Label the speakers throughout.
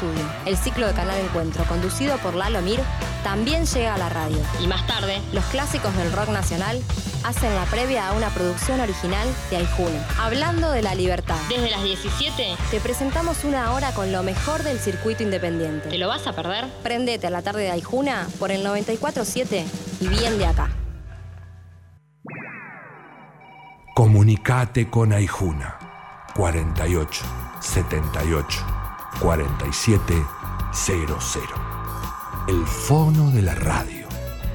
Speaker 1: Estudio, el ciclo de Canal Encuentro, conducido por Lalo Mir, también llega a la radio.
Speaker 2: Y más tarde,
Speaker 1: los clásicos del rock nacional hacen la previa a una producción original de Aijuna. Hablando de la libertad.
Speaker 2: Desde las 17,
Speaker 1: te presentamos una hora con lo mejor del circuito independiente.
Speaker 2: ¿Te lo vas a perder?
Speaker 1: Prendete a la tarde de Aijuna por el 94.7 y bien de acá.
Speaker 3: Comunicate con Aijuna 48 78 47 00. El fono de la radio.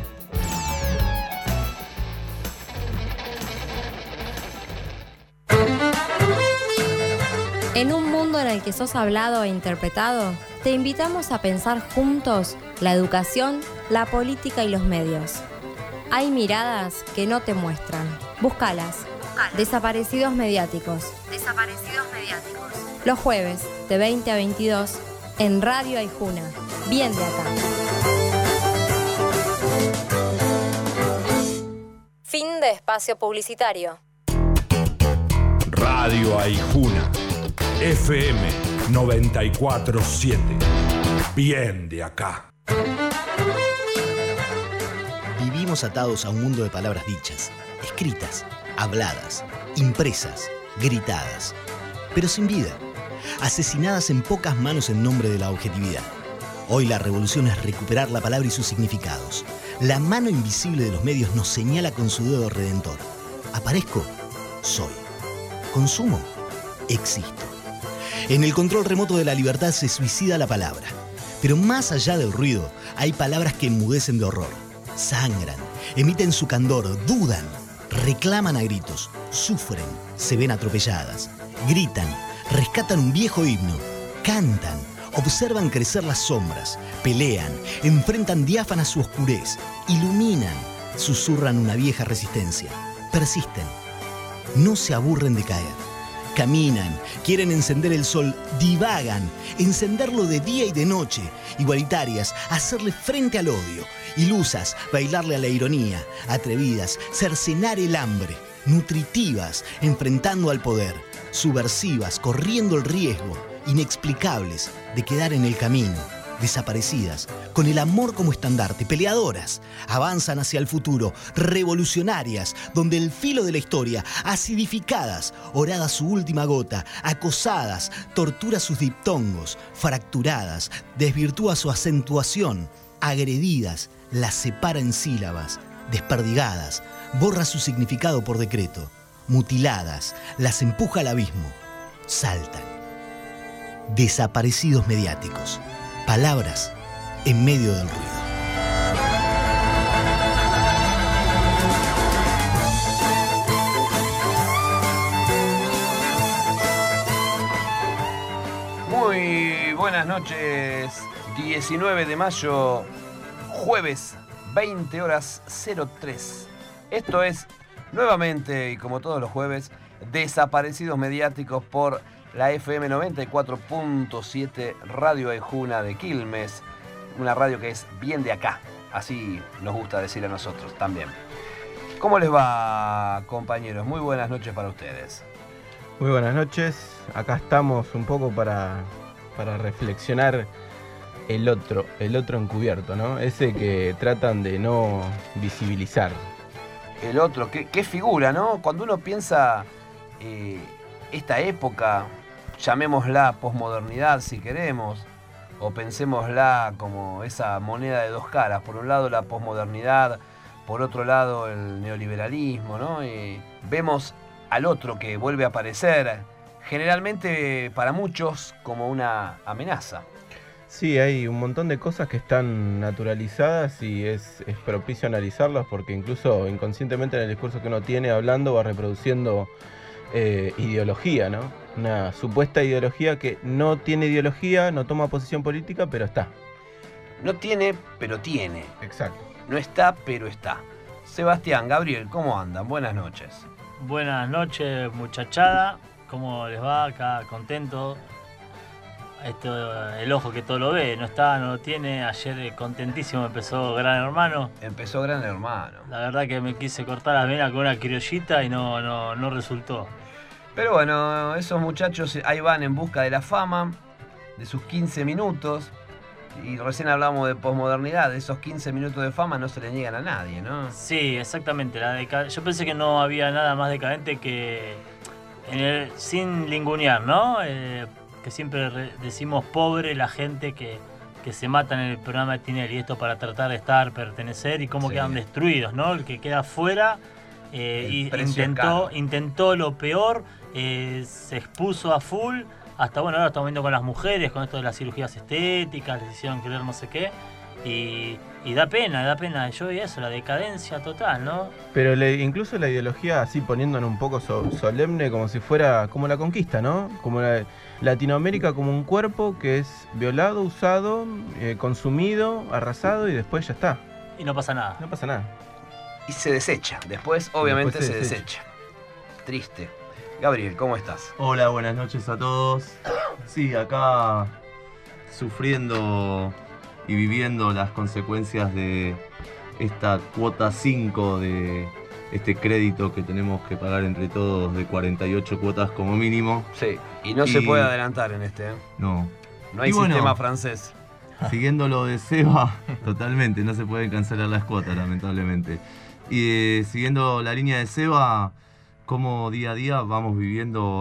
Speaker 1: En un mundo en el que sos hablado e interpretado, te invitamos a pensar juntos la educación, la política y los medios. Hay miradas que no te muestran. Búscalas. Desaparecidos mediáticos. Los jueves, de 20 a 22, en Radio Aijuna. Bien de acá. Fin de espacio publicitario.
Speaker 3: Radio Aijuna. FM 94.7. Bien de acá.
Speaker 4: Vivimos atados a un mundo de palabras dichas, escritas, habladas, impresas, gritadas, pero sin vida, asesinadas en pocas manos en nombre de la objetividad. Hoy la revolución es recuperar la palabra y sus significados. La mano invisible de los medios nos señala con su dedo redentor. Aparezco, soy. Consumo, existo. En el control remoto de la libertad se suicida la palabra. Pero más allá del ruido, hay palabras que enmudecen de horror. Sangran, emiten su candor, dudan, reclaman a gritos, sufren, se ven atropelladas, gritan, rescatan un viejo himno, cantan, observan crecer las sombras, pelean, enfrentan diáfana su oscurez, iluminan, susurran una vieja resistencia, persisten, no se aburren de caer. Caminan, quieren encender el sol, divagan, encenderlo de día y de noche, igualitarias, hacerle frente al odio, ilusas, bailarle a la ironía, atrevidas, cercenar el hambre, nutritivas, enfrentando al poder, subversivas, corriendo el riesgo, inexplicables, de quedar en el camino, desaparecidas, con el amor como estandarte, peleadoras, avanzan hacia el futuro, revolucionarias, donde el filo de la historia, acidificadas, orada su última gota, acosadas, tortura sus diptongos, fracturadas, desvirtúa su acentuación, agredidas, las separa en sílabas, desperdigadas, borra su significado por decreto, mutiladas, las empuja al abismo, saltan. Desaparecidos mediáticos. Palabras en medio del ruido.
Speaker 5: Muy buenas noches. 19 de mayo, jueves, 20 horas 03. Esto es nuevamente, y como todos los jueves, Desaparecidos Mediáticos por la FM 94.7 Radio Aijuna de Quilmes, una radio que es bien de acá, así nos gusta decir a nosotros también. ¿Cómo les va, compañeros? Muy buenas noches para ustedes.
Speaker 6: Muy buenas noches, acá estamos un poco para reflexionar el otro encubierto, ¿no? Ese que tratan de no visibilizar.
Speaker 5: El otro, qué figura, ¿no? Cuando uno piensa esta época, llamémosla posmodernidad si queremos, o pensémosla como esa moneda de dos caras. Por un lado la posmodernidad, por otro lado el neoliberalismo, ¿no? Y vemos al otro que vuelve a aparecer, generalmente para muchos como una amenaza.
Speaker 6: Sí, hay un montón de cosas que están naturalizadas y es propicio analizarlas porque incluso inconscientemente en el discurso que uno tiene hablando va reproduciendo ideología, ¿no? Una supuesta ideología que no tiene ideología, no toma posición política, pero está.
Speaker 5: No tiene, pero tiene.
Speaker 6: Exacto.
Speaker 5: No está, pero está. Sebastián, Gabriel, ¿cómo andan? Buenas noches.
Speaker 7: Buenas noches, muchachada. ¿Cómo les va? Acá contento. El ojo que todo lo ve, no está, no lo tiene. Ayer contentísimo empezó Gran Hermano.
Speaker 5: Empezó Gran Hermano.
Speaker 7: La verdad que me quise cortar las venas con una criollita y no resultó.
Speaker 5: Pero bueno, esos muchachos ahí van en busca de la fama. de sus 15 minutos. Y recién hablamos de posmodernidad, de esos 15 minutos de fama no se le niegan a nadie, ¿no?
Speaker 7: Sí, exactamente. Yo pensé que no había nada más decadente que, sin lingunear, ¿no? Que siempre decimos pobre la gente que se mata en el programa de Tinelli, esto para tratar de estar, pertenecer, y cómo quedan destruidos, ¿no? El que queda afuera intentó lo peor, se expuso a full. Hasta bueno, ahora estamos viendo con las mujeres, con esto de las cirugías estéticas, les hicieron creer no sé qué. Y da pena. Yo vi eso, la decadencia total, ¿no?
Speaker 6: Pero incluso la ideología, así poniéndonos un poco solemne, como si fuera como la conquista, ¿no? Como Latinoamérica como un cuerpo que es violado, usado, consumido, arrasado y después ya está.
Speaker 7: Y no pasa nada.
Speaker 6: No pasa nada.
Speaker 5: Y se desecha. Después, obviamente, se desecha. Triste. Gabriel, ¿cómo estás?
Speaker 8: Hola, buenas noches a todos. Sí, acá sufriendo y viviendo las consecuencias de esta cuota 5 de este crédito que tenemos que pagar entre todos de 48 cuotas como mínimo.
Speaker 5: Sí, y no se puede adelantar en este, ¿eh?
Speaker 8: No.
Speaker 5: No hay sistema francés.
Speaker 8: Siguiendo lo de Seba, totalmente, no se pueden cancelar las cuotas, lamentablemente. Y siguiendo la línea de Seba, cómo día a día vamos viviendo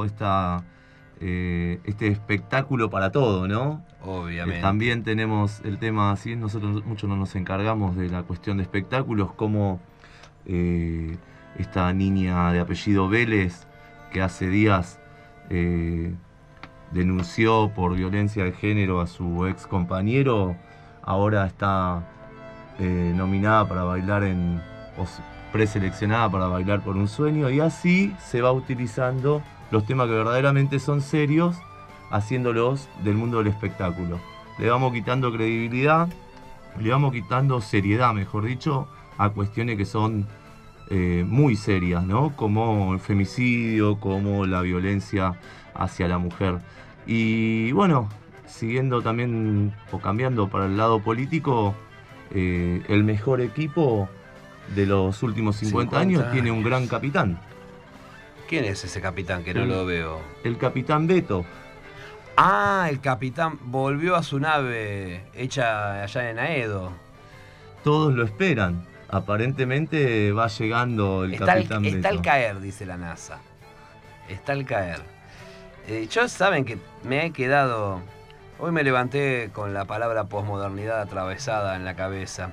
Speaker 8: este espectáculo para todo, ¿no?
Speaker 5: Obviamente.
Speaker 8: También tenemos el tema, si nosotros mucho no nos encargamos de la cuestión de espectáculos, como esta niña de apellido Vélez, que hace días denunció por violencia de género a su ex compañero, ahora está nominada para bailar preseleccionada para bailar por un sueño, y así se va utilizando los temas que verdaderamente son serios, haciéndolos del mundo del espectáculo. Le vamos quitando credibilidad, le vamos quitando seriedad, mejor dicho, a cuestiones que son muy serias, ¿no? Como el femicidio, como la violencia hacia la mujer. Y bueno, siguiendo también o cambiando para el lado político, el mejor equipo de los últimos 50 años tiene un gran capitán.
Speaker 5: ¿Quién es ese capitán que no lo veo?
Speaker 8: El capitán Beto.
Speaker 5: Ah, el capitán volvió a su nave hecha allá en Aedo.
Speaker 8: Todos lo esperan. Aparentemente va llegando el capitán Beto.
Speaker 5: Está al caer, dice la NASA. Está al caer. Yo saben que me he quedado... Hoy me levanté con la palabra posmodernidad atravesada en la cabeza.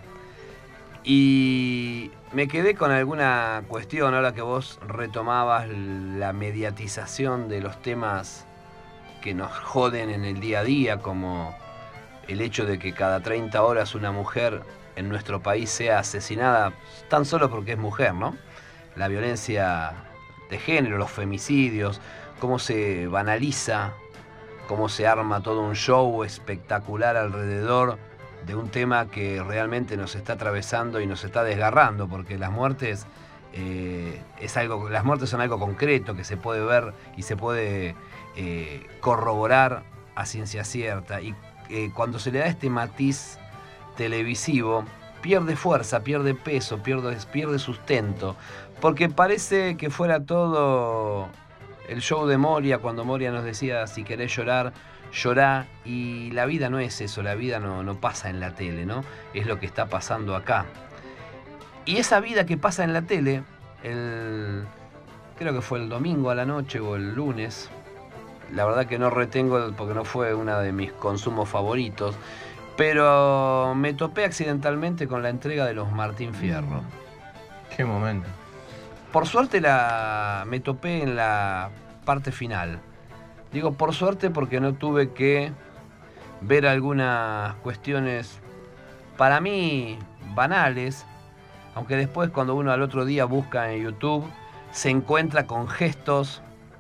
Speaker 5: Y me quedé con alguna cuestión, ahora que vos retomabas la mediatización de los temas que nos joden en el día a día, como el hecho de que cada 30 horas una mujer en nuestro país sea asesinada tan solo porque es mujer, ¿no? La violencia de género, los femicidios, cómo se banaliza, cómo se arma todo un show espectacular alrededor de un tema que realmente nos está atravesando y nos está desgarrando, porque las muertes las muertes son algo concreto que se puede ver y se puede corroborar a ciencia cierta, y cuando se le da este matiz televisivo pierde fuerza, pierde peso, pierde sustento, porque parece que fuera todo el show de Moria, cuando Moria nos decía: si querés llorar, llorá, y la vida no es eso, la vida no pasa en la tele, ¿no? Es lo que está pasando acá. Y esa vida que pasa en la tele, creo que fue el domingo a la noche o el lunes, la verdad que no retengo porque no fue uno de mis consumos favoritos, pero me topé accidentalmente con la entrega de los Martín Fierro.
Speaker 6: Qué momento.
Speaker 5: Por suerte me topé en la parte final. Digo por suerte porque no tuve que ver algunas cuestiones para mí banales, aunque después cuando uno al otro día busca en YouTube se encuentra con gestos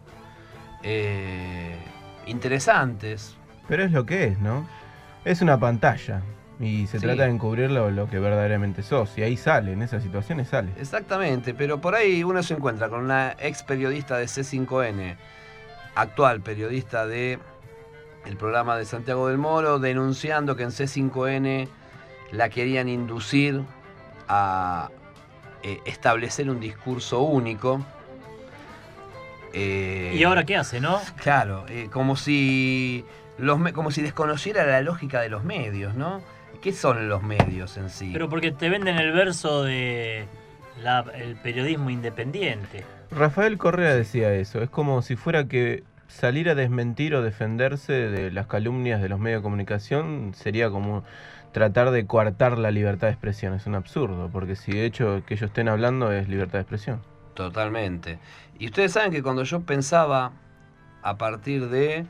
Speaker 5: interesantes.
Speaker 6: Pero es lo que es, ¿no? Es una pantalla y se trata de encubrir lo que verdaderamente sos, y ahí sale, en esas situaciones sale.
Speaker 5: Exactamente, pero por ahí uno se encuentra con una ex periodista de C5N, actual periodista de el programa de Santiago del Moro, denunciando que en C5N la querían inducir a establecer un discurso único.
Speaker 7: ¿Y ahora qué hace, no?
Speaker 5: Claro, como si como si desconociera la lógica de los medios, ¿no? ¿Qué son los medios en sí?
Speaker 7: Pero porque te venden el verso de el periodismo independiente.
Speaker 6: Rafael Correa decía eso, es como si fuera que salir a desmentir o defenderse de las calumnias de los medios de comunicación sería como tratar de coartar la libertad de expresión. Es un absurdo, porque si de hecho que ellos estén hablando es libertad de expresión.
Speaker 5: Totalmente. Y ustedes saben que cuando yo pensaba a partir de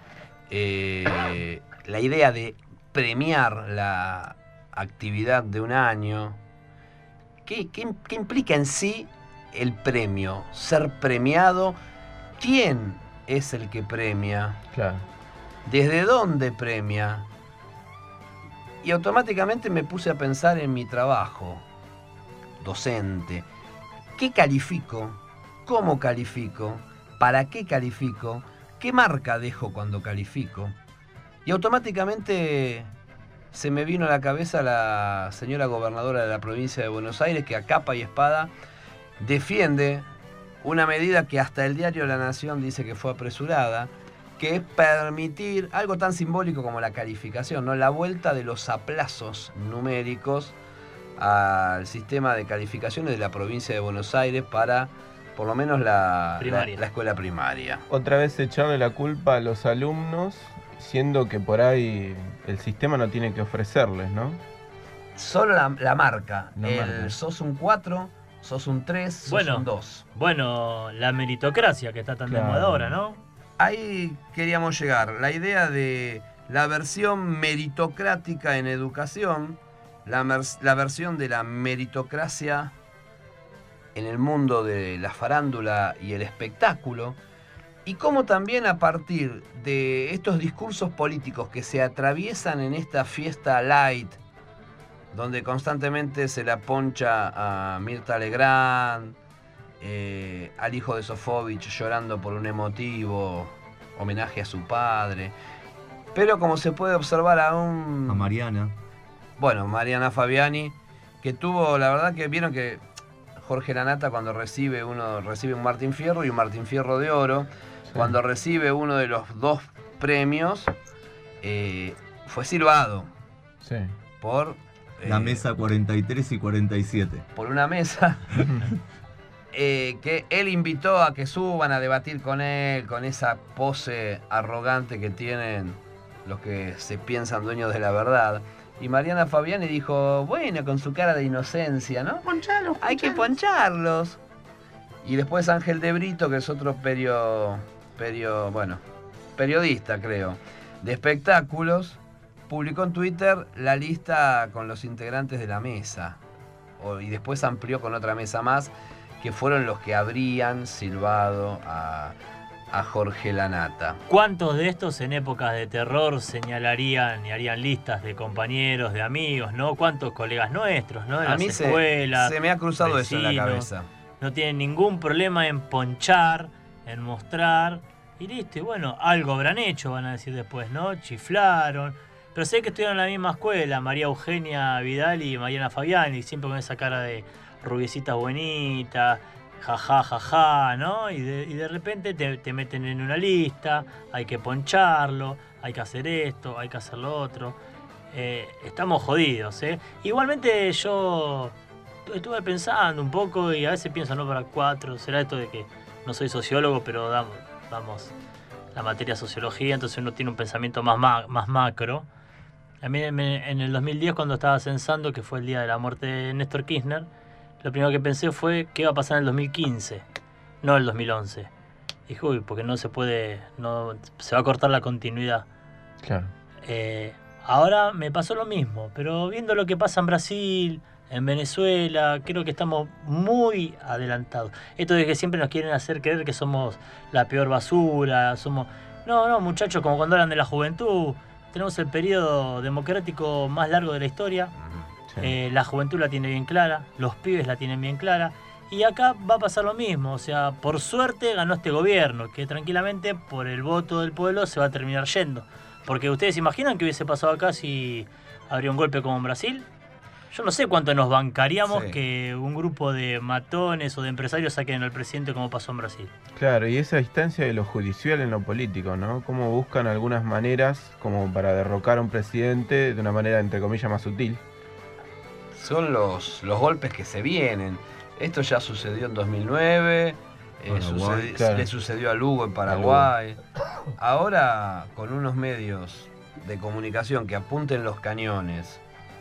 Speaker 5: la idea de premiar la actividad de un año, ¿qué implica en sí el premio? Ser premiado, ¿quién es el que premia?
Speaker 6: Claro.
Speaker 5: ¿Desde dónde premia? Y automáticamente me puse a pensar en mi trabajo docente. ¿Qué califico? ¿Cómo califico? ¿Para qué califico? ¿Qué marca dejo cuando califico? Y automáticamente se me vino a la cabeza la señora gobernadora de la provincia de Buenos Aires, que a capa y espada defiende una medida que hasta el diario La Nación dice que fue apresurada, que es permitir algo tan simbólico como la calificación, ¿no? La vuelta de los aplazos numéricos al sistema de calificaciones de la provincia de Buenos Aires para, por lo menos, la escuela primaria.
Speaker 6: Otra vez echarle la culpa a los alumnos, siendo que por ahí el sistema no tiene que ofrecerles, ¿no?
Speaker 5: Solo la marca. Sos un 4, sos un 3, sos un 2.
Speaker 7: Bueno, la meritocracia que está tan de moda ahora, ¿no?
Speaker 5: Ahí queríamos llegar. La idea de la versión meritocrática en educación, la versión de la meritocracia en el mundo de la farándula y el espectáculo, y cómo también a partir de estos discursos políticos que se atraviesan en esta fiesta light, donde constantemente se la poncha a Mirta Legrand, al hijo de Sofovich llorando por un emotivo homenaje a su padre, pero como se puede observar a
Speaker 8: Mariana.
Speaker 5: Bueno, Mariana Fabiani, que tuvo, la verdad que vieron que Jorge Lanata cuando recibe un Martín Fierro y un Martín Fierro de Oro, sí. Cuando recibe uno de los dos premios, fue silbado.
Speaker 6: Sí.
Speaker 5: Por
Speaker 8: la mesa 43 y 47.
Speaker 5: Por una mesa que él invitó a que suban a debatir con él, con esa pose arrogante que tienen los que se piensan dueños de la verdad. Y Mariana Fabiani dijo, bueno, con su cara de inocencia, ¿no? Poncharlos. Hay que poncharlos. Y después Ángel de Brito, que es otro periodista, creo, de espectáculos, publicó en Twitter la lista con los integrantes de la mesa. Y después amplió con otra mesa más, que fueron los que habrían silbado a Jorge Lanata.
Speaker 7: ¿Cuántos de estos en épocas de terror señalarían y harían listas de compañeros, de amigos, ¿no? ¿Cuántos colegas nuestros, ¿no? En
Speaker 5: a mí
Speaker 7: las escuelas,
Speaker 5: se me ha cruzado
Speaker 7: vecinos,
Speaker 5: eso en la cabeza.
Speaker 7: No tienen ningún problema en ponchar, en mostrar, y listo. Y bueno, algo habrán hecho, van a decir después, ¿no? Chiflaron. Pero sé que estudiaron en la misma escuela, María Eugenia Vidal y Mariana Fabiani, siempre con esa cara de rubiecitas buenitas, jaja, ¿no? Y de repente te meten en una lista, hay que poncharlo, hay que hacer esto, hay que hacer lo otro. Estamos jodidos, ¿eh? Igualmente yo estuve pensando un poco y a veces pienso, no, para 4, será esto de que no soy sociólogo, pero damos la materia sociología, entonces uno tiene un pensamiento más macro. A mí en el 2010, cuando estaba censando, que fue el día de la muerte de Néstor Kirchner, lo primero que pensé fue qué va a pasar en el 2015, no el 2011. Dije, uy, porque no se puede, se va a cortar la continuidad.
Speaker 6: Claro.
Speaker 7: Ahora me pasó lo mismo, pero viendo lo que pasa en Brasil, en Venezuela, creo que estamos muy adelantados. Esto de que siempre nos quieren hacer creer que somos la peor basura, somos... No, muchachos, como cuando hablan de la juventud, tenemos el periodo democrático más largo de la historia. Sí. La juventud la tiene bien clara, los pibes la tienen bien clara, y acá va a pasar lo mismo. O sea, por suerte ganó este gobierno, que tranquilamente por el voto del pueblo se va a terminar yendo. Porque ustedes se imaginan que hubiese pasado acá si habría un golpe como en Brasil. Yo no sé cuánto nos bancaríamos
Speaker 5: Sí.
Speaker 7: que un grupo de matones o de empresarios saquen al presidente como pasó en Brasil.
Speaker 6: Claro, y esa distancia de lo judicial en lo político, ¿no? Cómo buscan algunas maneras como para derrocar a un presidente de una manera, entre comillas, más sutil.
Speaker 5: Son los golpes que se vienen. Esto ya sucedió en 2009,
Speaker 8: Paraguay,
Speaker 6: claro.
Speaker 5: le sucedió a Lugo en Paraguay. Ahora, con unos medios de comunicación que apunten los cañones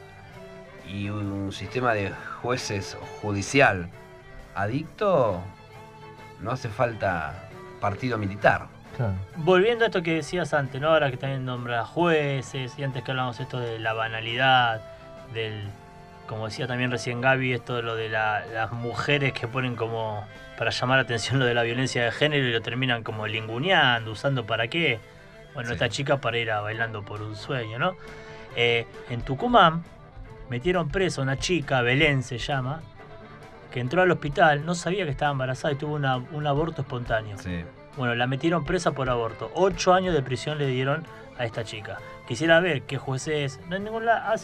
Speaker 5: y un sistema de jueces judicial adicto, no hace falta partido militar.
Speaker 6: Claro.
Speaker 7: Volviendo a esto que decías antes, ¿no? Ahora que también nombras jueces, y antes que hablamos esto de la banalidad, como decía también recién Gaby, esto de lo de las mujeres que ponen como para llamar la atención lo de la violencia de género y lo terminan como linguneando, usando para qué. Bueno,
Speaker 5: Sí.
Speaker 7: esta chica para ir a Bailando por un Sueño, ¿no? En Tucumán metieron presa a una chica, Belén se llama, que entró al hospital, no sabía que estaba embarazada y tuvo un aborto espontáneo.
Speaker 5: Sí.
Speaker 7: Bueno, la metieron presa por aborto. 8 años de prisión le dieron a esta chica. Quisiera ver qué juez es. No en ningún lado,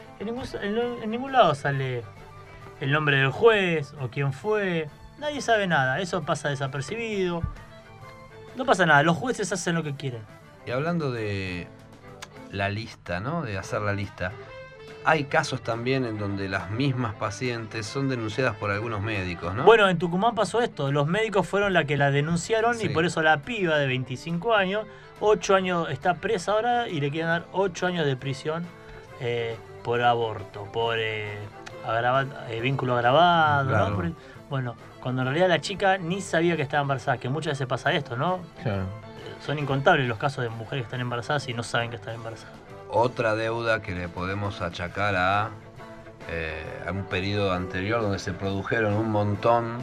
Speaker 7: en ningún lado sale el nombre del juez o quién fue. Nadie sabe nada. Eso pasa desapercibido. No pasa nada. Los jueces hacen lo que quieren.
Speaker 5: Y hablando de la lista, ¿no? De hacer la lista. Hay casos también en donde las mismas pacientes son denunciadas por algunos médicos, ¿no?
Speaker 7: Bueno, en Tucumán pasó esto. Los médicos fueron la que la denunciaron
Speaker 5: Sí.
Speaker 7: y por eso la piba de 25 años, 8 años está presa ahora y le quieren dar 8 años de prisión por aborto, por vínculo agravado,
Speaker 5: Claro.
Speaker 7: ¿no? Bueno, cuando en realidad la chica ni sabía que estaba embarazada, que muchas veces pasa esto, ¿no?
Speaker 6: Claro.
Speaker 7: Son incontables los casos de mujeres que están embarazadas y no saben que están embarazadas.
Speaker 5: Otra deuda que le podemos achacar a un periodo anterior donde se produjeron un montón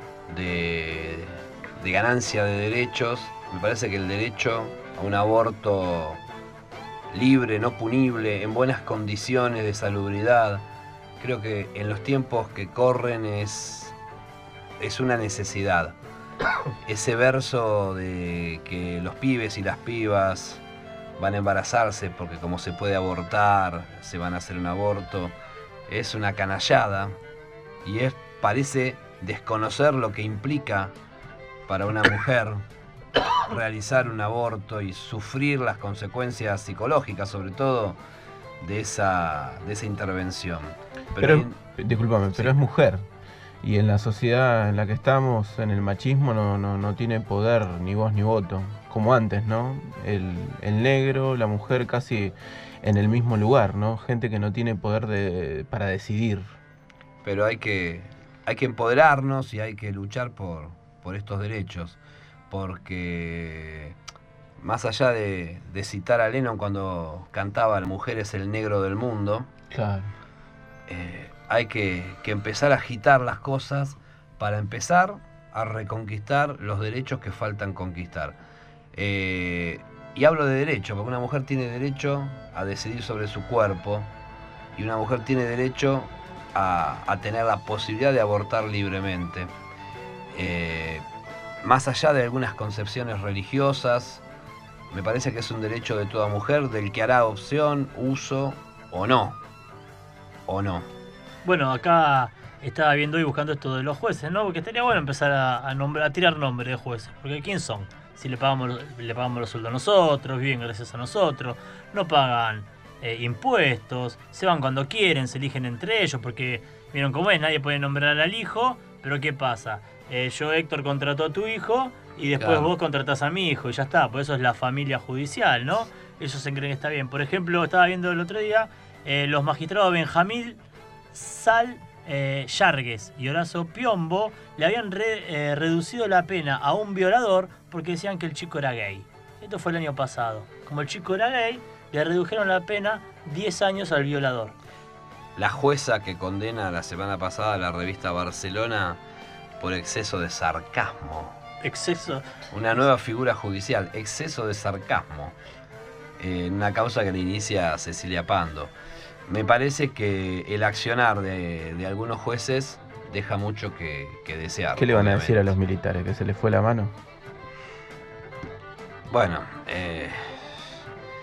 Speaker 5: de ganancia de derechos. Me parece que el derecho a un aborto libre, no punible, en buenas condiciones de salubridad, creo que en los tiempos que corren es una necesidad. Ese verso de que los pibes y las pibas van a embarazarse porque como se puede abortar, se van a hacer un aborto, es una canallada y parece desconocer lo que implica para una mujer realizar un aborto y sufrir las consecuencias psicológicas, sobre todo de esa intervención.
Speaker 6: Pero discúlpame, pero es mujer. Y en la sociedad en la que estamos, en el machismo, no tiene poder, ni voz ni voto, como antes, ¿no? El negro, la mujer casi en el mismo lugar, ¿no? Gente que no tiene poder para decidir.
Speaker 5: Pero hay que empoderarnos y hay que luchar por estos derechos, porque más allá de citar a Lennon cuando cantaba "La mujer es el negro del mundo",
Speaker 6: Claro.
Speaker 5: hay que empezar a agitar las cosas para empezar a reconquistar los derechos que faltan conquistar. Y hablo de derecho, porque una mujer tiene derecho a decidir sobre su cuerpo y una mujer tiene derecho a tener la posibilidad de abortar libremente. Más allá de algunas concepciones religiosas, me parece que es un derecho de toda mujer del que hará opción, uso o no.
Speaker 7: Bueno, acá estaba viendo y buscando esto de los jueces, ¿no? Porque estaría bueno empezar a tirar nombres de jueces. Porque ¿quién son? Si le pagamos los sueldos a nosotros, viven gracias a nosotros, no pagan impuestos, se van cuando quieren, se eligen entre ellos, porque vieron cómo es, nadie puede nombrar al hijo, pero ¿qué pasa? Yo, Héctor, contrató a tu hijo y después
Speaker 5: Claro.
Speaker 7: vos contratás a mi hijo y ya está, por eso es la familia judicial, ¿no? Ellos se creen que está bien. Por ejemplo, estaba viendo el otro día, los magistrados Benjamín Sal Yargues y Horacio Piombo le habían reducido la pena a un violador porque decían que el chico era gay. Esto fue el año pasado. Como el chico era gay, le redujeron la pena 10 años al violador.
Speaker 5: La jueza que condena la semana pasada a la revista Barcelona por exceso de sarcasmo.
Speaker 7: Exceso.
Speaker 5: Una nueva figura judicial, exceso de sarcasmo. Una causa que le inicia Cecilia Pando. Me parece que el accionar de algunos jueces deja mucho que desear.
Speaker 6: ¿Qué le van a
Speaker 5: obviamente.
Speaker 6: decir a los militares? ¿Que se les fue la mano?
Speaker 5: Bueno,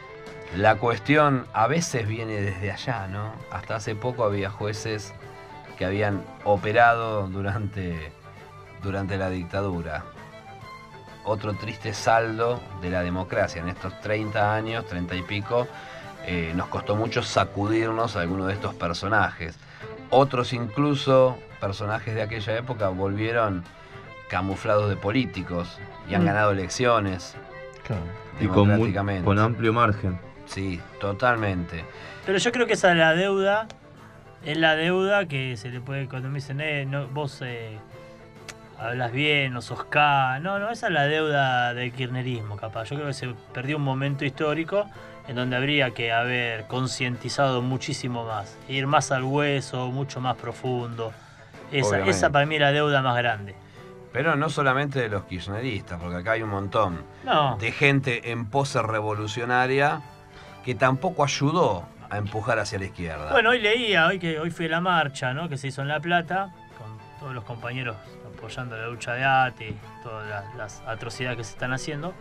Speaker 5: La cuestión a veces viene desde allá, ¿no? Hasta hace poco había jueces que habían operado durante la dictadura. Otro triste saldo de la democracia en estos 30 años, 30 y pico, nos costó mucho sacudirnos a algunos de estos personajes. Otros incluso, personajes de aquella época, volvieron camuflados de políticos y han ganado elecciones.
Speaker 6: Claro.
Speaker 8: Y con amplio margen.
Speaker 5: Sí, totalmente.
Speaker 7: Pero yo creo que esa es la deuda que se le puede, cuando me dicen, no, vos hablas bien, no sos K. No, esa es la deuda del kirchnerismo, capaz. Yo creo que se perdió un momento histórico en donde habría que haber concientizado muchísimo más, ir más al hueso, mucho más profundo. Esa para mí es la deuda más grande.
Speaker 5: Pero no solamente de los kirchneristas, porque acá hay un montón de gente en pose revolucionaria que tampoco ayudó a empujar hacia la izquierda.
Speaker 7: Bueno, hoy fui a la marcha, ¿no?, que se hizo en La Plata, con todos los compañeros apoyando la lucha de ATE, todas las atrocidades que se están haciendo.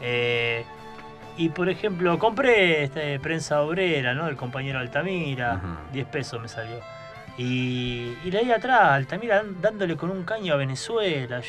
Speaker 7: Y por ejemplo, compré prensa obrera, ¿no?, del compañero Altamira, 10 pesos me salió. Y leí atrás, Altamira dándole con un caño a Venezuela.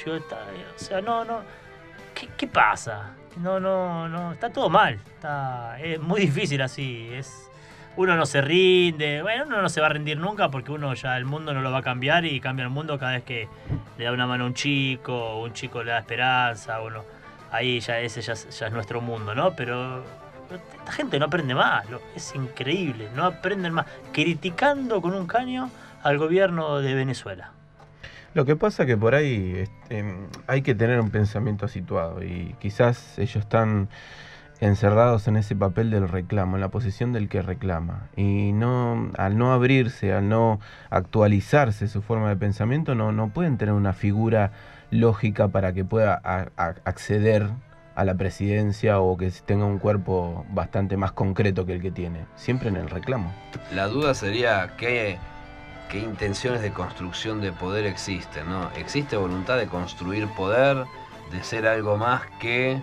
Speaker 7: ¿Qué pasa? No, está todo mal. Es muy difícil así. Uno no se rinde, uno no se va a rendir nunca porque uno ya el mundo no lo va a cambiar y cambia el mundo cada vez que le da una mano a un chico le da esperanza, ahí ese ya es nuestro mundo, ¿no? Pero esta gente no aprende más, es increíble, no aprenden más, criticando con un caño al gobierno de Venezuela.
Speaker 6: Lo que pasa que por ahí hay que tener un pensamiento situado y quizás ellos están encerrados en ese papel del reclamo, en la posición del que reclama. Y al no abrirse, al no actualizarse su forma de pensamiento, no pueden tener una figura lógica para que pueda acceder a la presidencia o que tenga un cuerpo bastante más concreto que el que tiene, siempre en el reclamo.
Speaker 5: La duda sería qué intenciones de construcción de poder existen, ¿no? ¿Existe voluntad de construir poder, de ser algo más que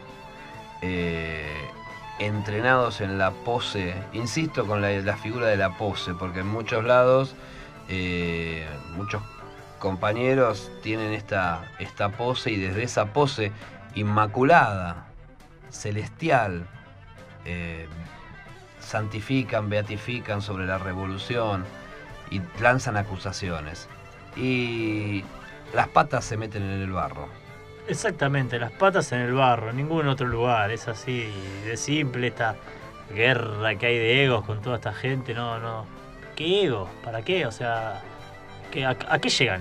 Speaker 5: entrenados en la pose? Insisto con la figura de la pose, porque en muchos lados muchos compañeros tienen esta pose y desde esa pose inmaculada, celestial, santifican, beatifican sobre la revolución y lanzan acusaciones. Y las patas se meten en el barro.
Speaker 7: Exactamente, las patas en el barro, en ningún otro lugar. Es así de simple esta guerra que hay de egos con toda esta gente. No. ¿Qué ego? ¿Para qué? O sea, ¿a qué llegan?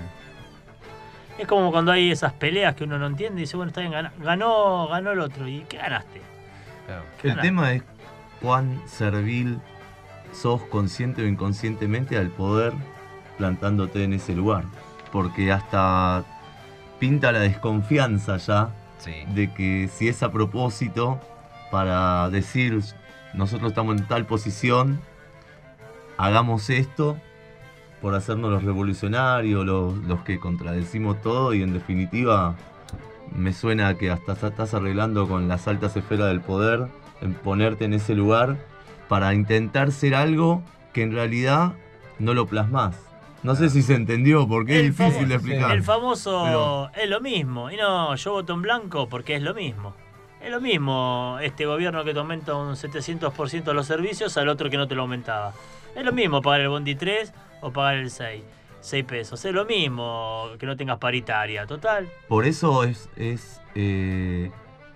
Speaker 7: Es como cuando hay esas peleas que uno no entiende y dice, bueno, está bien, ganó el otro. ¿Y qué ganaste?
Speaker 5: Claro.
Speaker 8: El tema es cuán servil sos consciente o inconscientemente al poder plantándote en ese lugar. Porque hasta pinta la desconfianza ya de que si es a propósito para decir nosotros estamos en tal posición, hagamos esto por hacernos los revolucionarios, los que contradecimos todo, y en definitiva me suena que hasta estás arreglando con las altas esferas del poder en ponerte en ese lugar para intentar ser algo que en realidad no lo plasmás. No sé si se entendió, porque es difícil de explicar.
Speaker 7: El famoso es lo mismo. Y no, yo voto en blanco porque es lo mismo. Es lo mismo este gobierno que te aumenta un 700% los servicios al otro que no te lo aumentaba. Es lo mismo pagar el bondi 3 o pagar el 6 pesos. Es lo mismo que no tengas paritaria, total.
Speaker 8: Por eso es de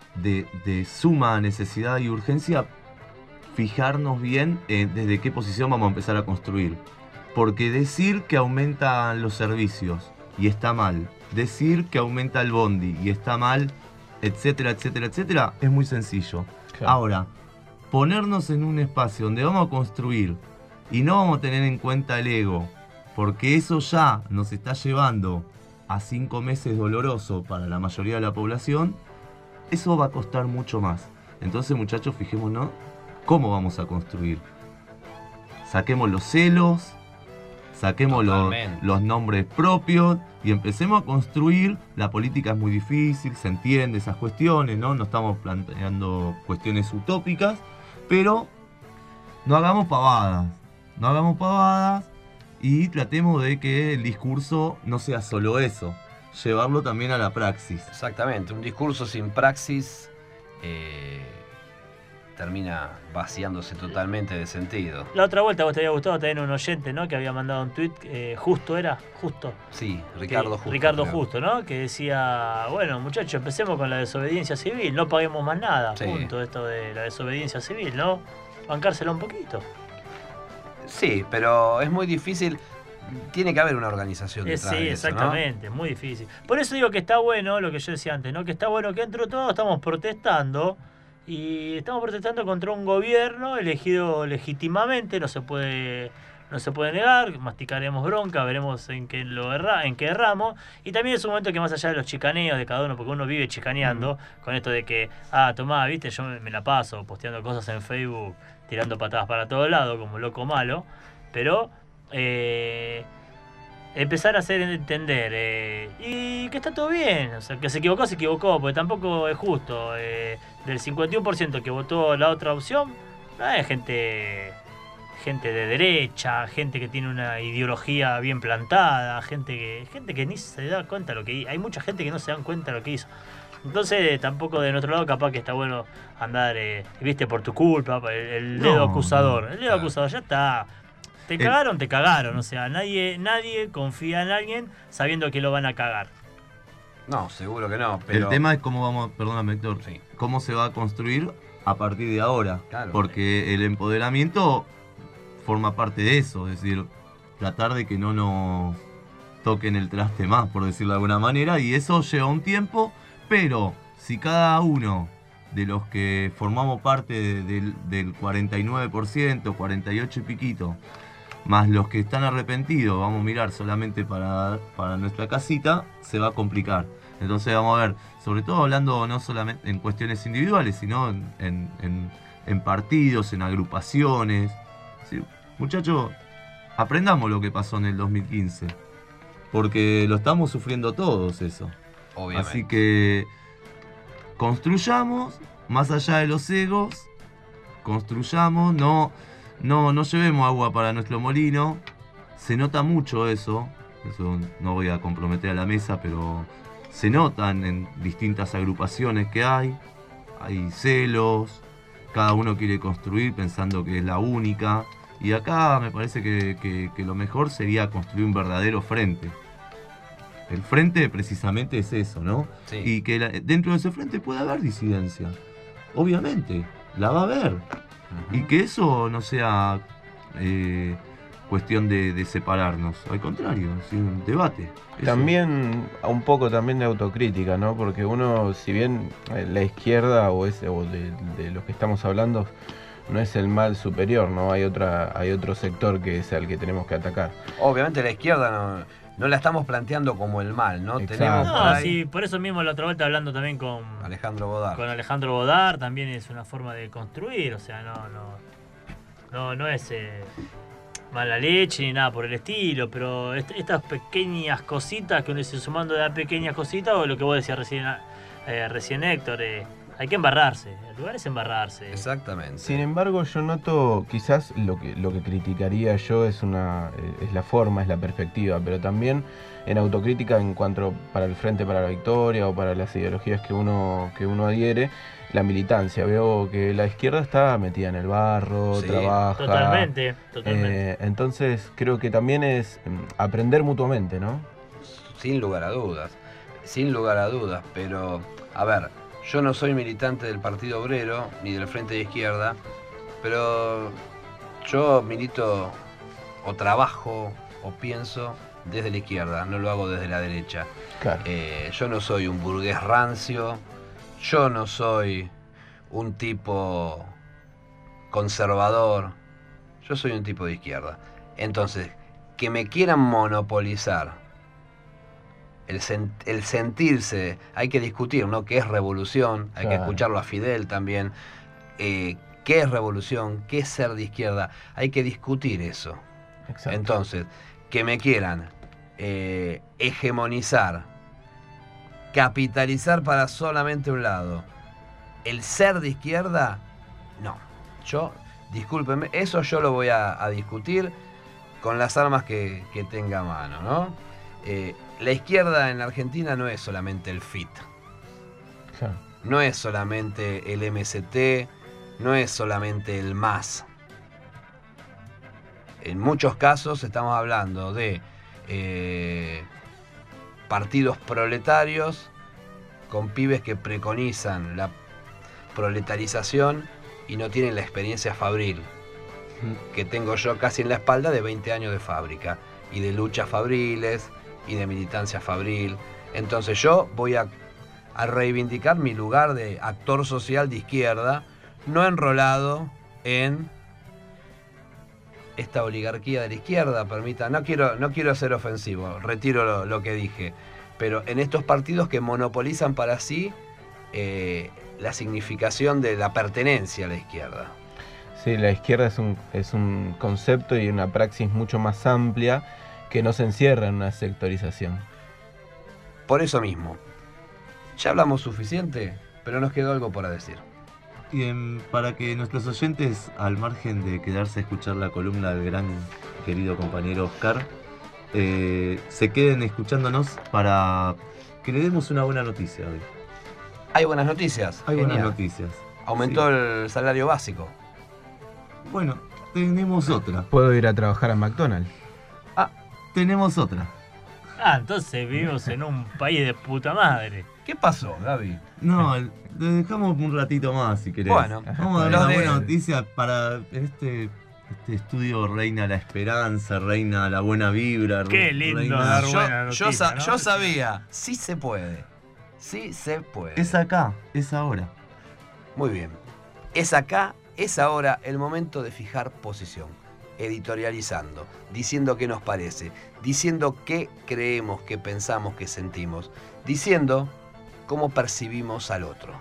Speaker 8: suma necesidad y urgencia fijarnos bien desde qué posición vamos a empezar a construir. Porque decir que aumentan los servicios y está mal, decir que aumenta el bondi y está mal, etcétera, etcétera, etcétera, es muy sencillo. Claro. Ahora, ponernos en un espacio donde vamos a construir y no vamos a tener en cuenta el ego, porque eso ya nos está llevando a 5 meses doloroso para la mayoría de la población, eso va a costar mucho más. Entonces, muchachos, fijémonos cómo vamos a construir. Saquemos los celos, saquemos los nombres propios y empecemos a construir. La política es muy difícil, se entiende esas cuestiones, ¿no? No estamos planteando cuestiones utópicas, pero no hagamos pavadas. No hagamos pavadas y tratemos de que el discurso no sea solo eso. Llevarlo también a la praxis.
Speaker 5: Exactamente, un discurso sin praxis termina vaciándose totalmente de sentido.
Speaker 7: La otra vuelta vos te había gustado también un oyente, ¿no? Que había mandado un tuit, Justo.
Speaker 5: Sí, Ricardo Justo.
Speaker 7: Ricardo Justo, ¿no? Que decía, bueno, muchachos, empecemos con la desobediencia civil, no paguemos más nada,
Speaker 5: Sí.
Speaker 7: punto, esto de la desobediencia civil, ¿no? Bancársela un poquito.
Speaker 5: Sí, pero es muy difícil. Tiene que haber una organización detrás
Speaker 7: Sí,
Speaker 5: de eso,
Speaker 7: exactamente, muy difícil. Por eso digo que está bueno lo que yo decía antes, ¿no? Que está bueno que entre todos estamos protestando y estamos protestando contra un gobierno elegido legítimamente, no se puede negar, masticaremos bronca, veremos en qué erramos, y también es un momento que más allá de los chicaneos de cada uno, porque uno vive chicaneando con esto de que, tomá, viste, yo me la paso posteando cosas en Facebook, tirando patadas para todos lados como loco malo, pero empezar a hacer entender y que está todo bien, o sea, que se equivocó, porque tampoco es justo. Del 51% que votó la otra opción, no es gente de derecha, gente que tiene una ideología bien plantada, gente que ni se da cuenta de lo que hizo. Hay mucha gente que no se dan cuenta de lo que hizo. Entonces tampoco de nuestro lado capaz que está bueno andar, viste, por tu culpa, el dedo acusador. El dedo acusador, ya está. Te cagaron, o sea, nadie confía en alguien sabiendo que lo van a cagar.
Speaker 5: No, seguro que no, pero...
Speaker 8: El tema es cómo vamos, perdóname Héctor,
Speaker 5: Sí.
Speaker 8: cómo se va a construir a partir de ahora.
Speaker 5: Claro.
Speaker 8: Porque el empoderamiento forma parte de eso, es decir, tratar de que no nos toquen el traste más, por decirlo de alguna manera, y eso lleva un tiempo, pero si cada uno de los que formamos parte del 49%, 48 y piquito, más los que están arrepentidos, vamos a mirar solamente para nuestra casita, se va a complicar. Entonces vamos a ver, sobre todo hablando no solamente en cuestiones individuales, sino en partidos, en agrupaciones. ¿Sí? Muchachos, aprendamos lo que pasó en el 2015, porque lo estamos sufriendo todos eso.
Speaker 5: Obviamente.
Speaker 8: Así que construyamos, más allá de los egos, construyamos, no llevemos agua para nuestro molino. Se nota mucho eso no voy a comprometer a la mesa, pero se notan en distintas agrupaciones que hay celos, cada uno quiere construir pensando que es la única, y acá me parece que lo mejor sería construir un verdadero frente. El frente precisamente es eso, ¿no?
Speaker 5: Sí.
Speaker 8: Y que dentro de ese frente puede haber disidencia. Obviamente, la va a haber. Y que eso no sea cuestión de separarnos. Al contrario, es un debate. Eso.
Speaker 6: También, un poco también de autocrítica, ¿no? Porque uno, si bien la izquierda o de los que estamos hablando no es el mal superior, ¿no? Hay otro sector que es al que tenemos que atacar.
Speaker 5: Obviamente la izquierda no la estamos planteando como el mal, ¿no?
Speaker 6: Exacto.
Speaker 5: Tenemos por
Speaker 7: No,
Speaker 5: ahí
Speaker 7: sí, por eso mismo la otra vuelta hablando también con
Speaker 5: Alejandro Bodar.
Speaker 7: Con Alejandro Bodar también es una forma de construir, o sea, no es mala leche ni nada por el estilo, pero estas pequeñas cositas que uno dice sumando de las pequeñas cositas, o lo que vos decías recién Héctor, hay que embarrarse, el lugar es embarrarse.
Speaker 5: Exactamente.
Speaker 6: Sin embargo, yo noto, quizás lo que criticaría yo es la forma, es la perspectiva, pero también en autocrítica en cuanto para el Frente para la Victoria o para las ideologías que uno adhiere, la militancia. Veo que la izquierda está metida en el barro,
Speaker 5: Sí,
Speaker 6: trabaja.
Speaker 7: Totalmente.
Speaker 6: Entonces creo que también es aprender mutuamente, ¿no?
Speaker 5: Sin lugar a dudas, pero a ver, yo no soy militante del Partido Obrero ni del Frente de Izquierda, pero yo milito o trabajo o pienso desde la izquierda, no lo hago desde la derecha.
Speaker 6: Claro.
Speaker 5: Yo no soy un burgués rancio, yo no soy un tipo conservador, yo soy un tipo de izquierda. Entonces, que me quieran monopolizar el sentirse, hay que discutir, ¿no? ¿Qué es revolución? Hay que escucharlo a Fidel también. ¿Qué es revolución? ¿Qué es ser de izquierda? Hay que discutir eso.
Speaker 6: Exacto.
Speaker 5: Entonces, que me quieran hegemonizar, capitalizar para solamente un lado, el ser de izquierda, no. Yo discúlpenme, eso yo lo voy a discutir con las armas que tenga a mano, ¿no? La izquierda en Argentina no es solamente el FIT, no es solamente el MST, no es solamente el MAS. En muchos casos estamos hablando de partidos proletarios con pibes que preconizan la proletarización y no tienen la experiencia fabril que tengo yo casi en la espalda de 20 años de fábrica y de luchas fabriles y de militancia fabril. Entonces yo voy a reivindicar mi lugar de actor social de izquierda, no enrolado en esta oligarquía de la izquierda, no quiero ser ofensivo, retiro lo que dije, pero en estos partidos que monopolizan para sí la significación de la pertenencia a la izquierda.
Speaker 6: Sí, la izquierda es un concepto y una praxis mucho más amplia que no se encierra en una sectorización.
Speaker 5: Por eso mismo, ya hablamos suficiente, pero nos quedó algo por decir.
Speaker 8: Y para que nuestros oyentes, al margen de quedarse a escuchar la columna del gran querido compañero Oscar, se queden escuchándonos para que le demos una buena noticia hoy.
Speaker 5: Hay buenas noticias.
Speaker 8: Hay
Speaker 5: Genial.
Speaker 8: buenas noticias.
Speaker 5: Aumentó el salario básico.
Speaker 8: Bueno, tenemos otra.
Speaker 6: ¿Puedo ir a trabajar a McDonald's?
Speaker 8: Tenemos otra.
Speaker 7: Entonces vivimos en un país de puta madre.
Speaker 5: ¿Qué pasó, Gaby?
Speaker 8: No, le dejamos un ratito más si querés.
Speaker 5: Bueno,
Speaker 8: vamos a dar una buena noticia para este estudio. Reina la esperanza, reina la buena vibra.
Speaker 7: Qué lindo
Speaker 8: reina...
Speaker 7: dar buena noticia,
Speaker 5: yo sabía, sí se puede. Sí se puede.
Speaker 8: Es acá, es ahora.
Speaker 5: Muy bien. Es acá, es ahora el momento de fijar posición. Editorializando, diciendo qué nos parece, diciendo qué creemos, qué pensamos, qué sentimos, diciendo cómo percibimos al otro.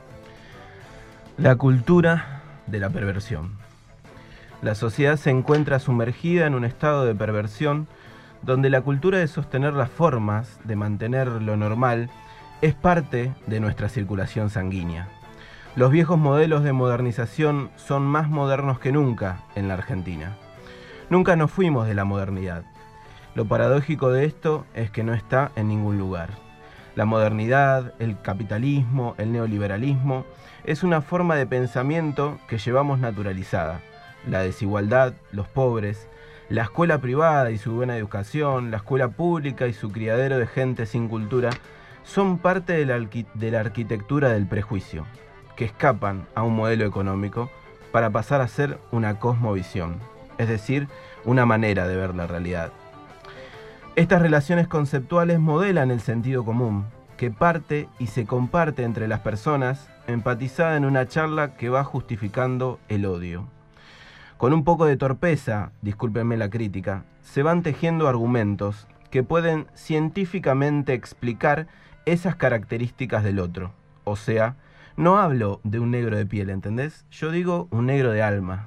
Speaker 6: La cultura de la perversión. La sociedad se encuentra sumergida en un estado de perversión donde la cultura de sostener las formas, de mantener lo normal, es parte de nuestra circulación sanguínea. Los viejos modelos de modernización son más modernos que nunca en la Argentina. Nunca nos fuimos de la modernidad. Lo paradójico de esto es que no está en ningún lugar. La modernidad, el capitalismo, el neoliberalismo, es una forma de pensamiento que llevamos naturalizada. La desigualdad, los pobres, la escuela privada y su buena educación, la escuela pública y su criadero de gente sin cultura, son parte de la arquitectura del prejuicio, que escapan a un modelo económico para pasar a ser una cosmovisión, es decir, una manera de ver la realidad. Estas relaciones conceptuales modelan el sentido común, que parte y se comparte entre las personas, empatizada en una charla que va justificando el odio. Con un poco de torpeza, discúlpenme la crítica, se van tejiendo argumentos que pueden científicamente explicar esas características del otro. O sea, no hablo de un negro de piel, ¿entendés? Yo digo un negro de alma.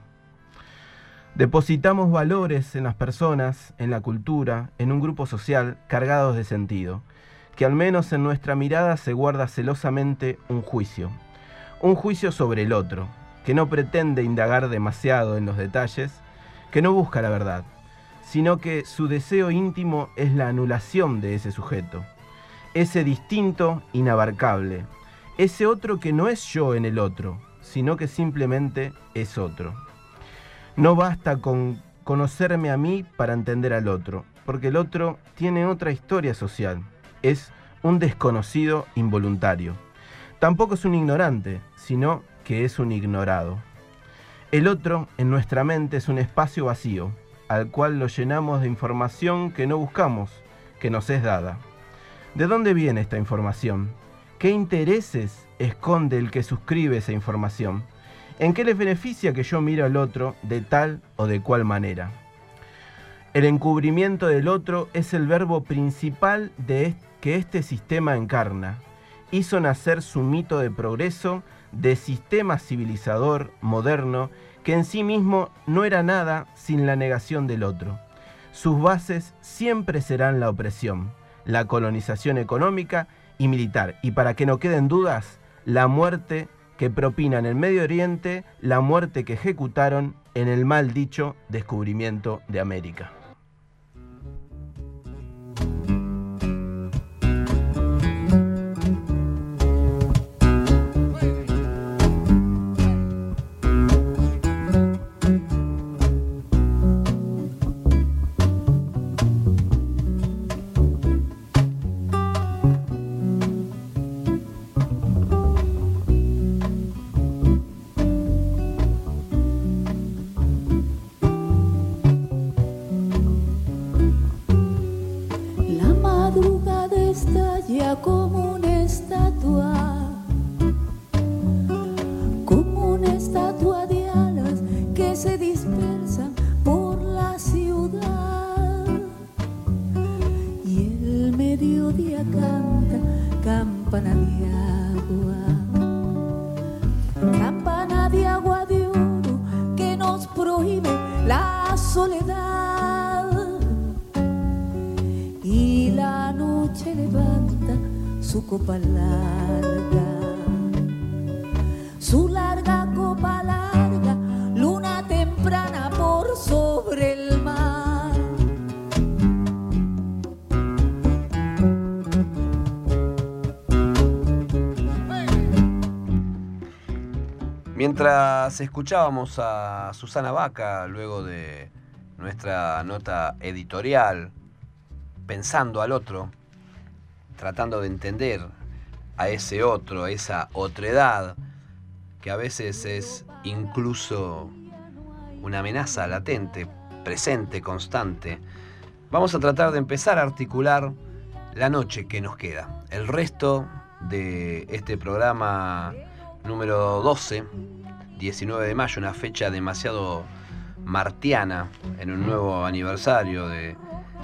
Speaker 6: Depositamos valores en las personas, en la cultura, en un grupo social cargados de sentido, que al menos en nuestra mirada se guarda celosamente un juicio sobre el otro, que no pretende indagar demasiado en los detalles, que no busca la verdad, sino que su deseo íntimo es la anulación de ese sujeto, ese distinto inabarcable, ese otro que no es yo en el otro, sino que simplemente es otro. No basta con conocerme a mí para entender al otro, porque el otro tiene otra historia social, es un desconocido involuntario. Tampoco es un ignorante, sino que es un ignorado. El otro, en nuestra mente, es un espacio vacío, al cual lo llenamos de información que no buscamos, que nos es dada. ¿De dónde viene esta información? ¿Qué intereses esconde el que suscribe esa información? ¿En qué les beneficia que yo mire al otro de tal o de cual manera? El encubrimiento del otro es el verbo principal que este sistema encarna. Hizo nacer su mito de progreso, de sistema civilizador, moderno, que en sí mismo no era nada sin la negación del otro. Sus bases siempre serán la opresión, la colonización económica y militar, y para que no queden dudas, la muerte que propinan en Medio Oriente la muerte que ejecutaron en el mal dicho descubrimiento de América.
Speaker 5: Mientras escuchábamos a Susana Baca, luego de nuestra nota editorial, pensando al otro, tratando de entender a ese otro, a esa otredad, que a veces es incluso una amenaza latente, presente, constante, vamos a tratar de empezar a articular la noche que nos queda. El resto de este programa número 12, 19 de mayo, una fecha demasiado martiana en un nuevo aniversario de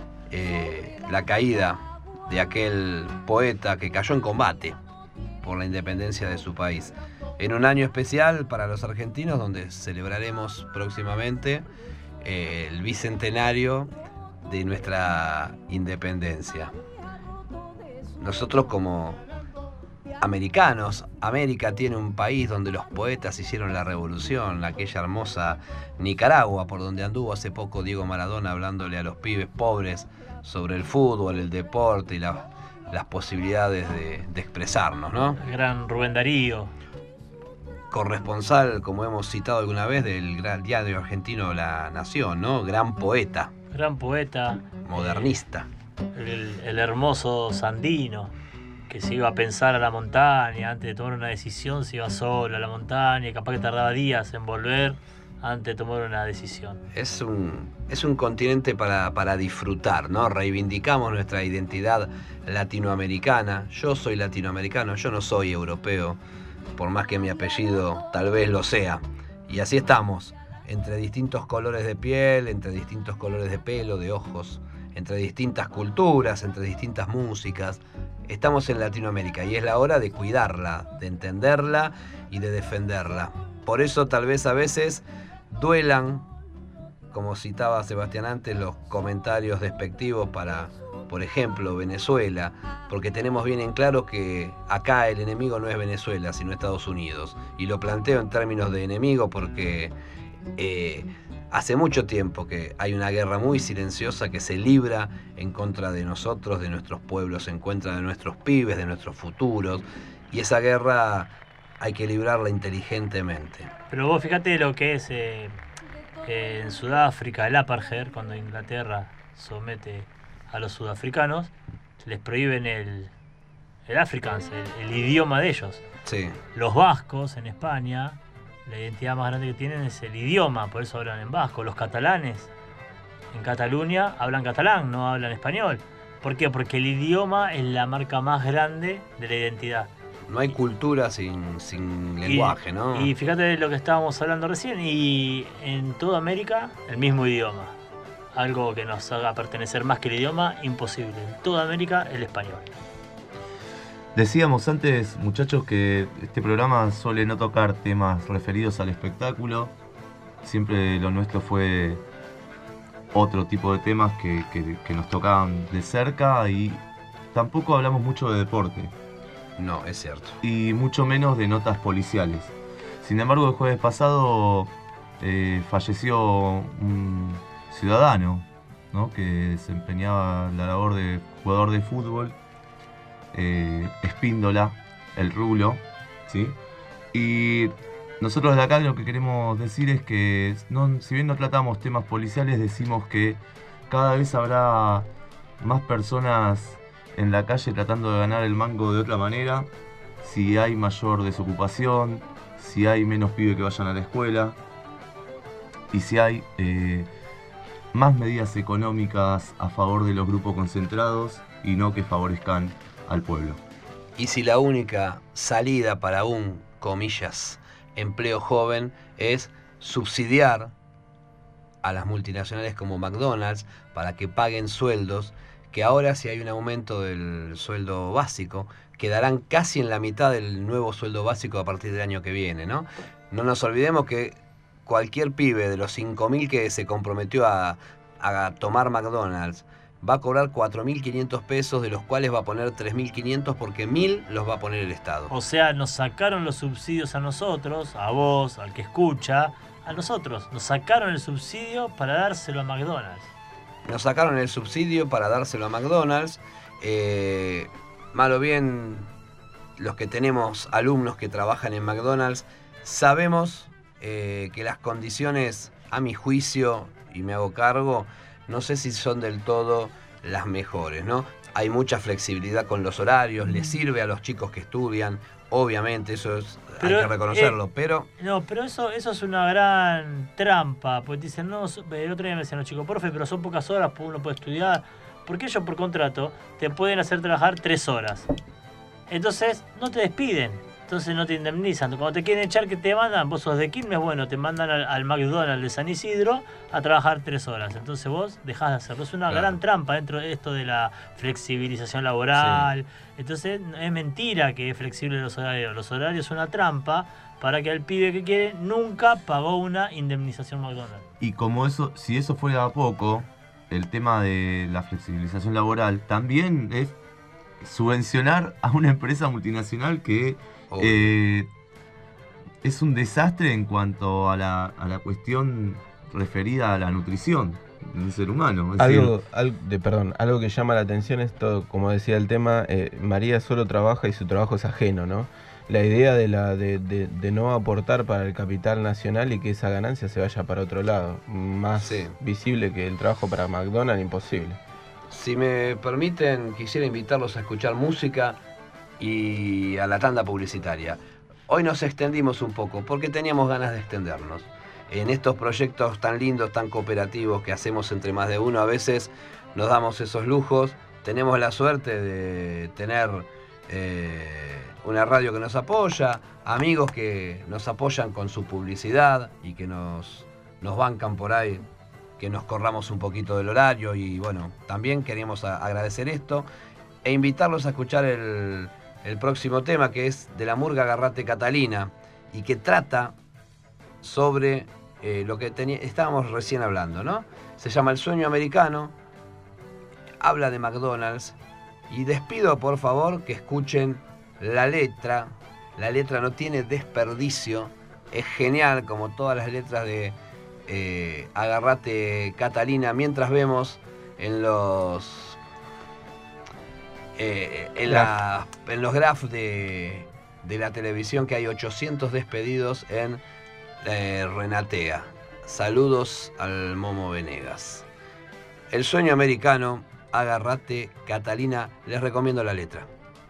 Speaker 5: la caída de aquel poeta que cayó en combate por la independencia de su país. En un año especial para los argentinos, donde celebraremos próximamente el bicentenario de nuestra independencia. Nosotros como americanos, América tiene un país donde los poetas hicieron la revolución, aquella hermosa Nicaragua, por donde anduvo hace poco Diego Maradona hablándole a los pibes pobres sobre el fútbol, el deporte y las posibilidades de expresarnos, ¿no?
Speaker 7: El gran Rubén Darío.
Speaker 5: Corresponsal, como hemos citado alguna vez, del gran diario argentino La Nación, ¿no? Gran poeta.
Speaker 7: Gran poeta.
Speaker 5: Modernista.
Speaker 7: El hermoso Sandino, que se iba a pensar a la montaña, antes de tomar una decisión se iba solo a la montaña, y capaz que tardaba días en volver antes de tomar una decisión.
Speaker 5: Es un continente para disfrutar, ¿no? Reivindicamos nuestra identidad latinoamericana. Yo soy latinoamericano, yo no soy europeo, por más que mi apellido tal vez lo sea. Y así estamos, entre distintos colores de piel, entre distintos colores de pelo, de ojos, entre distintas culturas, entre distintas músicas. Estamos en Latinoamérica y es la hora de cuidarla, de entenderla y de defenderla. Por eso tal vez a veces duelan, como citaba Sebastián antes, los comentarios despectivos para, por ejemplo, Venezuela, porque tenemos bien en claro que acá el enemigo no es Venezuela, sino Estados Unidos. Y lo planteo en términos de enemigo porque hace mucho tiempo que hay una guerra muy silenciosa que se libra en contra de nosotros, de nuestros pueblos, en contra de nuestros pibes, de nuestros futuros. Y esa guerra hay que librarla inteligentemente.
Speaker 7: Pero vos fíjate lo que es en Sudáfrica el apartheid, cuando Inglaterra somete a los sudafricanos, les prohíben el afrikaans, el idioma de ellos.
Speaker 5: Sí.
Speaker 7: Los vascos en España, la identidad más grande que tienen es el idioma, por eso hablan en vasco. Los catalanes en Cataluña hablan catalán, no hablan español. ¿Por qué? Porque el idioma es la marca más grande de la identidad.
Speaker 5: No hay cultura sin lenguaje, ¿no?
Speaker 7: Y fíjate de lo que estábamos hablando recién, y en toda América el mismo idioma. Algo que nos haga pertenecer más que el idioma, imposible. En toda América el español.
Speaker 8: Decíamos antes, muchachos, que este programa suele no tocar temas referidos al espectáculo. Siempre lo nuestro fue otro tipo de temas que nos tocaban de cerca, y tampoco hablamos mucho de deporte.
Speaker 5: No, es cierto.
Speaker 8: Y mucho menos de notas policiales. Sin embargo, el jueves pasado falleció un ciudadano, ¿no?, que desempeñaba la labor de jugador de fútbol, Espíndola, el Rulo, ¿sí? Y nosotros de acá lo que queremos decir es que, si bien no tratamos temas policiales, decimos que cada vez habrá más personas en la calle tratando de ganar el mango de otra manera, si hay mayor desocupación, si hay menos pibes que vayan a la escuela y si hay más medidas económicas a favor de los grupos concentrados y no que favorezcan al pueblo.
Speaker 5: Y si la única salida para un, comillas, empleo joven es subsidiar a las multinacionales como McDonald's para que paguen sueldos, que ahora, si hay un aumento del sueldo básico, quedarán casi en la mitad del nuevo sueldo básico a partir del año que viene, ¿no? No nos olvidemos que cualquier pibe de los 5.000 que se comprometió a tomar McDonald's va a cobrar 4.500 pesos, de los cuales va a poner 3.500 porque 1.000 los va a poner el Estado.
Speaker 7: O sea, nos sacaron los subsidios a nosotros, a vos, al que escucha, a nosotros. Nos sacaron el subsidio para dárselo a McDonald's.
Speaker 5: Nos sacaron el subsidio para dárselo a McDonald's. Mal o bien, los que tenemos alumnos que trabajan en McDonald's, sabemos que las condiciones, a mi juicio, y me hago cargo, no sé si son del todo las mejores, ¿no? Hay mucha flexibilidad con los horarios, les sirve a los chicos que estudian, obviamente, eso hay que reconocerlo, pero...
Speaker 7: No, pero eso es una gran trampa, porque te dicen, no, el otro día me decían los chicos, profe, pero son pocas horas, uno puede estudiar, porque ellos por contrato te pueden hacer trabajar 3 horas. Entonces, no te despiden, entonces no te indemnizan. Cuando te quieren echar, que te mandan, vos sos de Quilmes, bueno, te mandan al McDonald's de San Isidro a trabajar 3 horas. Entonces vos dejás de hacerlo. Es una gran trampa dentro de esto de la flexibilización laboral. Sí. Entonces es mentira que es flexible los horarios. Los horarios son una trampa para que el pibe que quiere nunca pagó una indemnización McDonald's.
Speaker 8: Y como eso, si eso fuera poco, el tema de la flexibilización laboral también es subvencionar a una empresa multinacional que es un desastre en cuanto a la cuestión referida a la nutrición del ser humano.
Speaker 6: Algo que llama la atención es todo, como decía el tema, María solo trabaja y su trabajo es ajeno, ¿no? La idea de no aportar para el capital nacional y que esa ganancia se vaya para otro lado, más visible que el trabajo para McDonald's, imposible.
Speaker 5: Si me permiten, quisiera invitarlos a escuchar música y a la tanda publicitaria. Hoy nos extendimos un poco porque teníamos ganas de extendernos. En estos proyectos tan lindos, tan cooperativos que hacemos entre más de uno, a veces nos damos esos lujos. Tenemos la suerte de tener una radio que nos apoya, amigos que nos apoyan con su publicidad y que nos bancan por ahí, que nos corramos un poquito del horario. Y bueno, también queríamos agradecer esto e invitarlos a escuchar el próximo tema, que es de la murga Agarrate Catalina, y que trata sobre lo que estábamos recién hablando, ¿no? Se llama El Sueño Americano, habla de McDonald's, y les pido por favor que escuchen la letra. La letra no tiene desperdicio, es genial como todas las letras de Agarrate Catalina, mientras vemos en los graphs de la televisión que hay 800 despedidos en Renatea. Saludos al Momo Venegas. El Sueño Americano, Agarrate Catalina, les recomiendo la letra.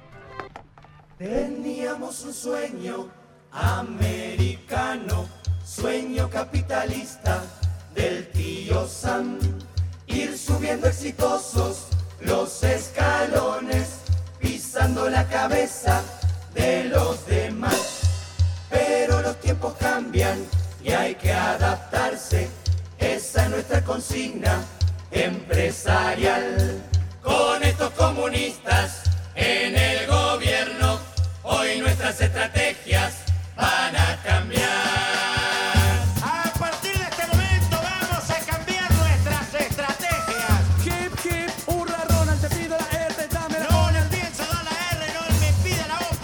Speaker 9: Teníamos un sueño americano, sueño capitalista del tío Sam, ir subiendo exitosos los escalones, pisando la cabeza de los demás. Pero los tiempos cambian y hay que adaptarse, esa es nuestra consigna empresarial. Con estos comunistas en el gobierno, hoy nuestras estrategias van a cambiar.
Speaker 10: A partir de este momento vamos a cambiar nuestras estrategias. Hip, hip, hurra, Ronald, te pido la R, dame la O. Ronald piensa, da la R, no me pide la O.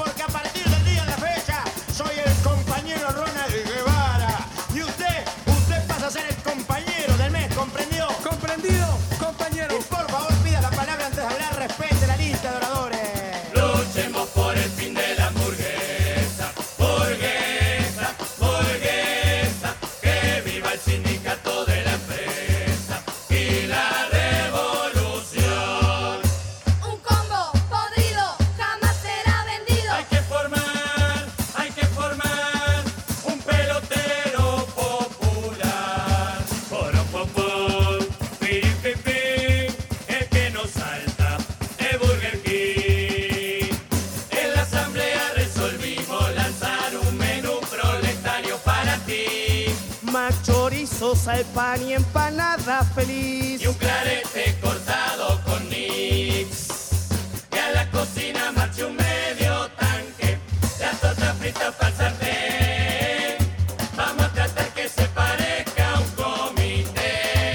Speaker 10: al pan y empanada feliz.
Speaker 9: Y un clarete cortado con nix. Y a la cocina marche un medio tanque. La torta frita para el sartén. Vamos a tratar que se parezca a un comité.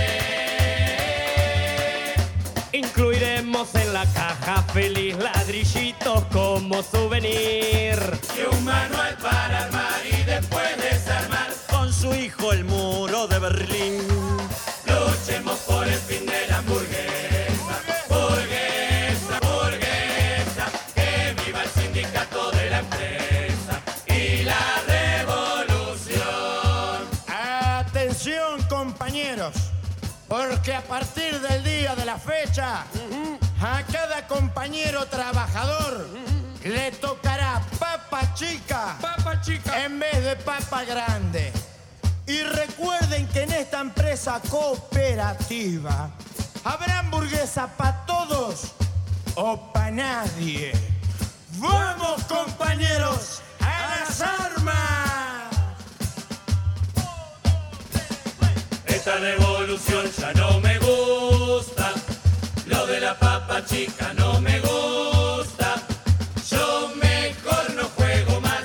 Speaker 10: Incluiremos en la caja feliz ladrillitos como souvenir.
Speaker 9: Y un manual para armar y después desarmar.
Speaker 10: Con su hijo el muro de Berlín.
Speaker 9: Luchemos por el fin de la hamburguesa. Burguesa, burguesa. Que viva el sindicato de la empresa. Y la revolución.
Speaker 10: Atención, compañeros, porque a partir del día de la fecha, a cada compañero trabajador le tocará papa chica en vez de papa grande. Y recuerden que en esta empresa cooperativa habrá hamburguesa para todos o para nadie. ¡Vamos, compañeros, a las armas!
Speaker 9: Esta revolución ya no me gusta. Lo de la papa chica no me gusta. Yo mejor no juego más.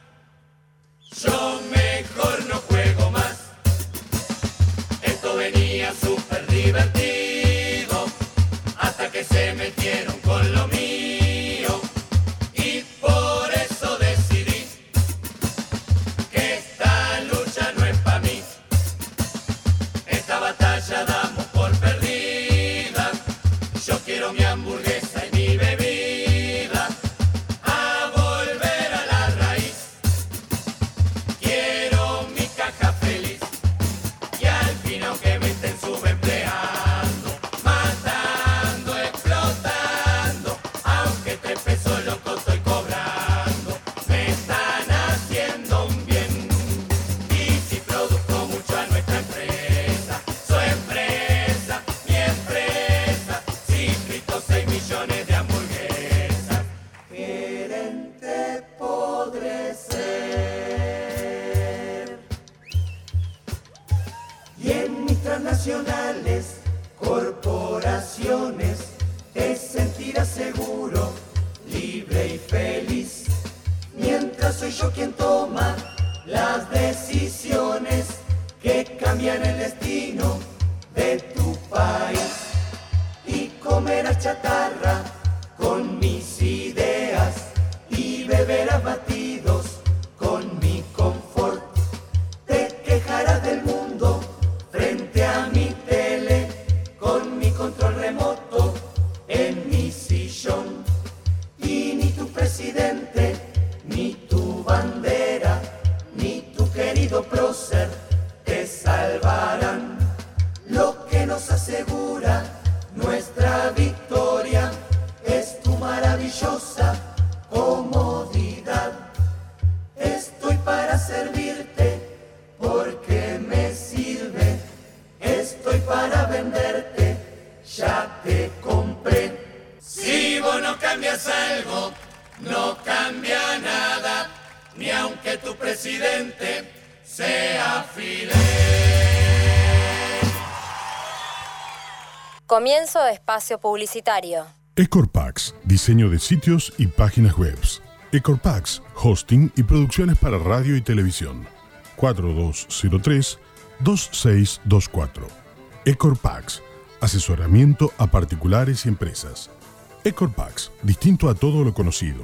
Speaker 9: Yo mejor no juego más. Esto venía súper divertido hasta que se metieron con lo mío. Y por eso decidí que esta lucha no es para mí. Esta batalla damos por perdida. Yo quiero mi hamburguesa y mi bebida. A volver a la raíz. Quiero mi caja feliz. Y al fin aunque me estén subempleando, matando, explotando, aunque 3 pesos loco estoy cobrando, me están haciendo un bien. Y si produzco mucho a nuestra empresa, su empresa, mi empresa, si frito 6 millones de hamburguesas, gerente podré ser. Y en mis transnacionales, corporaciones, te sentirás seguro, libre y feliz. Mientras soy yo quien toma las decisiones que cambian el destino de tu país. Y comerás chatarra con mis ideas y beberás batidos con mi confort. Te quejarás del mundo frente a mi tele con mi control remoto en mi sillón. Y ni tu presidente, ni tu bandera, ni tu querido prócer te salvarán. Lo que nos asegura nuestra victoria es tu maravillosa comodidad. Estoy para servirte porque me sirve. Estoy para venderte, ya te compré. Si vos no cambias algo, no cambia nada, ni aunque tu presidente sea Fidel.
Speaker 1: Comienzo de espacio publicitario.
Speaker 3: Ecorpax, diseño de sitios y páginas web. Ecorpax, hosting y producciones para radio y televisión. 4203-2624. Ecorpax, asesoramiento a particulares y empresas. Ecorpax, distinto a todo lo conocido.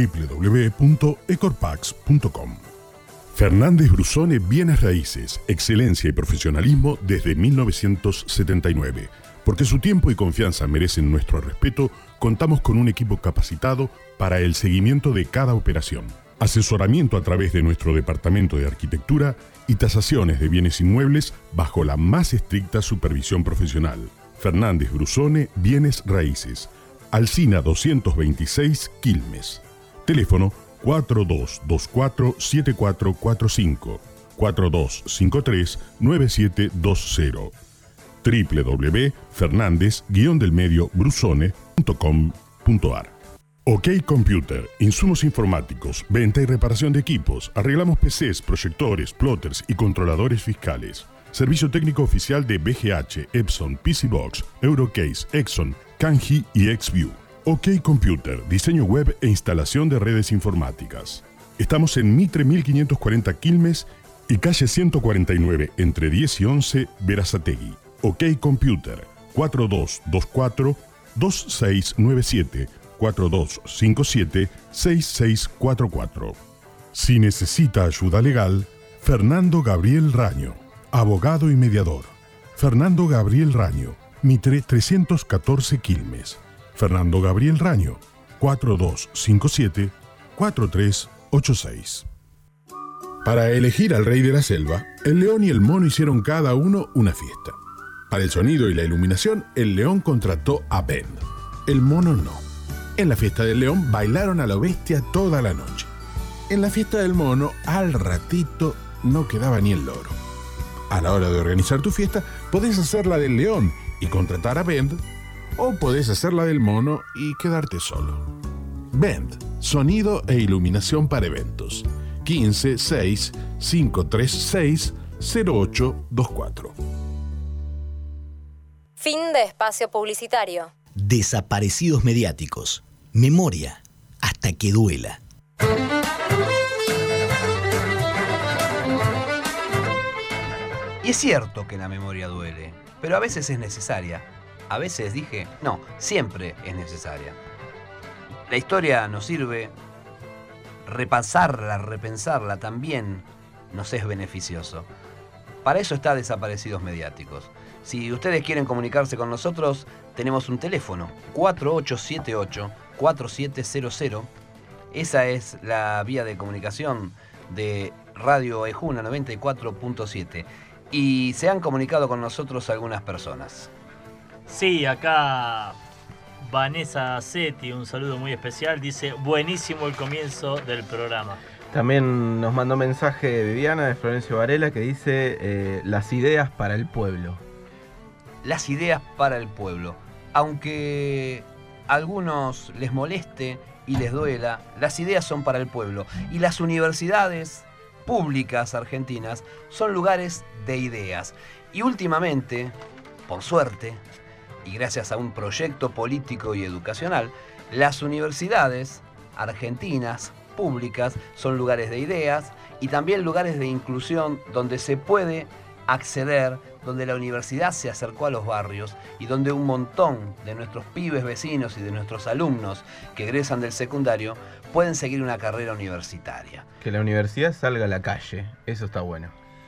Speaker 3: www.ecorpax.com. Fernández Brusone Bienes Raíces, excelencia y profesionalismo desde 1979. Porque su tiempo y confianza merecen nuestro respeto, contamos con un equipo capacitado para el seguimiento de cada operación. Asesoramiento a través de nuestro departamento de arquitectura y tasaciones de bienes inmuebles bajo la más estricta supervisión profesional. Fernández Brusone Bienes Raíces. Alsina 226 Quilmes. Teléfono 4224-7445, 4253-9720. www.fernandez-brusone.com.ar. OK Computer, insumos informáticos, venta y reparación de equipos. Arreglamos PCs, proyectores, plotters y controladores fiscales. Servicio técnico oficial de BGH, Epson, PCBox, Eurocase, Exxon, Kanji y XView. OK Computer, diseño web e instalación de redes informáticas. Estamos en Mitre 1540 Quilmes y calle 149 entre 10 y 11 Berazategui. OK Computer 4224-2697 4257-6644. Si necesita ayuda legal, Fernando Gabriel Raño, abogado y mediador. Fernando Gabriel Raño, Mitre 314 Quilmes. Fernando Gabriel Raño, 4257-4386. Para elegir al rey de la selva, el león y el mono hicieron cada uno una fiesta. Para el sonido y la iluminación, el león contrató a Bend. El mono no. En la fiesta del león bailaron a lo bestia toda la noche. En la fiesta del mono, al ratito, no quedaba ni el loro. A la hora de organizar tu fiesta, podés hacer la del león y contratar a Bend, o podés hacer la del mono y quedarte solo. Bend, sonido e iluminación para eventos. 15 6 536 0824.
Speaker 1: Fin de espacio publicitario.
Speaker 4: Desaparecidos mediáticos. Memoria hasta que duela.
Speaker 5: Y es cierto que la memoria duele, pero a veces es necesaria. A veces no, siempre es necesaria. La historia nos sirve, repasarla, repensarla también nos es beneficioso. Para eso está Desaparecidos Mediáticos. Si ustedes quieren comunicarse con nosotros, tenemos un teléfono, 4878-4700. Esa es la vía de comunicación de Radio Ejuna 94.7. Y se han comunicado con nosotros algunas personas.
Speaker 7: Sí, acá Vanessa Setti, un saludo muy especial, dice: buenísimo el comienzo del programa.
Speaker 6: También nos mandó mensaje Viviana de Florencio Varela que dice las ideas para el pueblo.
Speaker 5: Las ideas para el pueblo. Aunque a algunos les moleste y les duela, las ideas son para el pueblo. Y las universidades públicas argentinas son lugares de ideas. Y últimamente, por suerte, y gracias a un proyecto político y educacional, las universidades argentinas públicas son lugares de ideas y también lugares de inclusión donde se puede acceder, donde la universidad se acercó a los barrios y donde un montón de nuestros pibes vecinos y de nuestros alumnos que egresan del secundario pueden seguir una carrera universitaria.
Speaker 6: Que la universidad salga a la calle, eso está bueno.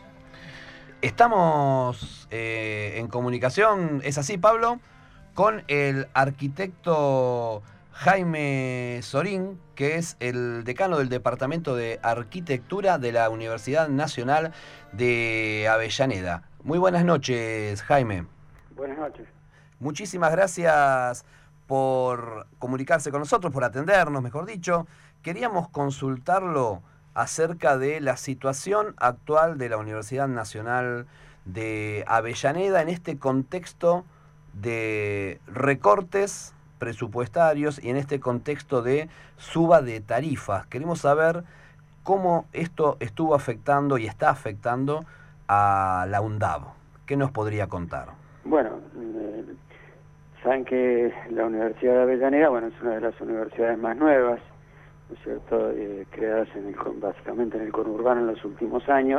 Speaker 5: Estamos en comunicación, ¿es así, Pablo? Con el arquitecto Jaime Sorín, que es el decano del Departamento de Arquitectura de la Universidad Nacional de Avellaneda. Muy buenas noches, Jaime.
Speaker 11: Buenas noches.
Speaker 5: Muchísimas gracias por comunicarse con nosotros, por atendernos, mejor dicho. Queríamos consultarlo acerca de la situación actual de la Universidad Nacional de Avellaneda en este contexto de recortes presupuestarios y en este contexto de suba de tarifas. Queremos saber cómo esto estuvo afectando y está afectando a la UNDAV. ¿Qué nos podría contar?
Speaker 11: Bueno, saben que la Universidad de Avellaneda, es una de las universidades más nuevas, ¿no es cierto?, creadas básicamente en el conurbano en los últimos años.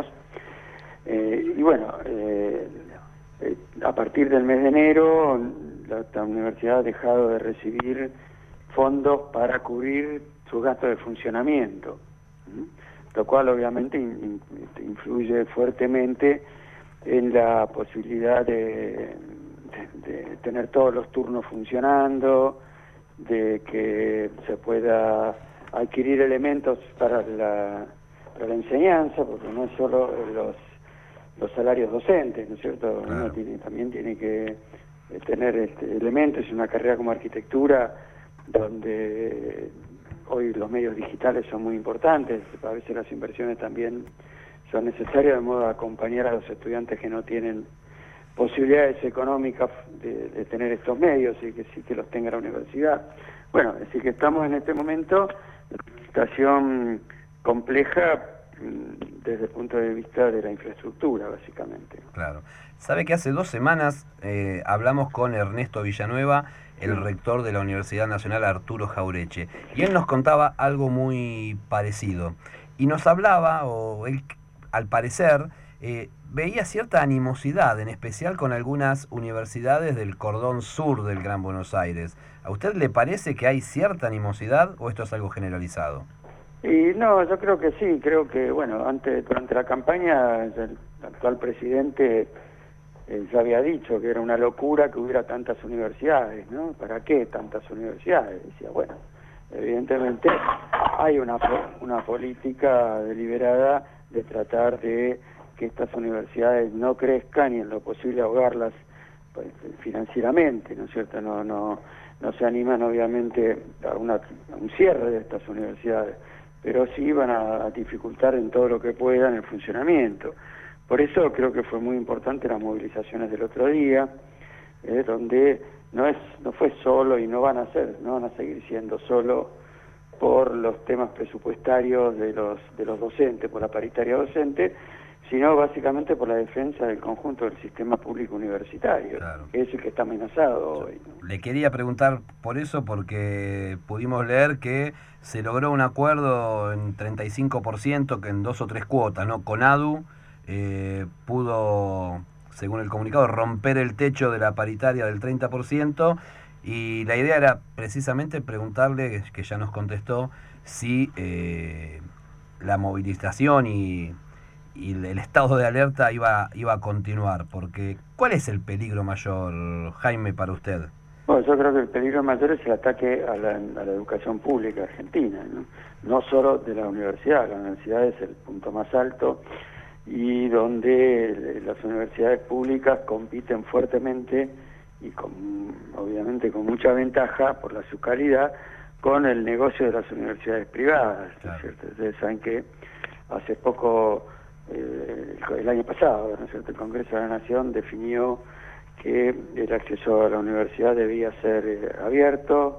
Speaker 11: A partir del mes de enero, la universidad ha dejado de recibir fondos para cubrir sus gastos de funcionamiento, lo cual obviamente influye fuertemente en la posibilidad de tener todos los turnos funcionando, de que se pueda adquirir elementos para la enseñanza, porque no es solo los salarios docentes, ¿no es cierto? Claro. Uno también tiene que tener elementos y una carrera como arquitectura donde hoy los medios digitales son muy importantes, a veces las inversiones también son necesarias de modo a acompañar a los estudiantes que no tienen posibilidades económicas de tener estos medios y que sí que los tenga la universidad. Bueno, es decir que estamos en este momento en una situación compleja desde el punto de vista de la infraestructura, básicamente.
Speaker 5: Claro. Sabe que hace 2 semanas hablamos con Ernesto Villanueva, el rector de la Universidad Nacional Arturo Jaureche, y él nos contaba algo muy parecido. Y nos hablaba, o él, al parecer, veía cierta animosidad, en especial con algunas universidades del cordón sur del Gran Buenos Aires. ¿A usted le parece que hay cierta animosidad o esto es algo generalizado?
Speaker 11: Y no, yo creo que sí, creo que, bueno, durante la campaña el actual presidente ya había dicho que era una locura que hubiera tantas universidades, ¿no? ¿Para qué tantas universidades? Decía, bueno, evidentemente hay una política deliberada de tratar de que estas universidades no crezcan y en lo posible ahogarlas pues, financieramente, ¿no es cierto? No se animan obviamente a un cierre de estas universidades, pero sí van a dificultar en todo lo que puedan el funcionamiento. Por eso creo que fue muy importante las movilizaciones del otro día, donde no fue solo y no van a seguir siendo solo por los temas presupuestarios de los docentes, por la paritaria docente, sino básicamente por la defensa del conjunto del sistema público universitario, claro, que es el que está amenazado hoy, ¿no?
Speaker 5: Le quería preguntar por eso, porque pudimos leer que se logró un acuerdo en 35%, que en 2 o 3 cuotas, ¿no? CONADU pudo, según el comunicado, romper el techo de la paritaria del 30%, y la idea era precisamente preguntarle, que ya nos contestó, si la movilización y el estado de alerta iba a continuar, porque ¿cuál es el peligro mayor, Jaime, para usted?
Speaker 11: Bueno, yo creo que el peligro mayor es el ataque a la educación pública argentina, no solo de la universidad es el punto más alto y donde las universidades públicas compiten fuertemente y obviamente con mucha ventaja por su calidad con el negocio de las universidades privadas, ¿no es cierto? Ustedes saben que hace poco, el año pasado, ¿no es cierto?, el Congreso de la Nación definió que el acceso a la universidad debía ser abierto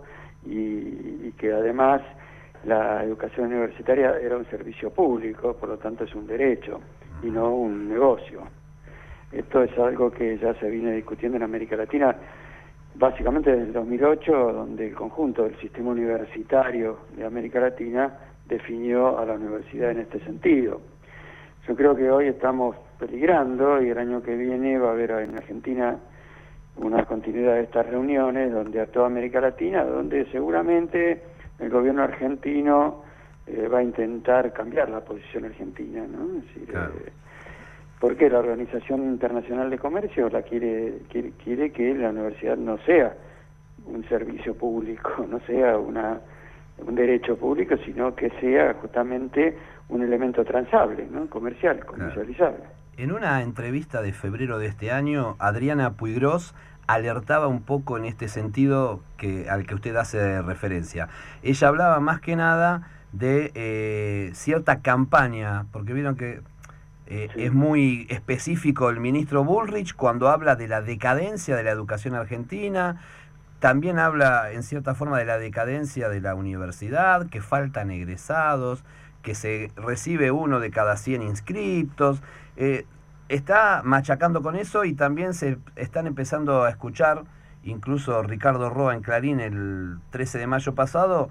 Speaker 11: y que además la educación universitaria era un servicio público, por lo tanto es un derecho y no un negocio. Esto es algo que ya se viene discutiendo en América Latina básicamente desde el 2008, donde el conjunto del sistema universitario de América Latina definió a la universidad en este sentido. Yo creo que hoy estamos peligrando y el año que viene va a haber en Argentina una continuidad de estas reuniones donde a toda América Latina, donde seguramente el gobierno argentino va a intentar cambiar la posición argentina, ¿no? Es decir,
Speaker 5: claro.
Speaker 11: Porque la Organización Internacional de Comercio quiere que la universidad no sea un servicio público, no sea un derecho público, sino que sea justamente un elemento transable, ¿no? comercializable.
Speaker 5: Claro. En una entrevista de febrero de este año, Adriana Puigros alertaba un poco en este sentido al que usted hace referencia. Ella hablaba más que nada de cierta campaña, porque vieron que sí, es muy específico el ministro Bullrich cuando habla de la decadencia de la educación argentina. También habla en cierta forma de la decadencia de la universidad, que faltan egresados, que se recibe 1 de cada 100 inscriptos. Está machacando con eso y también se están empezando a escuchar, incluso Ricardo Roa en Clarín el 13 de mayo pasado,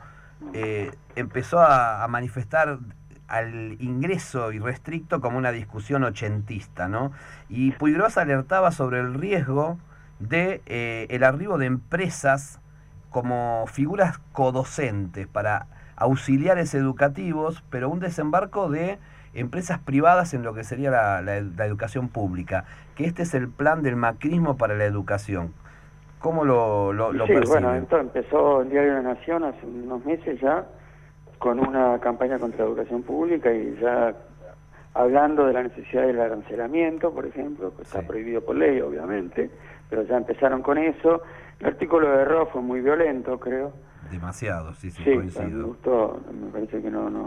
Speaker 5: empezó a manifestar al ingreso irrestricto como una discusión ochentista, ¿no? Y Puigros alertaba sobre el riesgo de el arribo de empresas como figuras codocentes para auxiliares educativos, pero un desembarco de empresas privadas en lo que sería la educación pública, que este es el plan del macrismo para la educación. ¿Cómo lo percibe?
Speaker 11: Bueno, esto empezó en Diario de la Nación hace unos meses ya, con una campaña contra la educación pública y ya hablando de la necesidad del arancelamiento, por ejemplo, que está prohibido por ley, obviamente, pero ya empezaron con eso. El artículo de Roa fue muy violento, creo.
Speaker 5: Demasiado, sí, coincido.
Speaker 11: Me parece que no,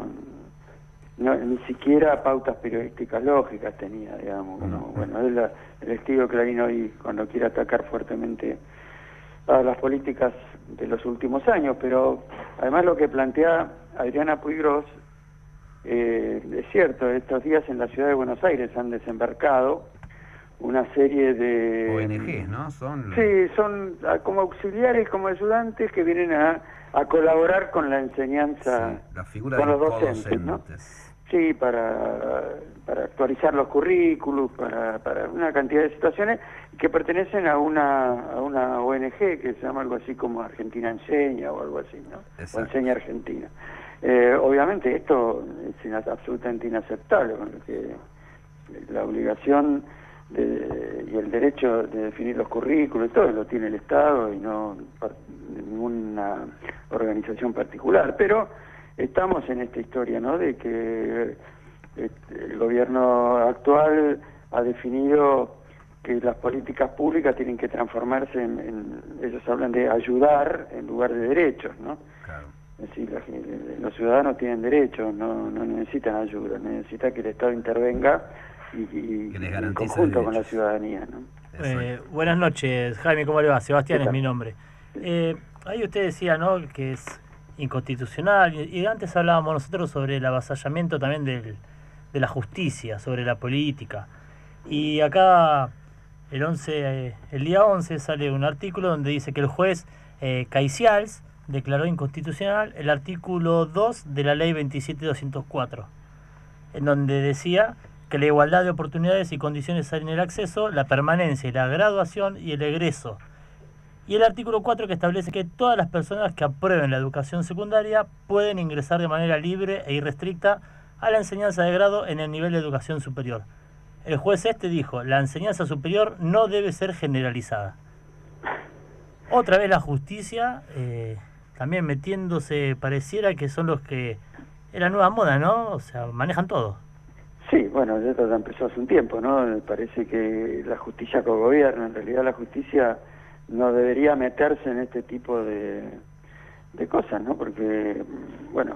Speaker 11: ni siquiera pautas periodísticas lógicas tenía, digamos. Bueno, es el estilo Clarín hoy cuando quiere atacar fuertemente a las políticas de los últimos años, pero además lo que plantea Adriana Puigros Es cierto, estos días en la ciudad de Buenos Aires han desembarcado una serie de...
Speaker 5: ONG, ¿no?
Speaker 11: Sí, son como auxiliares, como ayudantes que vienen a colaborar con la enseñanza,
Speaker 5: sí, la figura
Speaker 11: con
Speaker 5: de
Speaker 11: los docentes, ¿no? Sí, para actualizar los currículos, para una cantidad de situaciones que pertenecen a una ONG que se llama algo así como Argentina Enseña o algo así, ¿no? Exacto. O Enseña Argentina. Obviamente esto es absolutamente inaceptable, porque la obligación y el derecho de definir los currículos, todo lo tiene el Estado y no ninguna organización particular, pero estamos en esta historia, ¿no?, de que el gobierno actual ha definido que las políticas públicas tienen que transformarse ellos hablan de ayudar en lugar de derechos, ¿no?
Speaker 5: Claro.
Speaker 11: Es decir, los ciudadanos tienen derechos, no necesitan ayuda, necesitan que el Estado intervenga y en conjunto con la ciudadanía, ¿no?
Speaker 7: Buenas noches, Jaime, ¿cómo le va? Sebastián es mi nombre. Ahí usted decía, ¿no?, que es inconstitucional, y antes hablábamos nosotros sobre el avasallamiento también de la justicia, sobre la política, y acá el día 11 sale un artículo donde dice que el juez Caicials declaró inconstitucional el artículo 2 de la ley 27.204, en donde decía que la igualdad de oportunidades y condiciones en el acceso, la permanencia y la graduación y el egreso. Y el artículo 4 que establece que todas las personas que aprueben la educación secundaria pueden ingresar de manera libre e irrestricta a la enseñanza de grado en el nivel de educación superior. El juez dijo, la enseñanza superior no debe ser generalizada. Otra vez la justicia, también metiéndose, pareciera que son los que... Es la nueva moda, ¿no? O sea, manejan todo.
Speaker 11: Sí, bueno, esto ya empezó hace un tiempo, ¿no? Me parece que la justicia cogobierna, en realidad la justicia no debería meterse en este tipo de cosas, ¿no? Porque, bueno,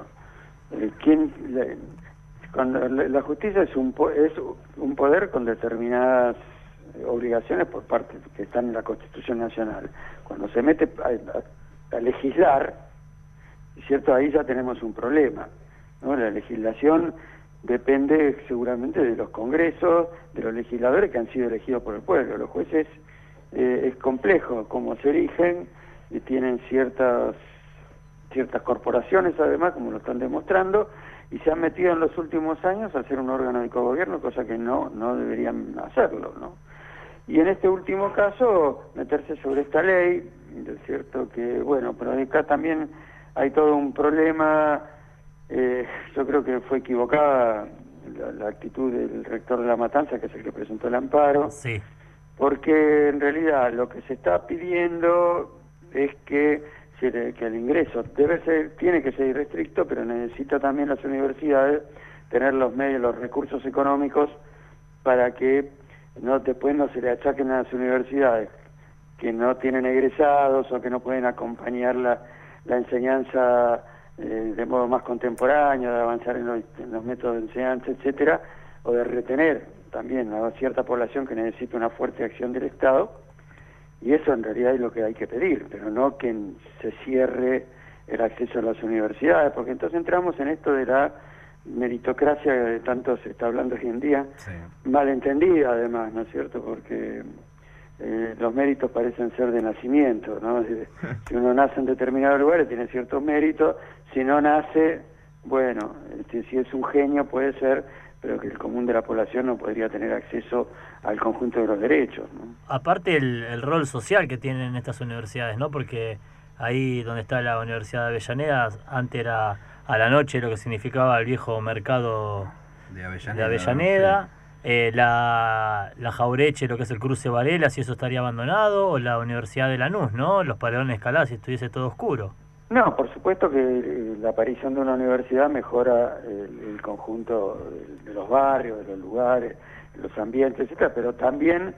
Speaker 11: cuando la justicia es un poder con determinadas obligaciones por parte que están en la Constitución Nacional. Cuando se mete a legislar, ¿cierto? Ahí ya tenemos un problema, ¿no? La legislación depende seguramente de los congresos, de los legisladores que han sido elegidos por el pueblo. Los jueces es complejo cómo se eligen y tienen ciertas corporaciones además, como lo están demostrando, y se han metido en los últimos años a hacer un órgano de cogobierno, cosa que no deberían hacerlo, ¿no? Y en este último caso, meterse sobre esta ley, es cierto que, bueno, pero acá también hay todo un problema. Yo creo que fue equivocada la actitud del rector de La Matanza, que es el que presentó el amparo,
Speaker 7: sí,
Speaker 11: porque en realidad lo que se está pidiendo es que el ingreso tiene que ser irrestricto, pero necesita también las universidades tener los medios, los recursos económicos para que después no se le achaquen a las universidades que no tienen egresados o que no pueden acompañar la enseñanza de modo más contemporáneo, de avanzar en los métodos de enseñanza, etcétera, o de retener también a cierta población que necesita una fuerte acción del Estado, y eso en realidad es lo que hay que pedir, pero no que se cierre el acceso a las universidades, porque entonces entramos en esto de la meritocracia de tanto se está hablando hoy en día, sí, malentendida además, ¿no es cierto?, porque los méritos parecen ser de nacimiento, ¿no? Si uno nace en determinados lugares tiene ciertos méritos, si no nace, bueno, si es un genio puede ser, pero que el común de la población no podría tener acceso al conjunto de los derechos, ¿no?
Speaker 7: Aparte el rol social que tienen estas universidades, ¿no? Porque ahí donde está la Universidad de Avellaneda, antes era a la noche lo que significaba el viejo mercado de Avellaneda. Sí. La Jaureche, lo que es el cruce Varela, si eso estaría abandonado, o la Universidad de Lanús, ¿no? Los Paleones Escalá, si estuviese todo oscuro.
Speaker 11: No, por supuesto que la aparición de una universidad mejora el conjunto de los barrios, de los lugares, de los ambientes, etcétera, pero también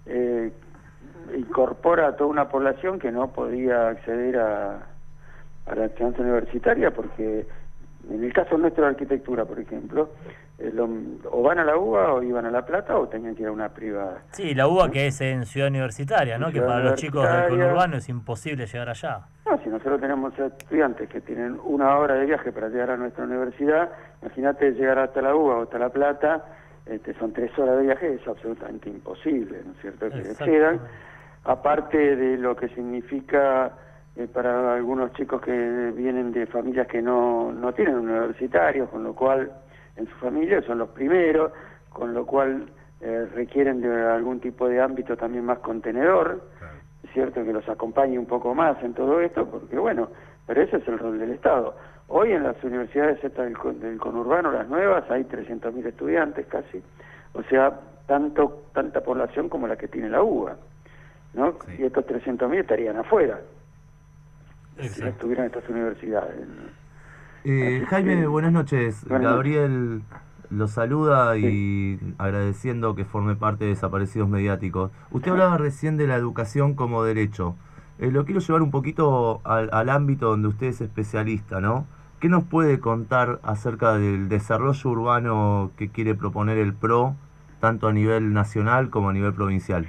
Speaker 11: incorpora a toda una población que no podía acceder a la enseñanza universitaria porque En el caso nuestro de arquitectura, por ejemplo, o van a la UBA o iban a La Plata o tenían que ir a una privada.
Speaker 7: Sí, la UBA que es en Ciudad Universitaria, ¿no? Que para los chicos del conurbano es imposible llegar allá.
Speaker 11: No, si nosotros tenemos estudiantes que tienen 1 hora de viaje para llegar a nuestra universidad, imagínate llegar hasta la UBA o hasta La Plata, son 3 horas de viaje, es absolutamente imposible, ¿no es cierto? Que excedan, aparte de lo que significa para algunos chicos que vienen de familias que no tienen universitarios, con lo cual en su familia son los primeros, con lo cual requieren de algún tipo de ámbito también más contenedor, es cierto, que los acompañe un poco más en todo esto, porque bueno, pero ese es el rol del Estado. Hoy en las universidades del conurbano, las nuevas, hay 300.000 estudiantes casi, o sea, tanta población como la que tiene la UBA, ¿no? Sí. Y estos 300.000 estarían afuera, si no estuvieran estas universidades.
Speaker 8: Jaime, buenas noches. Gabriel lo saluda y agradeciendo que forme parte de Desaparecidos Mediáticos. Usted hablaba recién de la educación como derecho. Lo quiero llevar un poquito al ámbito donde usted es especialista, ¿no? ¿Qué nos puede contar acerca del desarrollo urbano que quiere proponer el PRO, tanto a nivel nacional como a nivel provincial?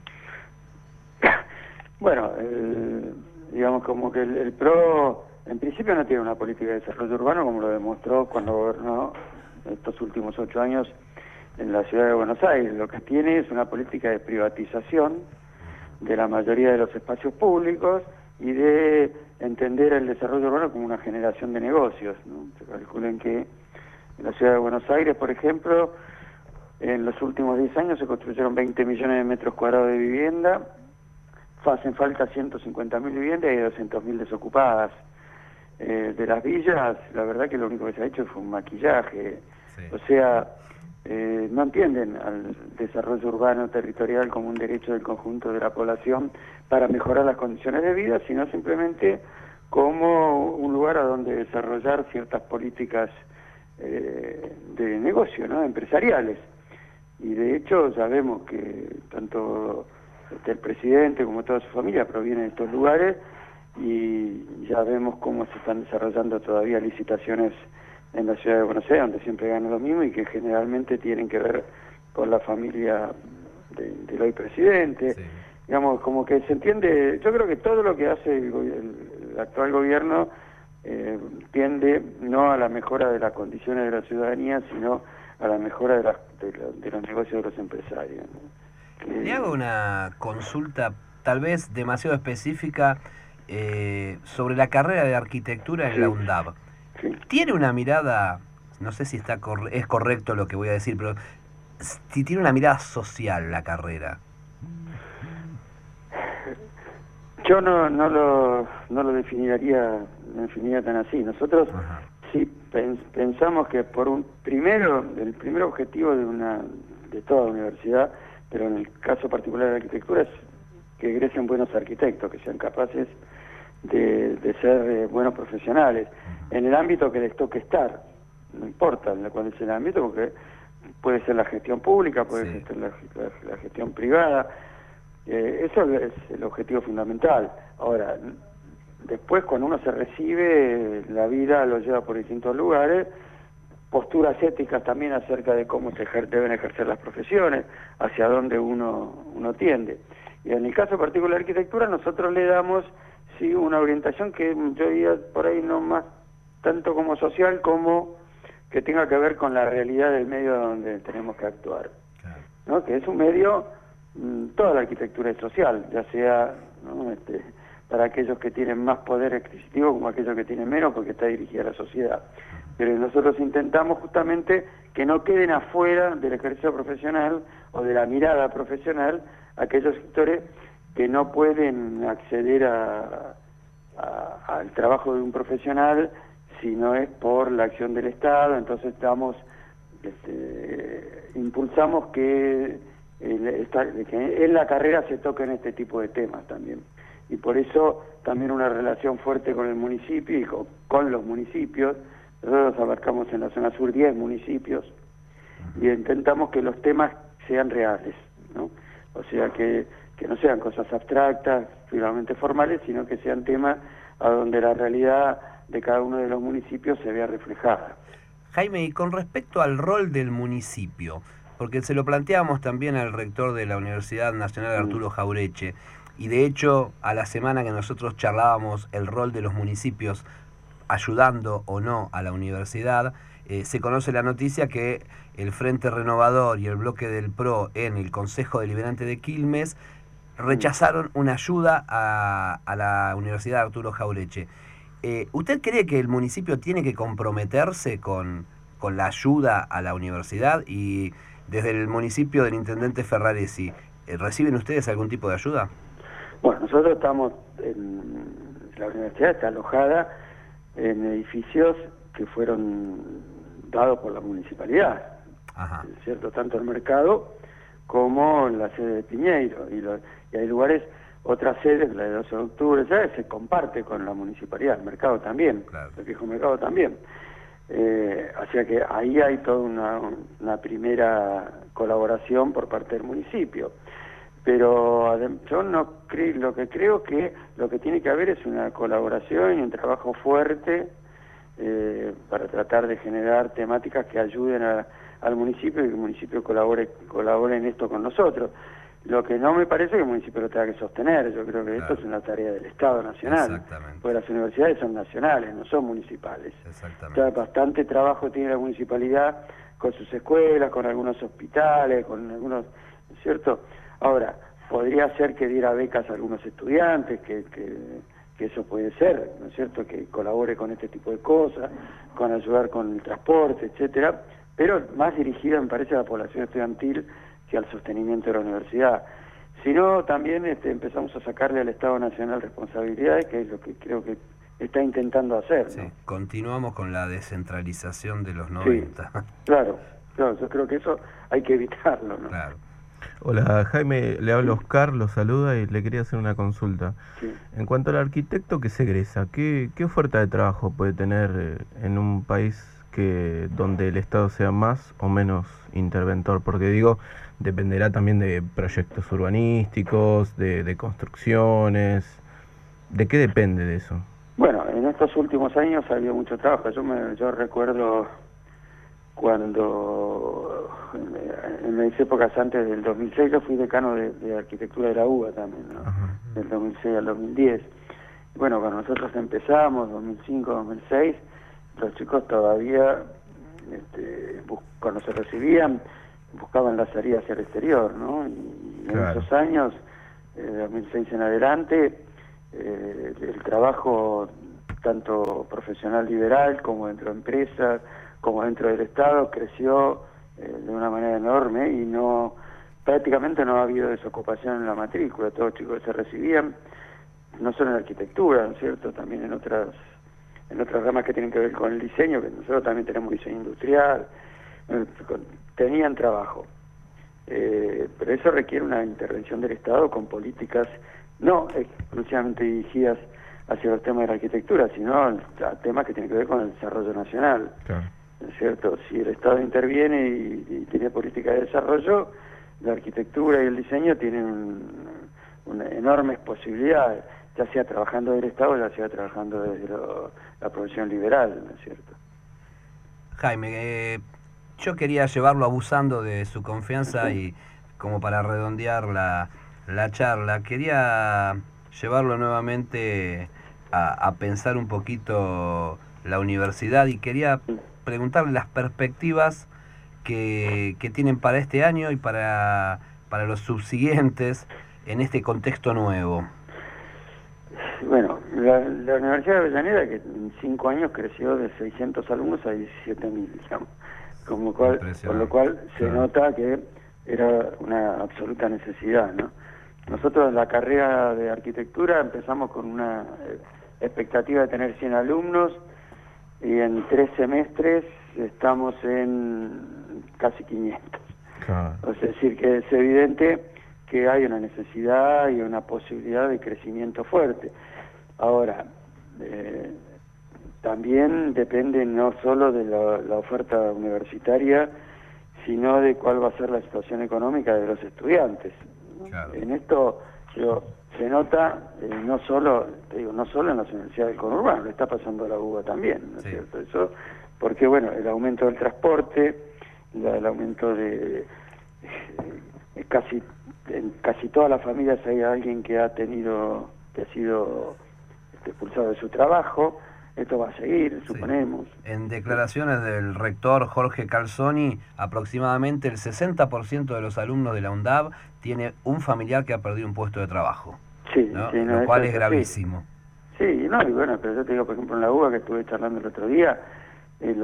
Speaker 11: Bueno, digamos como que el PRO en principio no tiene una política de desarrollo urbano, como lo demostró cuando gobernó estos últimos 8 años en la ciudad de Buenos Aires. Lo que tiene es una política de privatización de la mayoría de los espacios públicos y de entender el desarrollo urbano como una generación de negocios, ¿no? Se calculen que en la ciudad de Buenos Aires, por ejemplo, en los últimos 10 años se construyeron 20 millones de metros cuadrados de vivienda, hacen falta 150.000 viviendas y hay 200.000 desocupadas. De las villas, la verdad que lo único que se ha hecho fue un maquillaje. Sí. O sea, no entienden al desarrollo urbano territorial como un derecho del conjunto de la población para mejorar las condiciones de vida, sino simplemente como un lugar a donde desarrollar ciertas políticas de negocio, ¿no? Empresariales. Y de hecho sabemos que tanto el presidente como toda su familia provienen de estos lugares, y ya vemos cómo se están desarrollando todavía licitaciones en la ciudad de Buenos Aires, donde siempre gana lo mismo y que generalmente tienen que ver con la familia del hoy presidente. Sí. Digamos, como que se entiende, yo creo que todo lo que hace el actual gobierno tiende no a la mejora de las condiciones de la ciudadanía, sino a la mejora de los negocios de los empresarios, ¿no?
Speaker 5: Le hago una consulta tal vez demasiado específica sobre la carrera de arquitectura en la UNDAB. Sí. Tiene una mirada, no sé si es correcto lo que voy a decir, pero si tiene una mirada social la carrera.
Speaker 11: Yo no lo definiría tan así. Nosotros sí pensamos que el primer objetivo de toda universidad, pero en el caso particular de la arquitectura, es que egresen buenos arquitectos, que sean capaces de ser buenos profesionales en el ámbito que les toque estar, no importa en cuál es el ámbito, porque puede ser la gestión pública, puede ser la gestión privada. Eso es el objetivo fundamental. Ahora, después cuando uno se recibe, la vida lo lleva por distintos lugares, posturas éticas también acerca de cómo deben ejercer las profesiones, hacia dónde uno tiende. Y en el caso particular de la arquitectura, nosotros le damos sí una orientación que yo diría por ahí no más tanto como social, como que tenga que ver con la realidad del medio donde tenemos que actuar, ¿no? Que es un medio, toda la arquitectura es social, ya sea, ¿no? Para aquellos que tienen más poder adquisitivo como aquellos que tienen menos, porque está dirigida a la sociedad. Pero nosotros intentamos justamente que no queden afuera del ejercicio profesional o de la mirada profesional aquellos sectores que no pueden acceder al trabajo de un profesional si no es por la acción del Estado. Entonces impulsamos que en la carrera se toquen este tipo de temas también. Y por eso también una relación fuerte con el municipio y con los municipios. Nosotros abarcamos en la zona sur 10 municipios y intentamos que los temas sean reales, ¿no? O sea, que no sean cosas abstractas, finalmente formales, sino que sean temas a donde la realidad de cada uno de los municipios se vea reflejada.
Speaker 5: Jaime, y con respecto al rol del municipio, porque se lo planteamos también al rector de la Universidad Nacional Arturo Jauretche, y de hecho a la semana que nosotros charlábamos el rol de los municipios ayudando o no a la universidad, se conoce la noticia que el Frente Renovador y el bloque del PRO en el Consejo Deliberante de Quilmes rechazaron una ayuda a la Universidad Arturo Jauretche. ¿Usted cree que el municipio tiene que comprometerse con la ayuda a la universidad? Y desde el municipio del intendente Ferraresi, ¿reciben ustedes algún tipo de ayuda?
Speaker 11: Bueno, nosotros estamos la universidad está alojada en edificios que fueron dados por la municipalidad, ¿cierto? Tanto el mercado como la sede de Piñeiro, y hay lugares, otras sedes, la de 12 de octubre, ¿sabes? Se comparte con la municipalidad, el mercado también, claro. El viejo mercado también. O sea que ahí hay toda una primera colaboración por parte del municipio. Pero yo no creo, lo que creo que lo que tiene que haber es una colaboración y un trabajo fuerte para tratar de generar temáticas que ayuden al municipio y que el municipio colabore en esto con nosotros. Lo que no me parece que el municipio lo tenga que sostener. Yo creo que esto es una tarea del Estado Nacional, porque las universidades son nacionales, no son municipales. O sea, bastante trabajo tiene la municipalidad con sus escuelas, con algunos hospitales, con algunos, ¿cierto? Ahora, podría ser que diera becas a algunos estudiantes, que eso puede ser, ¿no es cierto?, que colabore con este tipo de cosas, con ayudar con el transporte, etcétera, pero más dirigida, me parece, a la población estudiantil que al sostenimiento de la universidad. Si no, también empezamos a sacarle al Estado Nacional responsabilidades, que es lo que creo que está intentando hacer, ¿no?
Speaker 5: Continuamos con la descentralización de los 90.
Speaker 11: Sí, claro, yo creo que eso hay que evitarlo, ¿no?
Speaker 5: Claro.
Speaker 6: Hola Jaime, le hablo Oscar, lo saluda y le quería hacer una consulta.
Speaker 11: Sí.
Speaker 6: En cuanto al arquitecto que se egresa, ¿qué oferta de trabajo puede tener en un país donde el Estado sea más o menos interventor? Porque digo, dependerá también de proyectos urbanísticos, de construcciones. ¿De qué depende de eso?
Speaker 11: Bueno, en estos últimos años ha habido mucho trabajo. Yo recuerdo cuando en mis épocas antes del 2006, yo fui decano de arquitectura de la UBA también, ¿no? Del 2006 al 2010. Bueno, cuando nosotros empezamos, 2005, 2006, los chicos todavía, cuando se recibían, buscaban la salida hacia el exterior, ¿no? Y en esos años, 2006 en adelante, el trabajo tanto profesional liberal como dentro de empresas, como dentro del Estado, creció de una manera enorme y prácticamente no ha habido desocupación en la matrícula. Todos los chicos que se recibían, no solo en arquitectura, ¿no es cierto?, también en otras ramas que tienen que ver con el diseño, que nosotros también tenemos diseño industrial, tenían trabajo. Pero eso requiere una intervención del Estado con políticas no exclusivamente dirigidas hacia los temas de la arquitectura, sino a temas que tienen que ver con el desarrollo nacional.
Speaker 6: Claro.
Speaker 11: ¿No es cierto? Si el Estado interviene y tiene política de desarrollo, la arquitectura y el diseño tienen enormes posibilidades, ya sea trabajando del Estado, ya sea trabajando desde la profesión liberal, ¿no es cierto?
Speaker 5: Jaime, yo quería llevarlo abusando de su confianza y como para redondear la charla, quería llevarlo nuevamente a pensar un poquito la universidad y quería preguntarle las perspectivas que tienen para este año y para los subsiguientes en este contexto nuevo.
Speaker 11: Bueno, la Universidad de Avellaneda, que en 5 años creció de 600 alumnos a 17.000, digamos, por lo cual se nota que era una absoluta necesidad, ¿no? Nosotros en la carrera de arquitectura empezamos con una expectativa de tener 100 alumnos y en 3 semestres estamos en casi 500.
Speaker 6: Claro.
Speaker 11: Es decir, que es evidente que hay una necesidad y una posibilidad de crecimiento fuerte. Ahora, también depende no solo de la oferta universitaria, sino de cuál va a ser la situación económica de los estudiantes. Claro. En esto se nota no solo en las universidades del conurbano, le está pasando a la UBA también, ¿no es cierto? Eso, porque bueno, el aumento del transporte, el aumento de en casi todas las familias hay alguien que ha sido expulsado de su trabajo. Esto va a seguir, suponemos.
Speaker 5: En declaraciones del rector Jorge Calzoni, aproximadamente el 60% de los alumnos de la UNDAB tiene un familiar que ha perdido un puesto de trabajo.
Speaker 11: Sí,
Speaker 5: ¿no?
Speaker 11: sí,
Speaker 5: Lo cual es gravísimo.
Speaker 11: Sí, no, y bueno, pero yo te digo, por ejemplo, en la UBA, que estuve charlando el otro día, en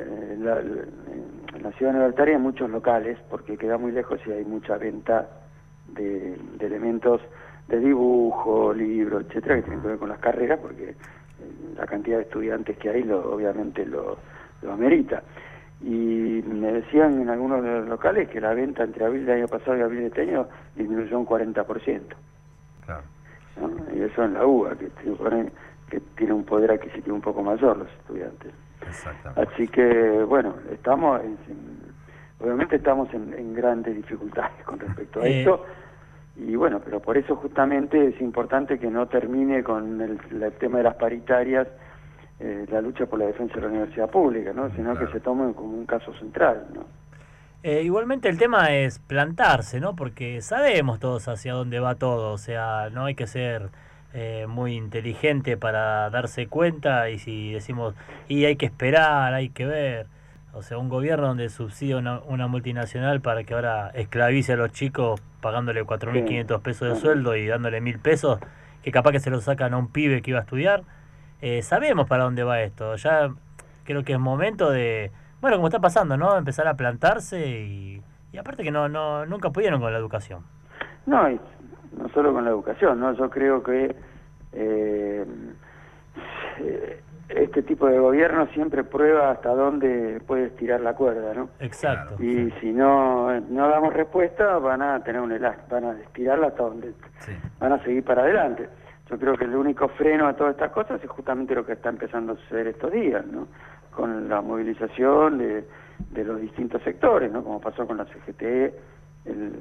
Speaker 11: la ciudad universitaria hay muchos locales, porque queda muy lejos y hay mucha venta de elementos de dibujo, libros, etcétera, que tienen que ver con las carreras, porque la cantidad de estudiantes que hay obviamente lo amerita. Y me decían en algunos de los locales que la venta entre abril del año pasado y abril de este año disminuyó un 40%.
Speaker 5: Claro.
Speaker 11: ¿No? Y eso en la UBA, que tiene un poder adquisitivo un poco mayor los estudiantes.
Speaker 5: Exactamente.
Speaker 11: Así que, bueno, obviamente estamos en grandes dificultades con respecto a esto. Y bueno, pero por eso justamente es importante que no termine con el tema de las paritarias, la lucha por la defensa de la universidad pública, ¿no? Sino que se tome como un caso central, ¿no?
Speaker 7: Igualmente el tema es plantarse, ¿no? Porque sabemos todos hacia dónde va todo, o sea, no hay que ser muy inteligente para darse cuenta, y si decimos, y hay que esperar, hay que ver. O sea, un gobierno donde subsidia una multinacional para que ahora esclavice a los chicos pagándole 4.500 pesos de sueldo y dándole 1.000 pesos, que capaz que se lo sacan a un pibe que iba a estudiar. Sabemos para dónde va esto. Ya creo que es momento de, bueno, como está pasando, ¿no? Empezar a plantarse y aparte que nunca pudieron con la educación.
Speaker 11: No, y no solo con la educación, ¿no? Yo creo que este tipo de gobierno siempre prueba hasta dónde puede estirar la cuerda, ¿no?
Speaker 7: Exacto.
Speaker 11: Y si no damos respuesta, van a tener van a estirarla hasta donde van a seguir para adelante. Yo creo que el único freno a todas estas cosas es justamente lo que está empezando a suceder estos días, ¿no? Con la movilización de los distintos sectores, ¿no? Como pasó con la CGT el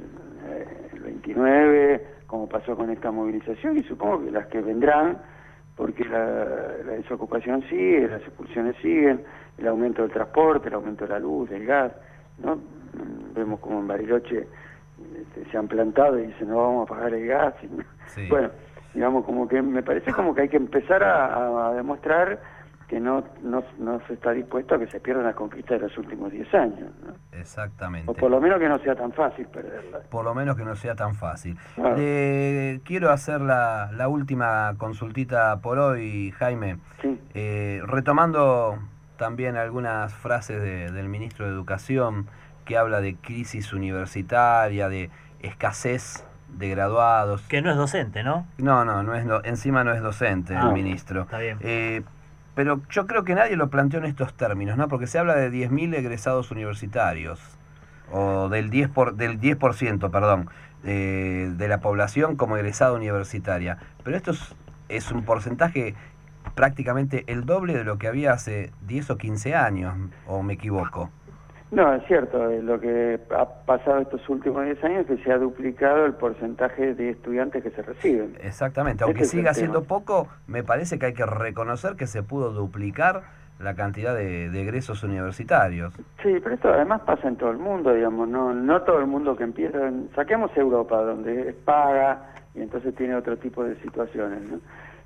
Speaker 11: 29, como pasó con esta movilización, y supongo que las que vendrán, porque la desocupación sigue, las expulsiones siguen, el aumento del transporte, el aumento de la luz, del gas, ¿no? Vemos como en Bariloche se han plantado y dicen no vamos a pagar el gas. Bueno, digamos, como que me parece como que hay que empezar a demostrar que no se está dispuesto a que se pierda la conquista de los últimos 10 años, ¿no?
Speaker 5: Exactamente.
Speaker 11: O por lo menos que no sea tan fácil perderla.
Speaker 5: Por lo menos que no sea tan fácil.
Speaker 11: Claro.
Speaker 5: Quiero hacer la última consultita por hoy, Jaime.
Speaker 11: Sí.
Speaker 5: Retomando también algunas frases del ministro de Educación, que habla de crisis universitaria, de escasez de graduados.
Speaker 7: Que no es docente, ¿no?
Speaker 5: No es encima no es docente el ministro.
Speaker 7: Está bien.
Speaker 5: Pero yo creo que nadie lo planteó en estos términos, ¿no? Porque se habla de 10.000 egresados universitarios, o del 10%, perdón, de la población como egresada universitaria. Pero esto es un porcentaje prácticamente el doble de lo que había hace 10 o 15 años, ¿o me equivoco?
Speaker 11: No, es cierto, lo que ha pasado estos últimos 10 años es que se ha duplicado el porcentaje de estudiantes que se reciben.
Speaker 5: Exactamente, aunque siga siendo poco, me parece que hay que reconocer que se pudo duplicar la cantidad de egresos universitarios.
Speaker 11: Sí, pero esto además pasa en todo el mundo, digamos, no todo el mundo que empieza, saquemos Europa, donde paga y entonces tiene otro tipo de situaciones, ¿no?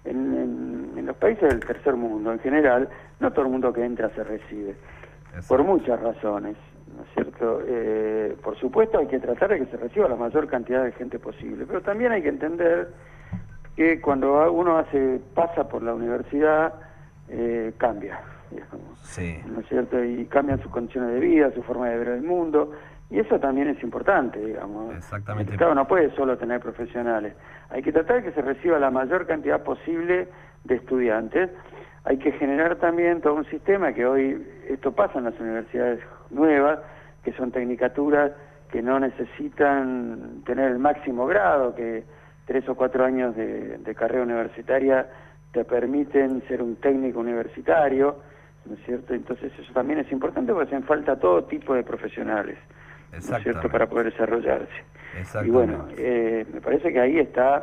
Speaker 11: En los países del tercer mundo, en general, no todo el mundo que entra se recibe. Exacto. Por muchas razones, ¿no es cierto? Por supuesto hay que tratar de que se reciba la mayor cantidad de gente posible, pero también hay que entender que cuando uno pasa por la universidad, cambia, digamos, ¿no es cierto? Y cambian sus condiciones de vida, su forma de ver el mundo, y eso también es importante, digamos.
Speaker 5: Exactamente.
Speaker 11: Claro, no puede solo tener profesionales, hay que tratar de que se reciba la mayor cantidad posible de estudiantes. Hay que generar también todo un sistema que hoy, esto pasa en las universidades nuevas, que son tecnicaturas que no necesitan tener el máximo grado, que 3 o 4 años de carrera universitaria te permiten ser un técnico universitario, ¿no es cierto? Entonces eso también es importante porque hacen falta todo tipo de profesionales, ¿no es cierto?, para poder desarrollarse. Y bueno, me parece que ahí está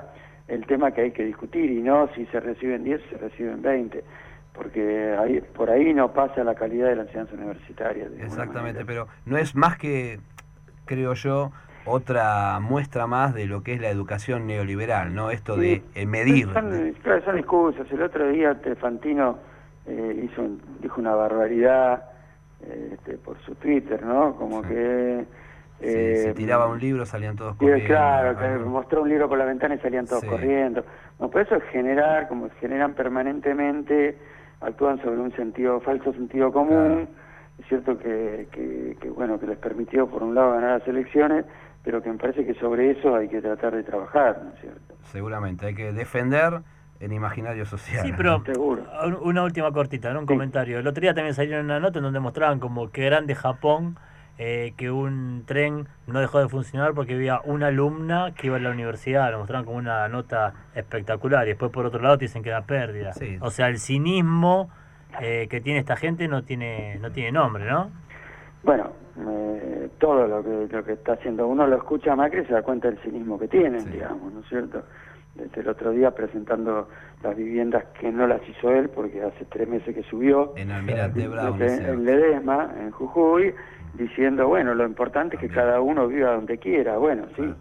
Speaker 11: el tema que hay que discutir, y no si se reciben 10 o se reciben 20, porque por ahí no pasa la calidad de la enseñanza universitaria.
Speaker 5: Exactamente, pero no es más que, creo yo, otra muestra más de lo que es la educación neoliberal, ¿no? Esto de medir.
Speaker 11: Son excusas. El otro día Fantino dijo una barbaridad por su Twitter, ¿no? Como que...
Speaker 5: se tiraba un libro, salían todos corriendo.
Speaker 11: Claro, que mostró un libro por la ventana y salían todos corriendo. No, por eso es generar, como generan permanentemente, actúan sobre un falso sentido común. Es cierto que les permitió por un lado ganar las elecciones, pero que me parece que sobre eso hay que tratar de trabajar, ¿no es cierto?
Speaker 5: Seguramente, hay que defender el imaginario social.
Speaker 7: Sí, pero
Speaker 11: seguro.
Speaker 7: Una última cortita, ¿no? Un comentario. El otro día también salieron una nota en donde mostraban como que grande Japón, que un tren no dejó de funcionar porque había una alumna que iba a la universidad. Lo mostraban como una nota espectacular y después por otro lado te dicen que da pérdida.
Speaker 5: Sí.
Speaker 7: O sea, el cinismo que tiene esta gente no tiene nombre, ¿no?
Speaker 11: Bueno, todo lo que está haciendo uno lo escucha a Macri y se da cuenta del cinismo que tienen, digamos, ¿no es cierto? Desde el otro día presentando las viviendas que no las hizo él porque hace 3 meses que subió
Speaker 5: en Almirante Brown,
Speaker 11: en Ledesma, en Jujuy, diciendo, bueno, lo importante es que cada uno viva donde quiera. Bueno, sí,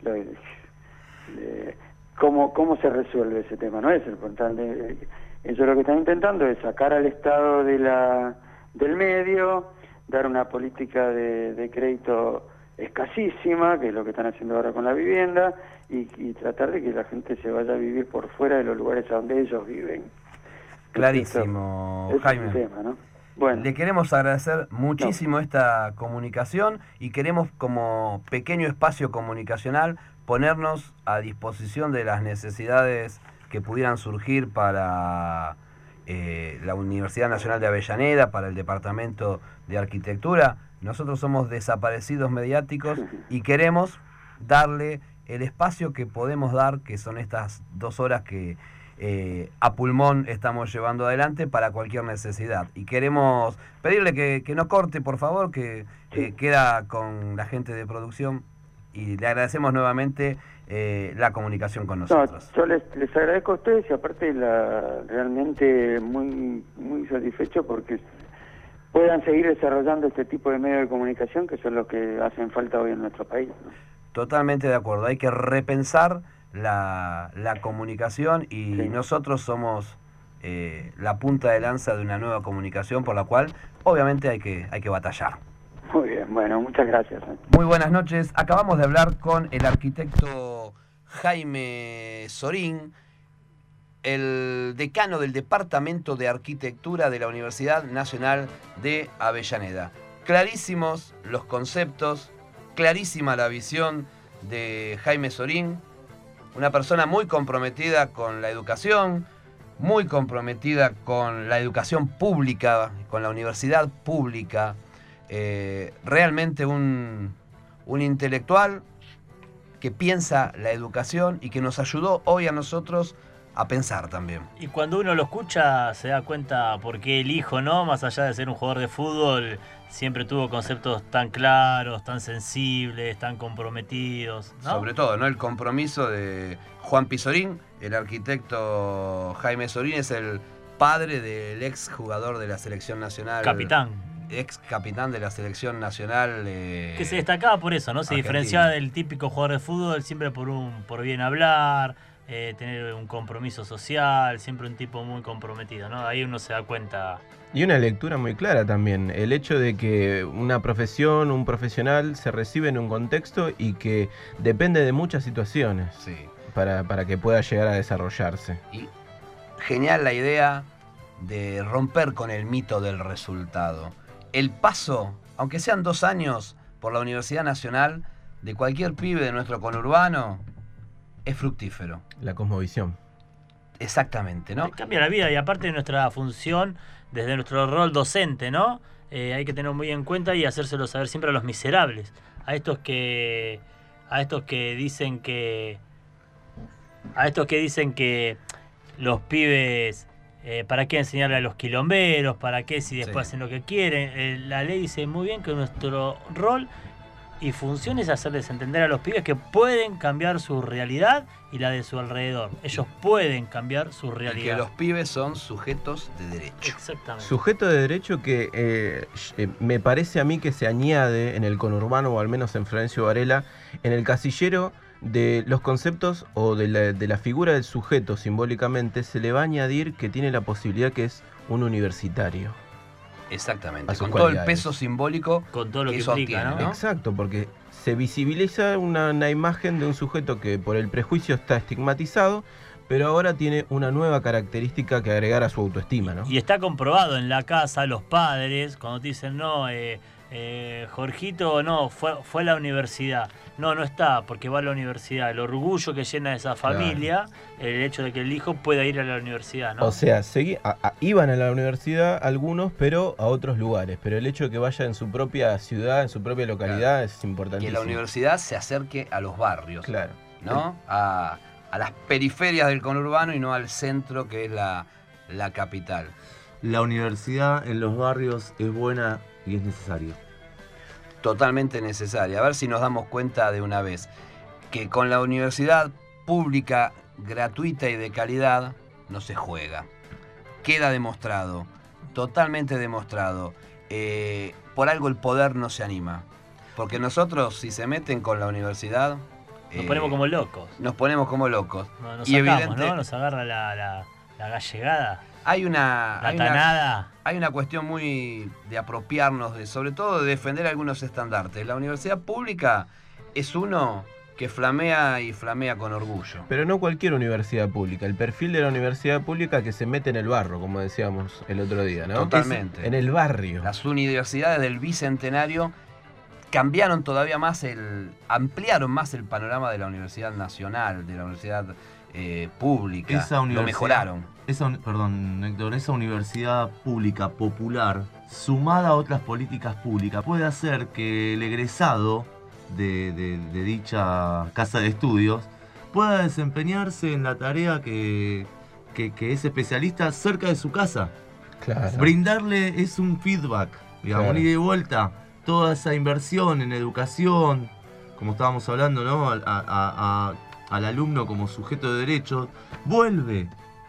Speaker 11: ¿cómo se resuelve ese tema? No es el importante. Ellos lo que están intentando es sacar al Estado del medio, dar una política de crédito escasísima, que es lo que están haciendo ahora con la vivienda, y tratar de que la gente se vaya a vivir por fuera de los lugares a donde ellos viven.
Speaker 5: Clarísimo, Jaime.
Speaker 11: Es un tema, ¿no? Bueno.
Speaker 5: Le queremos agradecer muchísimo esta comunicación y queremos, como pequeño espacio comunicacional, ponernos a disposición de las necesidades que pudieran surgir para la Universidad Nacional de Avellaneda, para el Departamento de Arquitectura. Nosotros somos desaparecidos mediáticos y queremos darle el espacio que podemos dar, que son estas 2 horas que a pulmón estamos llevando adelante para cualquier necesidad. Y queremos pedirle que no corte, por favor, que queda con la gente de producción, y le agradecemos nuevamente la comunicación con nosotros.
Speaker 11: No, yo les agradezco a ustedes y aparte realmente muy, muy satisfecho porque puedan seguir desarrollando este tipo de medios de comunicación que son los que hacen falta hoy en nuestro país, ¿no?
Speaker 5: Totalmente de acuerdo, hay que repensar la comunicación y nosotros somos la punta de lanza de una nueva comunicación por la cual obviamente hay que batallar.
Speaker 11: Muy bien, bueno, muchas gracias.
Speaker 5: Muy buenas noches, acabamos de hablar con el arquitecto Jaime Sorín, el decano del Departamento de Arquitectura de la Universidad Nacional de Avellaneda. Clarísimos los conceptos, clarísima la visión de Jaime Sorín, una persona muy comprometida con la educación, muy comprometida con la educación pública, con la universidad pública, realmente un intelectual que piensa la educación y que nos ayudó hoy a nosotros a pensar también.
Speaker 7: Y cuando uno lo escucha se da cuenta por qué el hijo, ¿no? Más allá de ser un jugador de fútbol, siempre tuvo conceptos tan claros, tan sensibles, tan comprometidos, ¿no?
Speaker 5: Sobre todo, ¿no? El compromiso de Juan Pizorín, el arquitecto Jaime Sorín es el padre del ex jugador de la selección nacional.
Speaker 7: Capitán.
Speaker 5: Ex capitán de la selección nacional.
Speaker 7: Que se destacaba por eso, ¿no? Se diferenciaba del típico jugador de fútbol siempre por bien hablar, tener un compromiso social, siempre un tipo muy comprometido, ¿no? Ahí uno se da cuenta.
Speaker 6: Y una lectura muy clara también, el hecho de que una profesión, un profesional se recibe en un contexto y que depende de muchas situaciones para que pueda llegar a desarrollarse.
Speaker 5: Y genial la idea de romper con el mito del resultado. El paso, aunque sean 2 años por la Universidad Nacional, de cualquier pibe de nuestro conurbano, es fructífero.
Speaker 6: La cosmovisión.
Speaker 5: Exactamente, ¿no?
Speaker 7: Cambia la vida y aparte de nuestra función, desde nuestro rol docente, ¿no? Hay que tener muy en cuenta y hacérselo saber siempre a los miserables, a estos que dicen que los pibes, ¿para qué enseñarle a los quilomberos? ¿Para qué si después hacen lo que quieren? La ley dice muy bien que nuestro rol y función es hacerles entender a los pibes que pueden cambiar su realidad y la de su alrededor. Ellos pueden cambiar su
Speaker 5: Y
Speaker 7: realidad.
Speaker 5: que los pibes son sujetos de derecho.
Speaker 7: Exactamente.
Speaker 6: Sujeto de derecho que me parece a mí que se añade en el conurbano, o al menos en Florencio Varela, en el casillero de los conceptos o de la figura del sujeto simbólicamente, se le va a añadir que tiene la posibilidad que es un universitario.
Speaker 5: Exactamente,
Speaker 6: A sus
Speaker 5: con todo el
Speaker 6: cualidades.
Speaker 5: peso simbólico
Speaker 7: Con todo lo que
Speaker 5: eso
Speaker 7: implica,
Speaker 5: obtiene, ¿no?
Speaker 6: Exacto, porque se visibiliza una imagen de un sujeto que por el prejuicio está estigmatizado, pero ahora tiene una nueva característica que agregar a su autoestima, ¿no?
Speaker 7: Y está comprobado en la casa, los padres, cuando te dicen, no, Jorgito no, fue a la universidad. No, no está, porque va a la universidad. El orgullo que llena esa familia, el hecho de que el hijo pueda ir a la universidad, ¿no?
Speaker 6: O sea, iban a la universidad algunos, pero a otros lugares. Pero el hecho de que vaya en su propia ciudad, en su propia localidad, es importantísimo.
Speaker 5: Que la universidad se acerque a los barrios,
Speaker 6: Claro.
Speaker 5: ¿no? A las periferias del conurbano y no al centro, que es la capital.
Speaker 8: La universidad en los barrios es buena y es necesaria.
Speaker 5: Totalmente necesaria. A ver si nos damos cuenta de una vez que con la universidad pública, gratuita y de calidad no se juega. Queda demostrado, totalmente demostrado. Por algo el poder no se anima. Porque nosotros, si se meten con la universidad...
Speaker 7: Nos ponemos como locos.
Speaker 5: Nos ponemos como locos.
Speaker 7: Nos
Speaker 5: y
Speaker 7: sacamos, ¿no? Nos agarra la gallegada.
Speaker 5: Hay una cuestión muy de apropiarnos, sobre todo de defender algunos estandartes. La universidad pública es uno que flamea y flamea con orgullo.
Speaker 6: Pero no cualquier universidad pública. El perfil de la universidad pública que se mete en el barro, como decíamos el otro día, ¿no?
Speaker 5: Totalmente.
Speaker 6: En el barrio.
Speaker 5: Las universidades del Bicentenario cambiaron todavía más ampliaron más el panorama de la Universidad Nacional, de la Universidad pública. Lo mejoraron.
Speaker 8: Perdón, Héctor, esa universidad pública popular, sumada a otras políticas públicas, puede hacer que el egresado de dicha casa de estudios pueda desempeñarse en la tarea que es especialista cerca de su casa.
Speaker 6: Claro.
Speaker 8: Brindarle es un feedback, digamos,
Speaker 6: Claro.
Speaker 8: ida y vuelta. Toda esa inversión en educación, como estábamos hablando, ¿no? Al alumno como sujeto de derechos, vuelve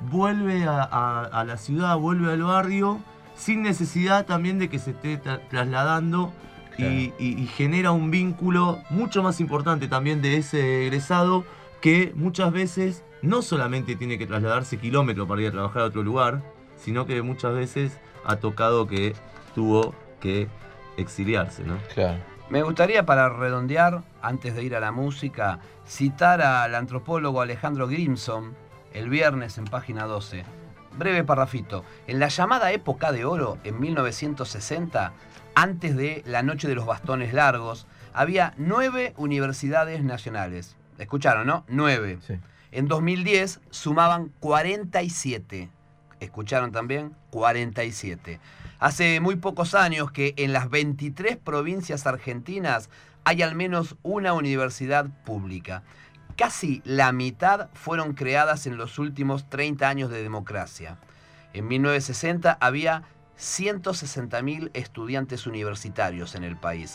Speaker 8: a la ciudad, vuelve al barrio, sin necesidad también de que se esté trasladando. Claro. Y genera un vínculo mucho más importante también de ese egresado, que muchas veces no solamente tiene que trasladarse kilómetros para ir a trabajar a otro lugar, sino que muchas veces ha tocado que tuvo que exiliarse, ¿no?
Speaker 6: Claro.
Speaker 5: Me gustaría, para redondear, antes de ir a la música, citar al antropólogo Alejandro Grimson, el viernes en página 12. Breve parrafito. En la llamada época de oro, en 1960, antes de la Noche de los Bastones Largos, había 9 universidades nacionales. ¿Escucharon, no? 9.
Speaker 6: Sí.
Speaker 5: En 2010 sumaban 47. ¿Escucharon también? 47. Hace muy pocos años que en las 23 provincias argentinas hay al menos una universidad pública. Casi la mitad fueron creadas en los últimos 30 años de democracia. En 1960 había 160.000 estudiantes universitarios en el país.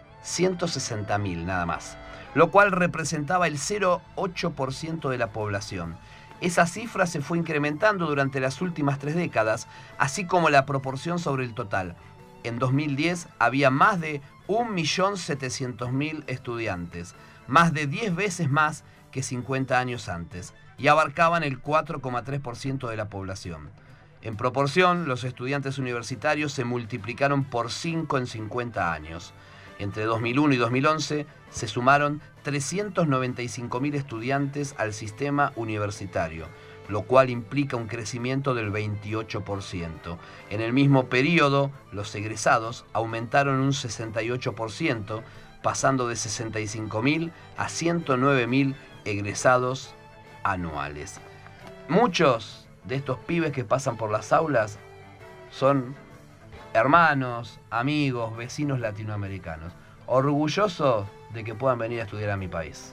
Speaker 5: 160.000 nada más. Lo cual representaba el 0,8% de la población. Esa cifra se fue incrementando durante las últimas 3 décadas, así como la proporción sobre el total. En 2010 había más de 1.700.000 estudiantes, más de 10 veces más que 50 años antes, y abarcaban el 4,3% de la población. En proporción, los estudiantes universitarios se multiplicaron por 5 en 50 años. Entre 2001 y 2011 se sumaron 395.000 estudiantes al sistema universitario, lo cual implica un crecimiento del 28%. En el mismo periodo, los egresados aumentaron un 68%, pasando de 65.000 a 109.000 egresados anuales. Muchos de estos pibes que pasan por las aulas son hermanos, amigos, vecinos latinoamericanos, orgullosos de que puedan venir a estudiar a mi país.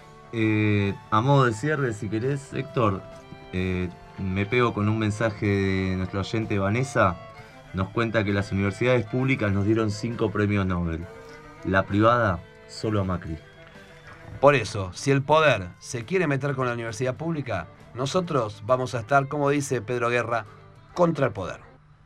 Speaker 8: A modo de cierre, si querés, Héctor, me pego con un mensaje de nuestra oyente Vanessa. Nos cuenta que las universidades públicas nos dieron 5 premios Nobel. La privada solo a Macri.
Speaker 5: Por eso, si el poder se quiere meter con la universidad pública, nosotros vamos a estar, como dice Pedro Guerra, contra el poder.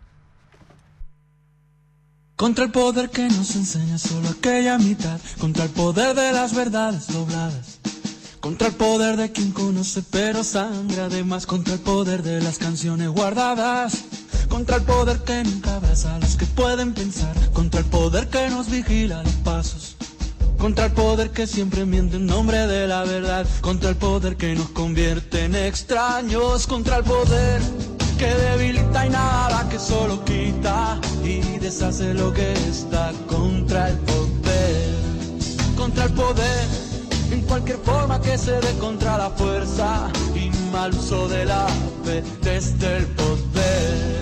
Speaker 12: Contra el poder que nos enseña solo aquella mitad, contra el poder de las verdades dobladas, contra el poder de quien conoce pero sangra de más, contra el poder de las canciones guardadas, contra el poder que nunca abraza a los que pueden pensar, contra el poder que nos vigila los pasos, contra el poder que siempre miente en nombre de la verdad, contra el poder que nos convierte en extraños, contra el poder que debilita y nada, que solo quita y deshace lo que está, contra el poder en cualquier forma que se dé, contra la fuerza y mal uso de la fe desde el poder.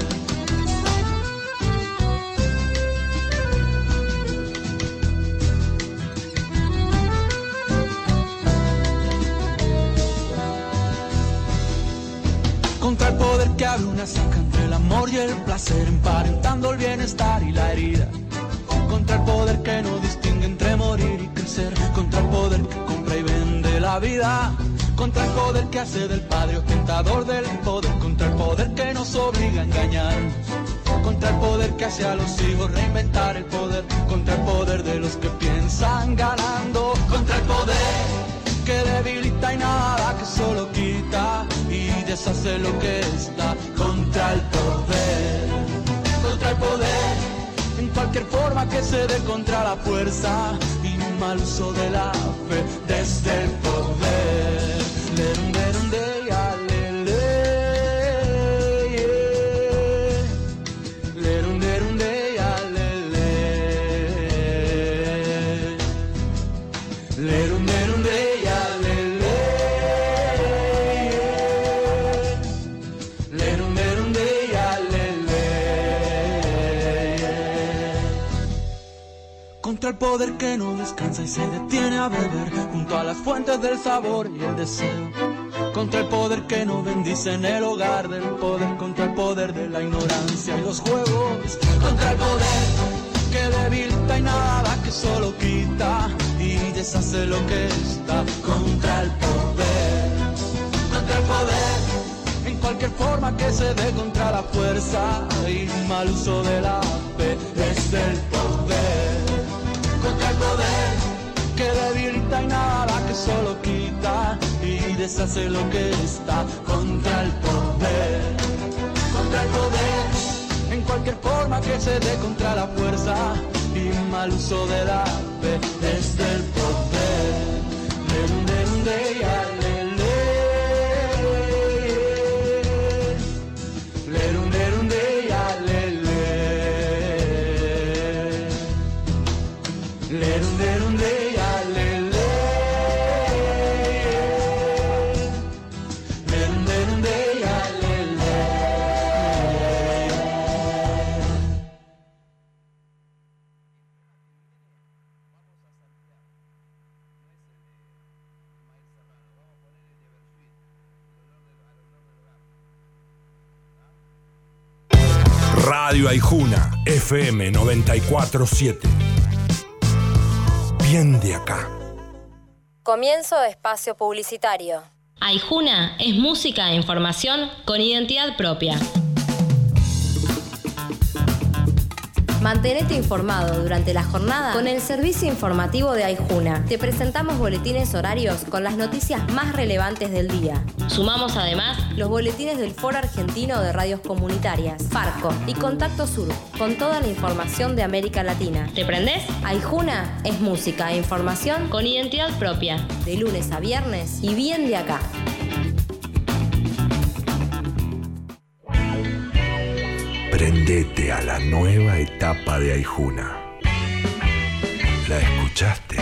Speaker 12: Contra el poder que abre una zanja entre el amor y el placer, emparentando el bienestar y la herida. Contra el poder que no distingue entre morir y crecer. Contra el poder que compra y vende la vida. Contra el poder que hace del padre ostentador del poder. Contra el poder que nos obliga a engañarnos. Contra el poder que hace a los hijos reinventar el poder. Contra el poder de los que piensan ganando. Contra el poder que debilita y nada, que solo quita y deshace lo que está, contra el poder en cualquier forma que se dé, contra la fuerza y mal uso de la fe desde el poder. Contra el poder que no descansa y se detiene a beber junto a las fuentes del sabor y el deseo. Contra el poder que no bendice en el hogar del poder. Contra el poder de la ignorancia y los juegos. Contra el poder que debilita y nada, que solo quita y deshace lo que está. Contra el poder en cualquier forma que se dé, contra la fuerza y mal uso de la fe desde el poder. Contra el poder que debilita y nada, que solo quita y deshace lo que está, contra el poder en cualquier forma que se dé, contra la fuerza y mal uso de la fe desde el poder.
Speaker 13: Radio Aijuna, FM 94.7. Bien de acá.
Speaker 1: Comienzo de espacio publicitario.
Speaker 2: Aijuna es música e información con identidad propia.
Speaker 1: Mantenete informado durante la jornada con el servicio informativo de Aijuna. Te presentamos boletines horarios con las noticias más relevantes del día.
Speaker 2: Sumamos además
Speaker 1: los boletines del Foro Argentino de Radios Comunitarias, Farco y Contacto Sur, con toda la información de América Latina.
Speaker 2: ¿Te prendés?
Speaker 1: Aijuna es música e información
Speaker 2: con identidad propia.
Speaker 1: De lunes a viernes y bien de acá.
Speaker 13: Prendete a la nueva etapa de Aijuna. ¿La escuchaste?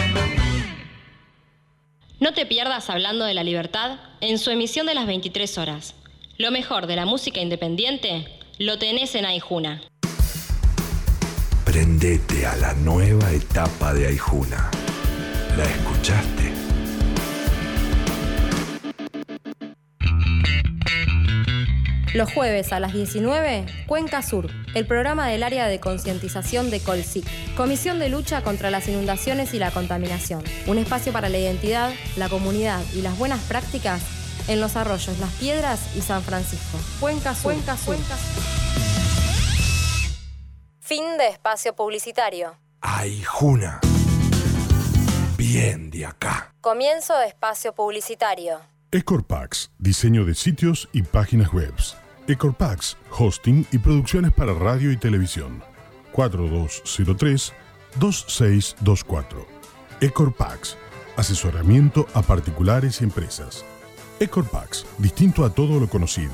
Speaker 2: No te pierdas Hablando de la Libertad en su emisión de las 23 horas. Lo mejor de la música independiente lo tenés en Aijuna.
Speaker 13: Prendete a la nueva etapa de Aijuna. ¿La escuchaste?
Speaker 1: Los jueves a las 19, Cuenca Sur, el programa del área de concientización de Colsic, Comisión de Lucha contra las Inundaciones y la Contaminación. Un espacio para la identidad, la comunidad y las buenas prácticas en los arroyos Las Piedras y San Francisco. Cuenca Sur. Cuenca Sur. Fin de espacio publicitario.
Speaker 13: Aijuna. Bien de acá.
Speaker 1: Comienzo de espacio publicitario.
Speaker 3: Ecorpax, diseño de sitios y páginas web. Ecorpax, hosting y producciones para radio y televisión. 4203-2624. Ecorpax, asesoramiento a particulares y empresas. Ecorpax, distinto a todo lo conocido.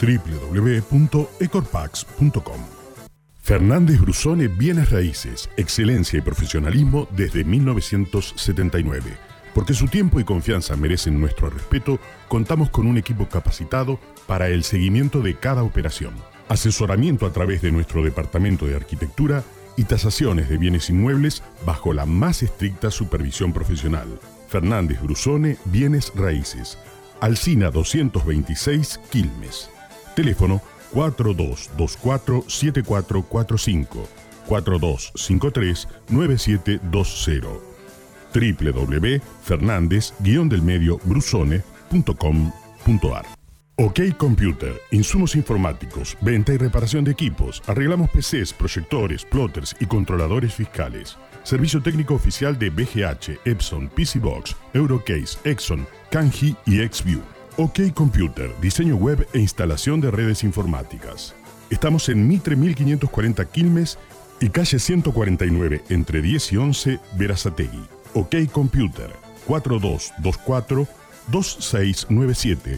Speaker 3: www.ecorpax.com. Fernández Brusone Bienes Raíces, excelencia y profesionalismo desde 1979. Porque su tiempo y confianza merecen nuestro respeto, contamos con un equipo capacitado para el seguimiento de cada operación, asesoramiento a través de nuestro departamento de arquitectura y tasaciones de bienes inmuebles bajo la más estricta supervisión profesional. Fernández Brusone Bienes Raíces, Alsina 226 Quilmes. Teléfono 4224-7445, 4253-9720. www.fernandez-brusone.com.ar. OK Computer, insumos informáticos, venta y reparación de equipos. Arreglamos PCs, proyectores, plotters y controladores fiscales. Servicio técnico oficial de BGH, Epson, PCBox, Eurocase, Exxon, Kanji y XView. OK Computer, diseño web e instalación de redes informáticas. Estamos en Mitre 1540 Quilmes y calle 149 entre 10 y 11 Berazategui. OK Computer, 4224-2697,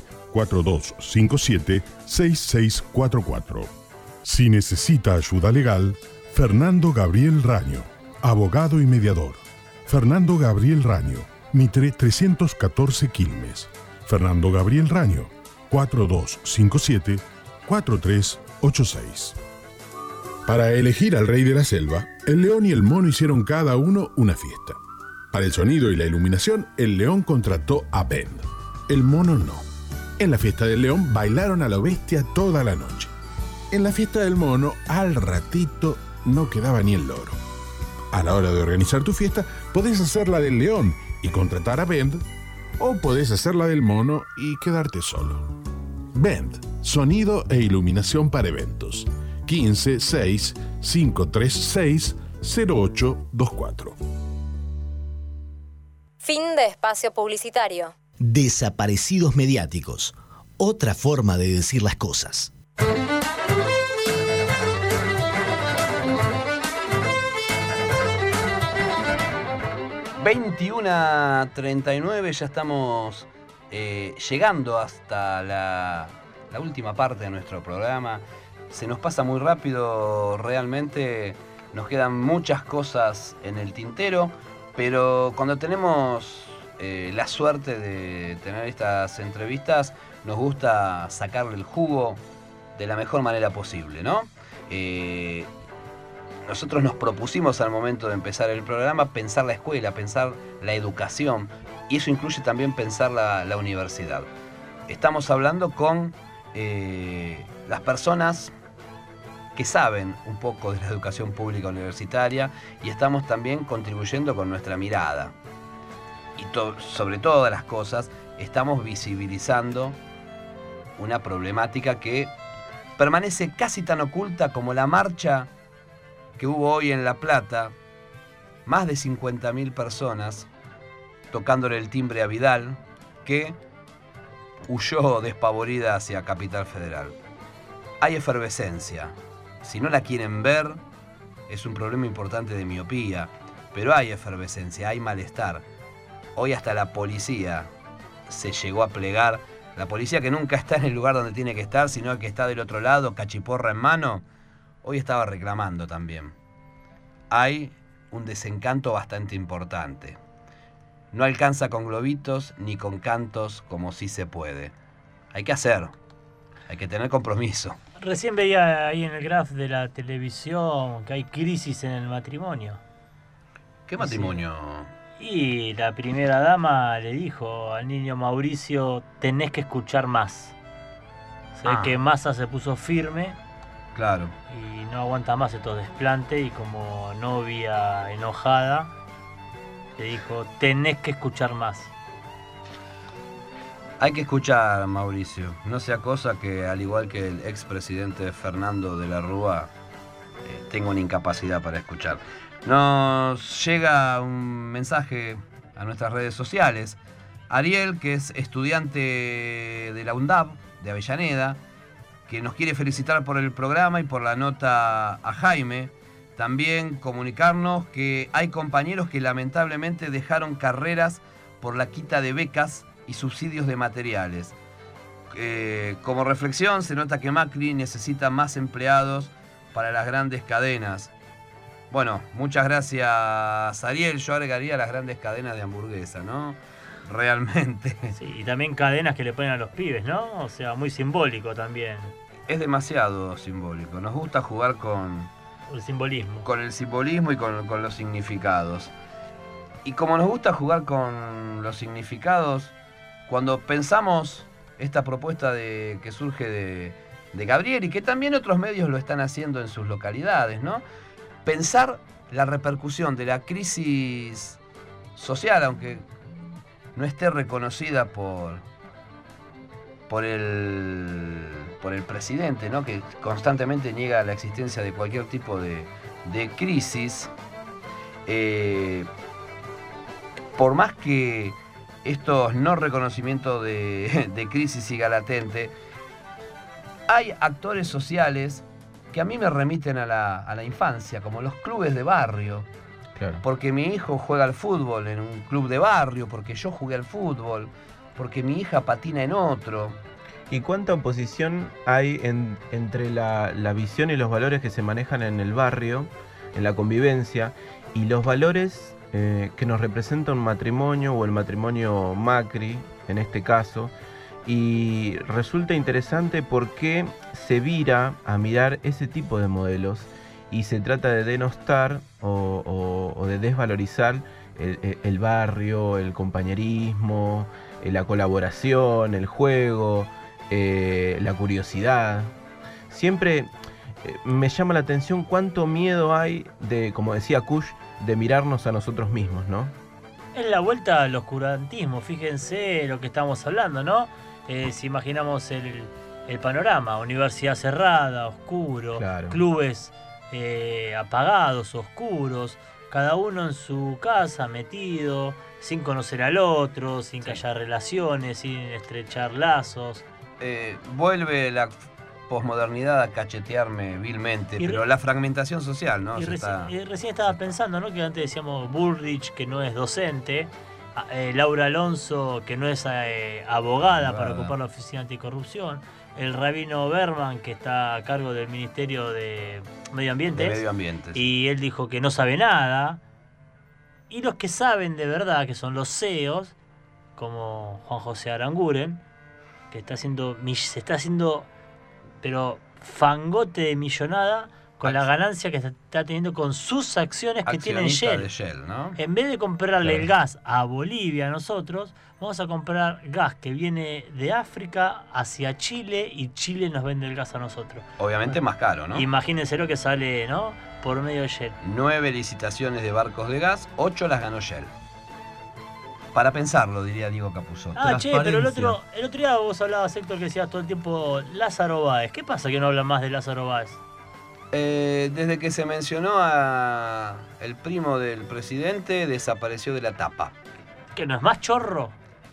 Speaker 3: 4257-6644. Si necesita ayuda legal, Fernando Gabriel Raño, abogado y mediador. Fernando Gabriel Raño, Mitre 314 Quilmes. Fernando Gabriel Raño, 4257-4386. Para elegir al rey de la selva, el león y el mono hicieron cada uno una fiesta. Para el sonido y la iluminación, el león contrató a Bend. El mono no. En la fiesta del león bailaron a lo bestia toda la noche. En la fiesta del mono, al ratito, no quedaba ni el loro. A la hora de organizar tu fiesta, podés hacer la del león y contratar a Bend, o podés hacer la del mono y quedarte solo. Bend, sonido e iluminación para eventos. 15-6-536-0824.
Speaker 1: Fin de espacio publicitario.
Speaker 4: Desaparecidos mediáticos. Otra forma de decir las cosas.
Speaker 5: ...21:39, ya estamos llegando hasta la última parte de nuestro programa. Se nos pasa muy rápido, realmente nos quedan muchas cosas en el tintero, pero cuando tenemos la suerte de tener estas entrevistas, nos gusta sacarle el jugo de la mejor manera posible, ¿no? Nosotros nos propusimos al momento de empezar el programa pensar la escuela, pensar la educación, y eso incluye también pensar la universidad. Estamos hablando con las personas que saben un poco de la educación pública universitaria, y estamos también contribuyendo con nuestra mirada. Y sobre todas las cosas, estamos visibilizando una problemática que permanece casi tan oculta como la marcha que hubo hoy en La Plata. Más de 50.000 personas tocándole el timbre a Vidal, que huyó despavorida hacia Capital Federal. Hay efervescencia. Si no la quieren ver, es un problema importante de miopía, pero hay efervescencia, hay malestar. Hoy hasta la policía se llegó a plegar. La policía, que nunca está en el lugar donde tiene que estar, sino que está del otro lado, cachiporra en mano, hoy estaba reclamando también. Hay un desencanto bastante importante. No alcanza con globitos ni con cantos como sí se puede. Hay que hacer, hay que tener compromiso.
Speaker 7: Recién veía ahí en el graph de la televisión que hay crisis en el matrimonio.
Speaker 5: ¿Qué matrimonio?
Speaker 7: Y la primera dama le dijo al niño Mauricio: tenés que escuchar más. Se ve que Massa se puso firme.
Speaker 5: Claro.
Speaker 7: Y no aguanta más estos desplantes y como novia enojada le dijo, tenés que escuchar más.
Speaker 5: Hay que escuchar, Mauricio. No sea cosa que, al igual que el expresidente Fernando de la Rúa, tenga una incapacidad para escuchar. Nos llega un mensaje a nuestras redes sociales. Ariel, que es estudiante de la UNDAB, de Avellaneda, que nos quiere felicitar por el programa y por la nota a Jaime. También comunicarnos que hay compañeros que lamentablemente dejaron carreras por la quita de becas y subsidios de materiales. Como reflexión, se nota que Macri necesita más empleados para las grandes cadenas. Bueno, muchas gracias, Ariel. Yo agregaría las grandes cadenas de hamburguesa, ¿no? Realmente.
Speaker 7: Sí, y también cadenas que le ponen a los pibes, ¿no? O sea, muy simbólico también.
Speaker 5: Es demasiado simbólico. Nos gusta jugar con
Speaker 7: el simbolismo.
Speaker 5: Con el simbolismo y con los significados. Y como nos gusta jugar con los significados, cuando pensamos esta propuesta que surge de Gabriel y que también otros medios lo están haciendo en sus localidades, ¿no? Pensar la repercusión de la crisis social, aunque no esté reconocida por el presidente, ¿no? Que constantemente niega la existencia de cualquier tipo de crisis. Por más que estos no reconocimientos de crisis siga latente, hay actores sociales que a mí me remiten a la infancia, como los clubes de barrio.
Speaker 6: Claro.
Speaker 5: Porque mi hijo juega al fútbol en un club de barrio, porque yo jugué al fútbol, porque mi hija patina en otro.
Speaker 6: ¿Y cuánta oposición hay entre la visión y los valores que se manejan en el barrio, en la convivencia, y los valores que nos representa un matrimonio o el matrimonio Macri, en este caso? Y resulta interesante porque se vira a mirar ese tipo de modelos y se trata de denostar o de desvalorizar el barrio, el compañerismo, la colaboración, el juego, la curiosidad. Siempre me llama la atención cuánto miedo hay de, como decía Kush, de mirarnos a nosotros mismos, ¿no?
Speaker 7: Es la vuelta al oscurantismo, fíjense lo que estamos hablando, ¿no? Si imaginamos el panorama, universidad cerrada, oscuro,
Speaker 6: claro.
Speaker 7: Clubes apagados, oscuros, cada uno en su casa metido, sin conocer al otro, sin que haya relaciones, sin estrechar lazos.
Speaker 5: Vuelve la posmodernidad a cachetearme vilmente, pero la fragmentación social, ¿no?
Speaker 7: Y recién estaba pensando, ¿no? Que antes decíamos Bullrich, que no es docente, Laura Alonso, que no es abogada para ocupar la oficina anticorrupción, el rabino Berman, que está a cargo del Ministerio de Medio Ambiente. Y él dijo que no sabe nada. Y los que saben de verdad, que son los CEOs, como Juan José Aranguren, que se está haciendo pero fangote de millonada con la ganancia que está teniendo con sus acciones que tiene Shell.
Speaker 5: De Shell, ¿no?
Speaker 7: En vez de comprarle el gas a Bolivia, nosotros vamos a comprar gas que viene de África hacia Chile y Chile nos vende el gas a nosotros.
Speaker 5: Obviamente más caro, ¿no?
Speaker 7: Imagínense lo que sale, ¿no? Por medio de Shell.
Speaker 5: 9 licitaciones de barcos de gas, 8 las ganó Shell. Para pensarlo, diría Diego Capuzotto.
Speaker 7: Pero el otro día vos hablabas, Héctor, que decías todo el tiempo Lázaro Báez. ¿Qué pasa que no hablan más de Lázaro Báez?
Speaker 5: Desde que se mencionó a el primo del presidente, desapareció de la tapa.
Speaker 7: ¿Que no es más chorro?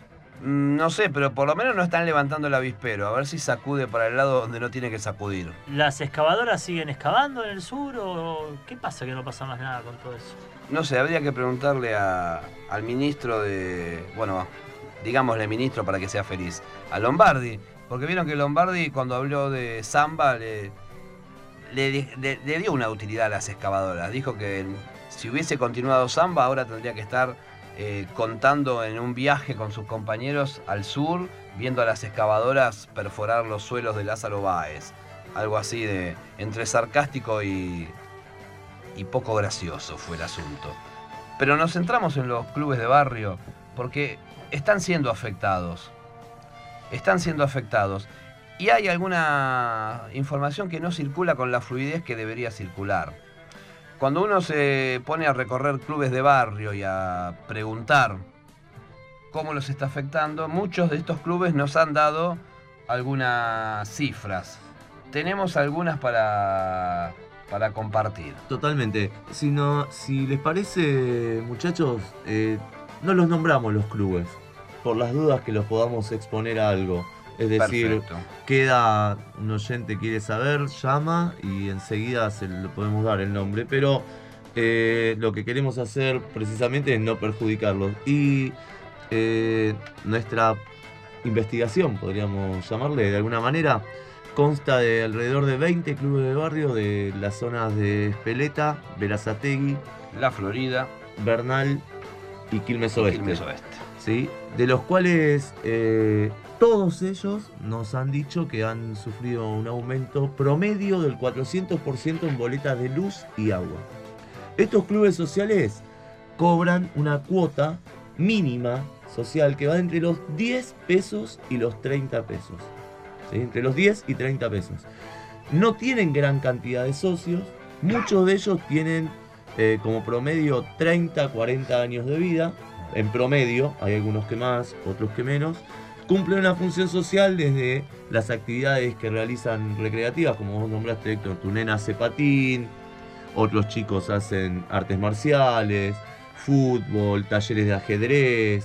Speaker 5: No sé, pero por lo menos no están levantando el avispero. A ver si sacude para el lado donde no tiene que sacudir.
Speaker 7: ¿Las excavadoras siguen excavando en el sur o qué pasa que no pasa más nada con todo eso?
Speaker 5: No sé, habría que preguntarle al ministro digámosle ministro para que sea feliz, a Lombardi. Porque vieron que Lombardi, cuando habló de Zamba, le dio una utilidad a las excavadoras. Dijo que si hubiese continuado Zamba, ahora tendría que estar contando en un viaje con sus compañeros al sur, viendo a las excavadoras perforar los suelos de Lázaro Báez. Algo así de entre sarcástico y poco gracioso fue el asunto. Pero nos centramos en los clubes de barrio porque están siendo afectados. Y hay alguna información que no circula con la fluidez que debería circular. Cuando uno se pone a recorrer clubes de barrio y a preguntar cómo los está afectando, muchos de estos clubes nos han dado algunas cifras. Tenemos algunas para compartir.
Speaker 8: Totalmente. Si les parece, muchachos, no los nombramos los clubes, por las dudas que los podamos exponer a algo. Es decir,
Speaker 5: Perfecto.
Speaker 8: queda un oyente quiere saber, llama y enseguida se le podemos dar el nombre. Pero lo que queremos hacer precisamente es no perjudicarlos. Y nuestra investigación, podríamos llamarle de alguna manera, consta de alrededor de 20 clubes de barrio de las zonas de Espeleta, Berazategui,
Speaker 5: La Florida,
Speaker 8: Bernal y Quilmes Oeste.
Speaker 5: Quilmes Oeste.
Speaker 8: ¿Sí? De los cuales todos ellos nos han dicho que han sufrido un aumento promedio del 400% en boletas de luz y agua. Estos clubes sociales cobran una cuota mínima social que va entre los 10 pesos y los 30 pesos. ¿Sí? Entre los 10 y 30 pesos. No tienen gran cantidad de socios. Muchos de ellos tienen como promedio 30, 40 años de vida. En promedio, hay algunos que más, otros que menos. Cumplen una función social desde las actividades que realizan recreativas, como vos nombraste, Héctor. Tu nena hace patín, otros chicos hacen artes marciales, fútbol, talleres de ajedrez.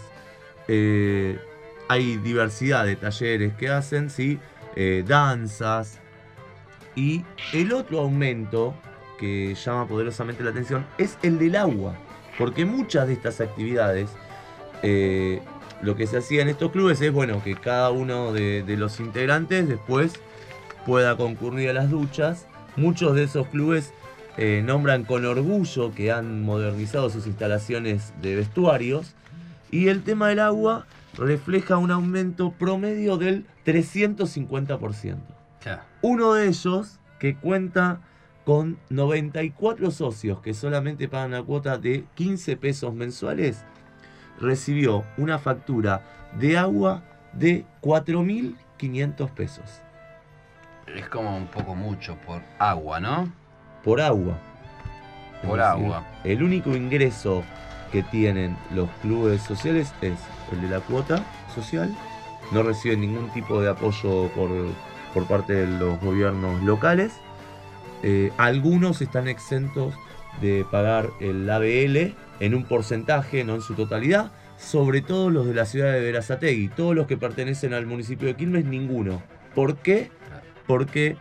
Speaker 8: Hay diversidad de talleres que hacen, ¿sí? Danzas. Y el otro aumento que llama poderosamente la atención es el del agua, porque muchas de estas actividades, lo que se hacía en estos clubes es, bueno, que cada uno de los integrantes después pueda concurrir a las duchas. Muchos de esos clubes nombran con orgullo que han modernizado sus instalaciones de vestuarios, y el tema del agua refleja un aumento promedio del 350%. Uno de ellos, que cuenta con 94 socios que solamente pagan una cuota de 15 pesos mensuales, recibió una factura de agua de 4.500 pesos.
Speaker 5: Es como un poco mucho por agua, ¿no?
Speaker 8: Por agua.
Speaker 5: Por
Speaker 8: Es decir,
Speaker 5: agua.
Speaker 8: el único ingreso que tienen los clubes sociales es el de la cuota social. No reciben ningún tipo de apoyo por parte de los gobiernos locales. Algunos están exentos de pagar el ABL en un porcentaje, no en su totalidad, sobre todo los de la ciudad de Berazategui. Todos los que pertenecen al municipio de Quilmes, ninguno. ¿Por qué? Porque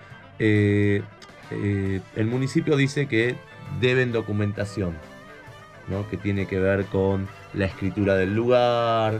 Speaker 8: el municipio dice que deben documentación, ¿no? Que tiene que ver con la escritura del lugar,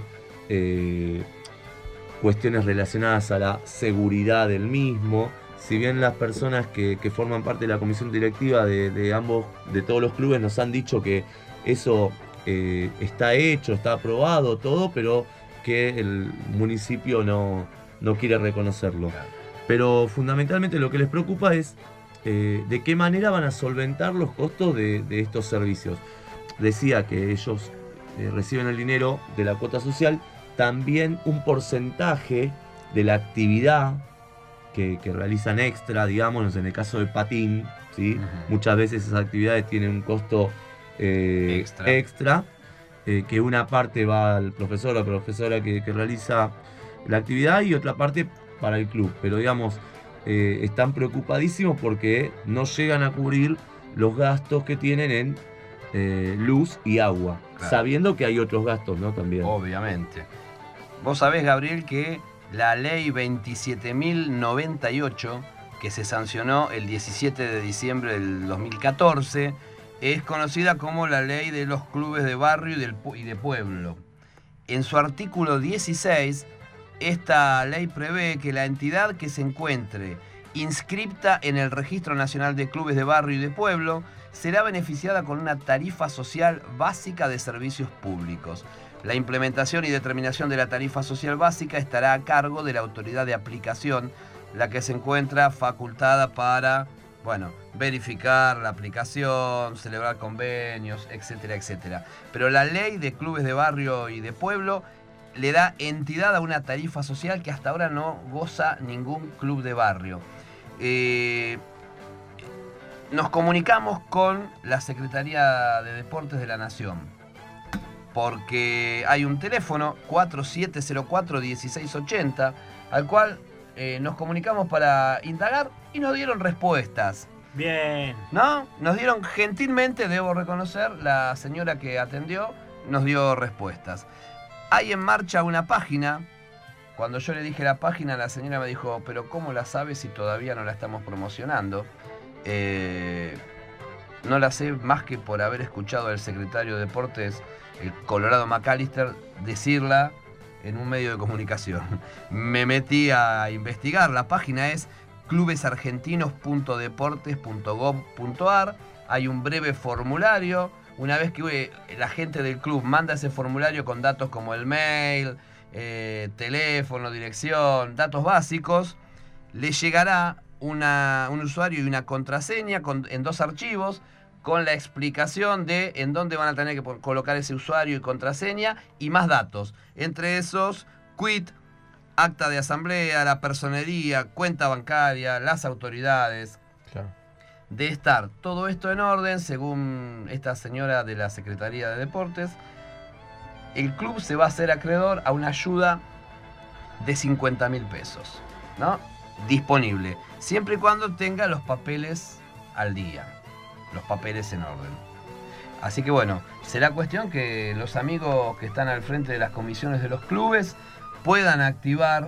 Speaker 8: cuestiones relacionadas a la seguridad del mismo. Si bien las personas que forman parte de la comisión directiva de todos los clubes nos han dicho que eso está hecho, está aprobado, todo, pero que el municipio no quiere reconocerlo. Pero fundamentalmente lo que les preocupa es de qué manera van a solventar los costos de estos servicios. Decía que ellos reciben el dinero de la cuota social, también un porcentaje de la actividad que realizan extra, digamos, en el caso de patín, ¿sí? Muchas veces esas actividades tienen un costo extra, que una parte va al profesor o la profesora que realiza la actividad y otra parte para el club. Pero digamos, están preocupadísimos porque no llegan a cubrir los gastos que tienen en luz y agua, sabiendo que hay otros gastos, ¿no? También.
Speaker 5: Obviamente. Vos sabés, Gabriel, que la ley 27.098, que se sancionó el 17 de diciembre del 2014, es conocida como la ley de los clubes de barrio y de pueblo. En su artículo 16, esta ley prevé que la entidad que se encuentre inscripta en el Registro Nacional de Clubes de Barrio y de Pueblo será beneficiada con una tarifa social básica de servicios públicos. La implementación y determinación de la tarifa social básica estará a cargo de la autoridad de aplicación, la que se encuentra facultada para, verificar la aplicación, celebrar convenios, etcétera, etcétera. Pero la ley de clubes de barrio y de pueblo le da entidad a una tarifa social que hasta ahora no goza ningún club de barrio. Nos comunicamos con la Secretaría de Deportes de la Nación, porque hay un teléfono 4704-1680 al cual nos comunicamos para indagar y nos dieron respuestas.
Speaker 7: Bien.
Speaker 5: ¿No? Nos dieron gentilmente, debo reconocer, la señora que atendió nos dio respuestas. Hay en marcha una página. Cuando yo le dije la página, la señora me dijo, pero ¿cómo la sabes si todavía no la estamos promocionando? No la sé más que por haber escuchado al secretario de Deportes, el Colorado McAllister, decirla en un medio de comunicación. Me metí a investigar. La página es clubesargentinos.deportes.gov.ar. Hay un breve formulario. Una vez que la gente del club manda ese formulario con datos como el mail, teléfono, dirección, datos básicos, le llegará un usuario y una contraseña en 2 archivos con la explicación de en dónde van a tener que colocar ese usuario y contraseña y más datos. Entre esos, quit, acta de asamblea, la personería, cuenta bancaria, las autoridades.
Speaker 6: Claro.
Speaker 5: De estar todo esto en orden, según esta señora de la Secretaría de Deportes, el club se va a hacer acreedor a una ayuda de 50.000 pesos, ¿no? Disponible, siempre y cuando tenga los papeles al día, los papeles en orden. Así que bueno, será cuestión que los amigos que están al frente de las comisiones de los clubes puedan activar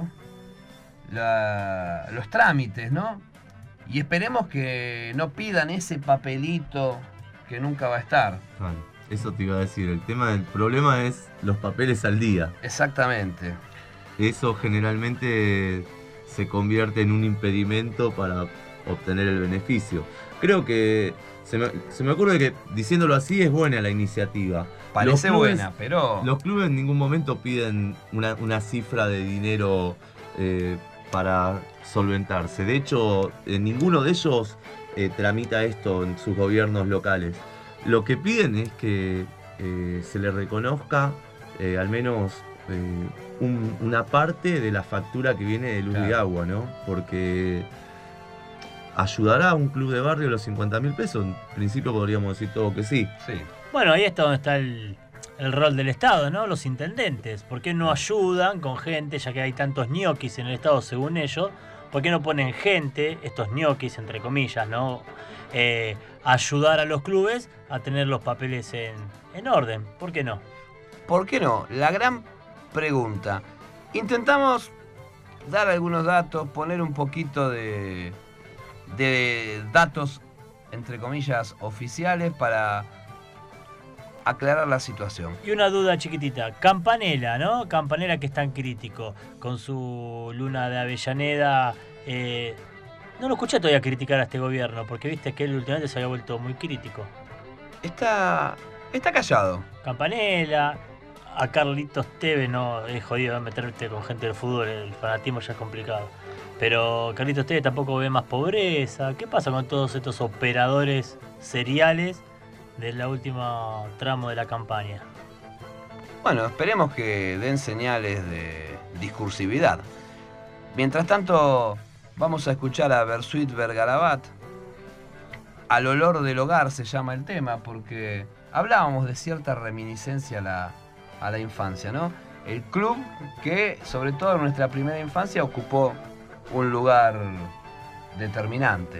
Speaker 5: los trámites, ¿no? Y esperemos que no pidan ese papelito que nunca va a estar.
Speaker 8: Claro, eso te iba a decir. El problema es los papeles al día.
Speaker 5: Exactamente.
Speaker 8: Eso generalmente se convierte en un impedimento para obtener el beneficio. Creo que se me ocurre que diciéndolo así es buena la iniciativa.
Speaker 5: Parece buena, pero
Speaker 8: los clubes en ningún momento piden una cifra de dinero para solventarse. De hecho, ninguno de ellos tramita esto en sus gobiernos locales. Lo que piden es que se le reconozca al menos una parte de la factura que viene de luz y agua, ¿no? Porque ¿ayudará a un club de barrio los 50.000 pesos? En principio podríamos decir todo que sí.
Speaker 7: Bueno, ahí está donde está el rol del Estado, ¿no? Los intendentes. ¿Por qué no ayudan con gente, ya que hay tantos ñoquis en el Estado según ellos? ¿Por qué no ponen gente, estos ñoquis entre comillas, ¿no? Ayudar a los clubes a tener los papeles en orden? ¿Por qué no?
Speaker 5: ¿Por qué no? La gran pregunta. Intentamos dar algunos datos, poner un poquito de datos, entre comillas, oficiales para aclarar la situación.
Speaker 7: Y una duda chiquitita. Campanella, ¿no? Campanella, que es tan crítico con su luna de Avellaneda. No lo escuché todavía criticar a este gobierno, porque viste que él últimamente se había vuelto muy crítico.
Speaker 5: Está callado.
Speaker 7: Campanella, a Carlitos Tevez, no, es jodido meterte con gente del fútbol, el fanatismo ya es complicado. Pero Carlitos Tevez tampoco ve más pobreza. ¿Qué pasa con todos estos operadores seriales de la última tramo de la campaña?
Speaker 5: Bueno, esperemos que den señales de discursividad. Mientras tanto, vamos a escuchar a Bersuit Vergarabat. Al olor del hogar se llama el tema, porque hablábamos de cierta reminiscencia a la infancia, ¿no? El club que, sobre todo en nuestra primera infancia, ocupó un lugar determinante.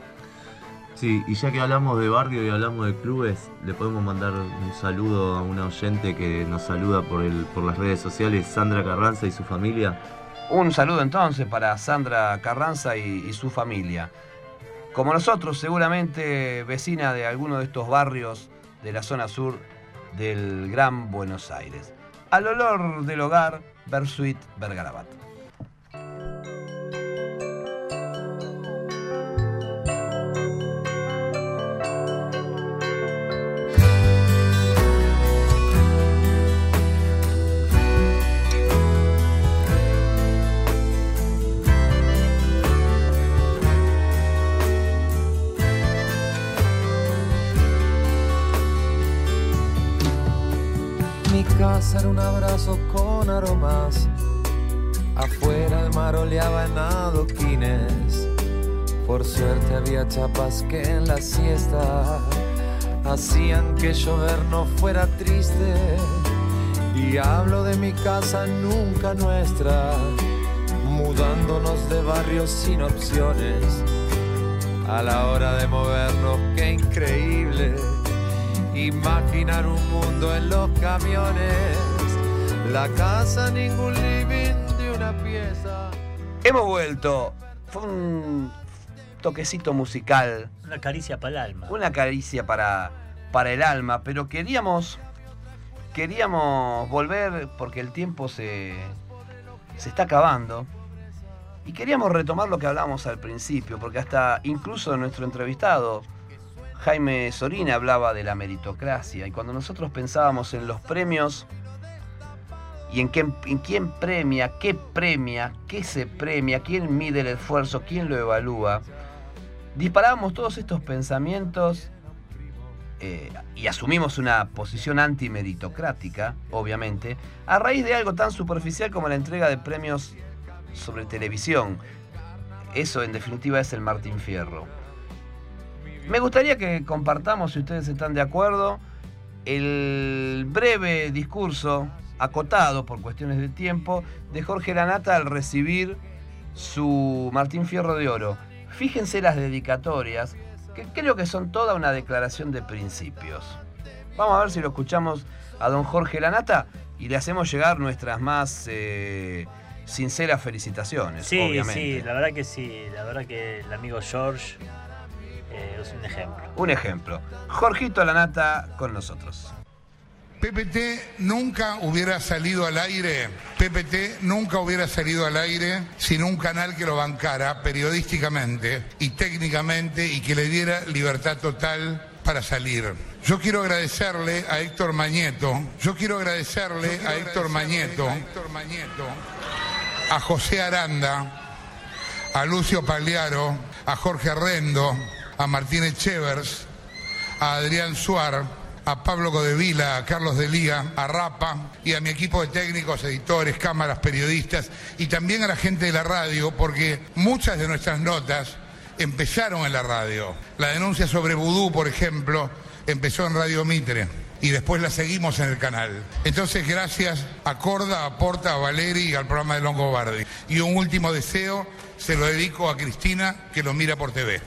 Speaker 8: Sí, y ya que hablamos de barrio y hablamos de clubes, le podemos mandar un saludo a una oyente que nos saluda por las redes sociales, Sandra Carranza y su familia.
Speaker 5: Un saludo entonces para Sandra Carranza y su familia. Como nosotros, seguramente vecina de alguno de estos barrios de la zona sur del Gran Buenos Aires. Al olor del hogar, Bersuit Vergarabat.
Speaker 12: Era un abrazo con
Speaker 14: con aromas. Afuera el mar oleaba en adoquines. Por suerte había chapas que en la siesta hacían que llover no fuera triste. Y hablo de mi casa nunca nuestra, mudándonos de barrios sin opciones. A la hora de movernos, qué increíble imaginar un mundo en los camiones. La casa, ningún living de una pieza.
Speaker 5: Hemos vuelto. Fue un toquecito musical.
Speaker 7: Una caricia para el alma.
Speaker 5: Una caricia para el alma, pero queríamos volver porque el tiempo se está acabando. Y queríamos retomar lo que hablábamos al principio, porque hasta incluso nuestro entrevistado, Jaime Sorina, hablaba de la meritocracia. Y cuando nosotros pensábamos en los premios y en quién premia, qué se premia, quién mide el esfuerzo, quién lo evalúa, disparábamos todos estos pensamientos y asumimos una posición antimeritocrática, obviamente, a raíz de algo tan superficial como la entrega de premios sobre televisión. Eso en definitiva es el Martín Fierro. Me gustaría que compartamos, si ustedes están de acuerdo, el breve discurso acotado por cuestiones de tiempo de Jorge Lanata al recibir su Martín Fierro de Oro. Fíjense las dedicatorias, que creo que son toda una declaración de principios. Vamos a ver si lo escuchamos a don Jorge Lanata y le hacemos llegar nuestras más sinceras felicitaciones,
Speaker 7: sí,
Speaker 5: obviamente.
Speaker 7: Sí, la verdad que sí. La verdad que el amigo George es un ejemplo.
Speaker 5: Un ejemplo. Jorgito Lanata con nosotros.
Speaker 15: PPT nunca hubiera salido al aire sin un canal que lo bancara periodísticamente y técnicamente y que le diera libertad total para salir. Yo quiero agradecerle a Héctor Mañeto, a José Aranda, a Lucio Pagliaro, a Jorge Rendo, a Martín Echevers, a Adrián Suar, a Pablo Codevila, a Carlos Delía, a Rapa y a mi equipo de técnicos, editores, cámaras, periodistas y también a la gente de la radio, porque muchas de nuestras notas empezaron en la radio. La denuncia sobre vudú, por ejemplo, empezó en Radio Mitre y después la seguimos en el canal. Entonces, gracias a Corda, a Porta, a Valeri y al programa de Longobardi. Y un último deseo se lo dedico a Cristina, que lo mira por TV.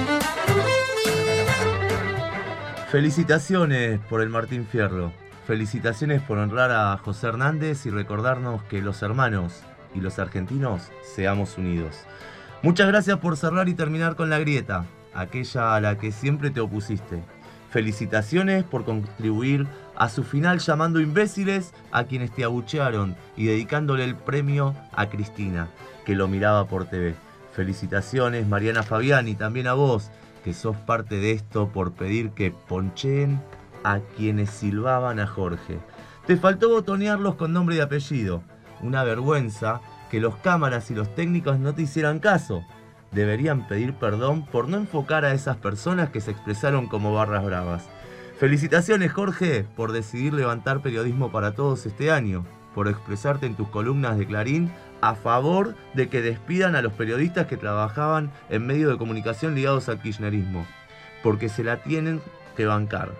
Speaker 8: Felicitaciones por el Martín Fierro. Felicitaciones por honrar a José Hernández y recordarnos que los hermanos y los argentinos seamos unidos. Muchas gracias por cerrar y terminar con la grieta, aquella a la que siempre te opusiste. Felicitaciones por contribuir a su final llamando imbéciles a quienes te abuchearon y dedicándole el premio a Cristina, que lo miraba por TV. Felicitaciones, Mariana Fabiani, también a vos, que sos parte de esto por pedir que poncheen a quienes silbaban a Jorge. Te faltó botonearlos con nombre y apellido. Una vergüenza que los cámaras y los técnicos no te hicieran caso. Deberían pedir perdón por no enfocar a esas personas que se expresaron como barras bravas. Felicitaciones, Jorge, por decidir levantar periodismo para todos este año, por expresarte en tus columnas de Clarín a favor de que despidan a los periodistas que trabajaban en medios de comunicación ligados al kirchnerismo, porque se la tienen que bancar.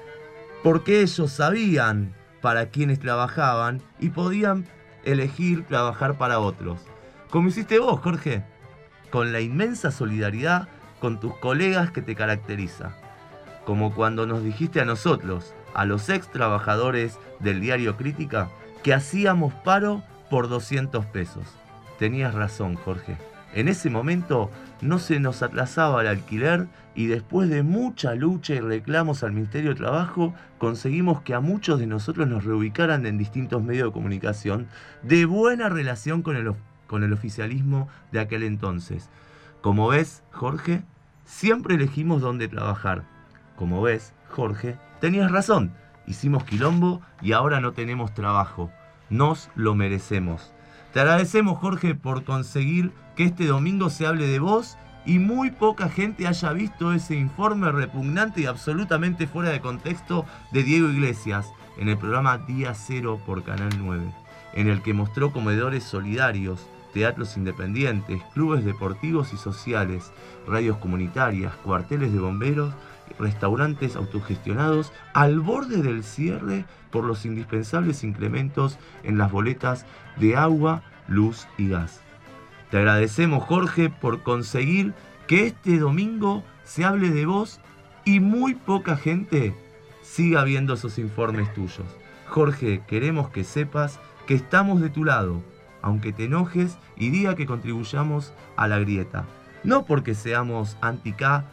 Speaker 8: Porque ellos sabían para quiénes trabajaban y podían elegir trabajar para otros. Como hiciste vos, Jorge, con la inmensa solidaridad con tus colegas que te caracteriza. Como cuando nos dijiste a nosotros, a los ex trabajadores del diario Crítica, que hacíamos paro por 200 pesos. Tenías razón, Jorge. En ese momento no se nos atrasaba el alquiler y después de mucha lucha y reclamos al Ministerio de Trabajo, conseguimos que a muchos de nosotros nos reubicaran en distintos medios de comunicación de buena relación con el oficialismo de aquel entonces. Como ves, Jorge, siempre elegimos dónde trabajar. Como ves, Jorge, tenías razón. Hicimos quilombo y ahora no tenemos trabajo. Nos lo merecemos. Te agradecemos, Jorge, por conseguir que este domingo se hable de vos y muy poca gente haya visto ese informe repugnante y absolutamente fuera de contexto de Diego Iglesias en el programa Día Cero por Canal 9. en el que mostró comedores solidarios, teatros independientes, clubes deportivos y sociales, radios comunitarias, cuarteles de bomberos, restaurantes autogestionados al borde del cierre por los indispensables incrementos en las boletas de agua, luz y gas. Te agradecemos, Jorge, por conseguir que este domingo se hable de vos y muy poca gente siga viendo esos informes tuyos. Jorge, queremos que sepas que estamos de tu lado, aunque te enojes y diga que contribuyamos a la grieta. No porque seamos anti-K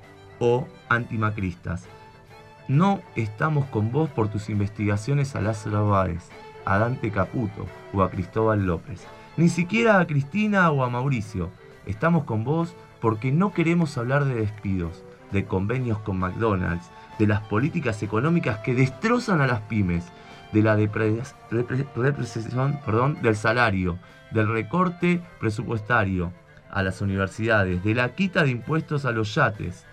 Speaker 8: o antimacristas. No estamos con vos por tus investigaciones a Lázaro Báez, a Dante Caputo o a Cristóbal López. Ni siquiera a Cristina o a Mauricio. Estamos con vos porque no queremos hablar de despidos, de convenios con McDonald's, de las políticas económicas que destrozan a las pymes, de la represión del salario, del recorte presupuestario a las universidades, de la quita de impuestos a los yates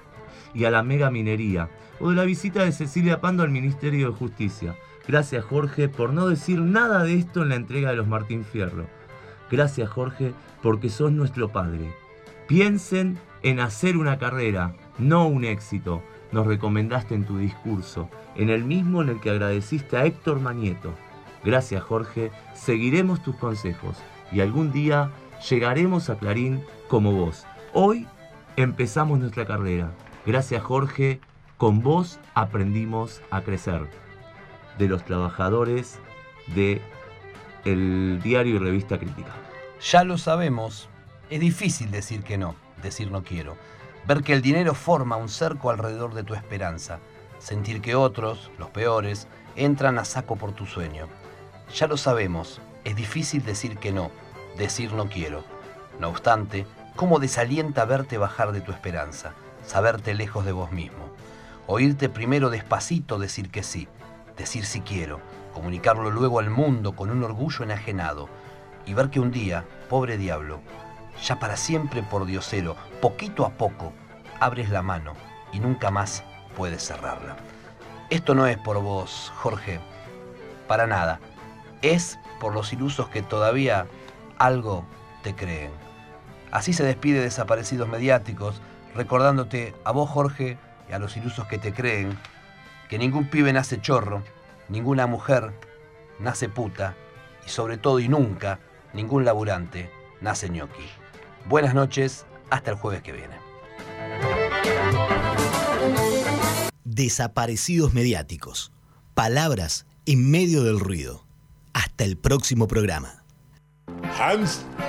Speaker 8: y a la mega minería, o de la visita de Cecilia Pando al Ministerio de Justicia. Gracias, Jorge, por no decir nada de esto en la entrega de los Martín Fierro. Gracias, Jorge, porque sos nuestro padre. Piensen en hacer una carrera, no un éxito. Nos recomendaste en tu discurso, en el mismo en el que agradeciste a Héctor Manieto. Gracias, Jorge, seguiremos tus consejos y algún día llegaremos a Clarín como vos. Hoy empezamos nuestra carrera. Gracias, Jorge, con vos aprendimos a crecer. De los trabajadores de el diario y revista Crítica.
Speaker 5: Ya lo sabemos, es difícil decir que no, decir no quiero. Ver que el dinero forma un cerco alrededor de tu esperanza. Sentir que otros, los peores, entran a saco por tu sueño. Ya lo sabemos, es difícil decir que no, decir no quiero. No obstante, ¿cómo desalienta verte bajar de tu esperanza? Saberte lejos de vos mismo. Oírte primero despacito decir que sí, decir sí quiero, comunicarlo luego al mundo con un orgullo enajenado. Y ver que un día, pobre diablo, ya para siempre por diosero, poquito a poco, abres la mano y nunca más puedes cerrarla. Esto no es por vos, Jorge, para nada. Es por los ilusos que todavía algo te creen. Así se despide Desaparecidos Mediáticos, recordándote a vos, Jorge, y a los ilusos que te creen, que ningún pibe nace chorro, ninguna mujer nace puta, y sobre todo y nunca, ningún laburante nace ñoqui. Buenas noches, hasta el jueves que viene.
Speaker 4: Desaparecidos Mediáticos. Palabras en medio del ruido. Hasta el próximo programa.
Speaker 3: Hans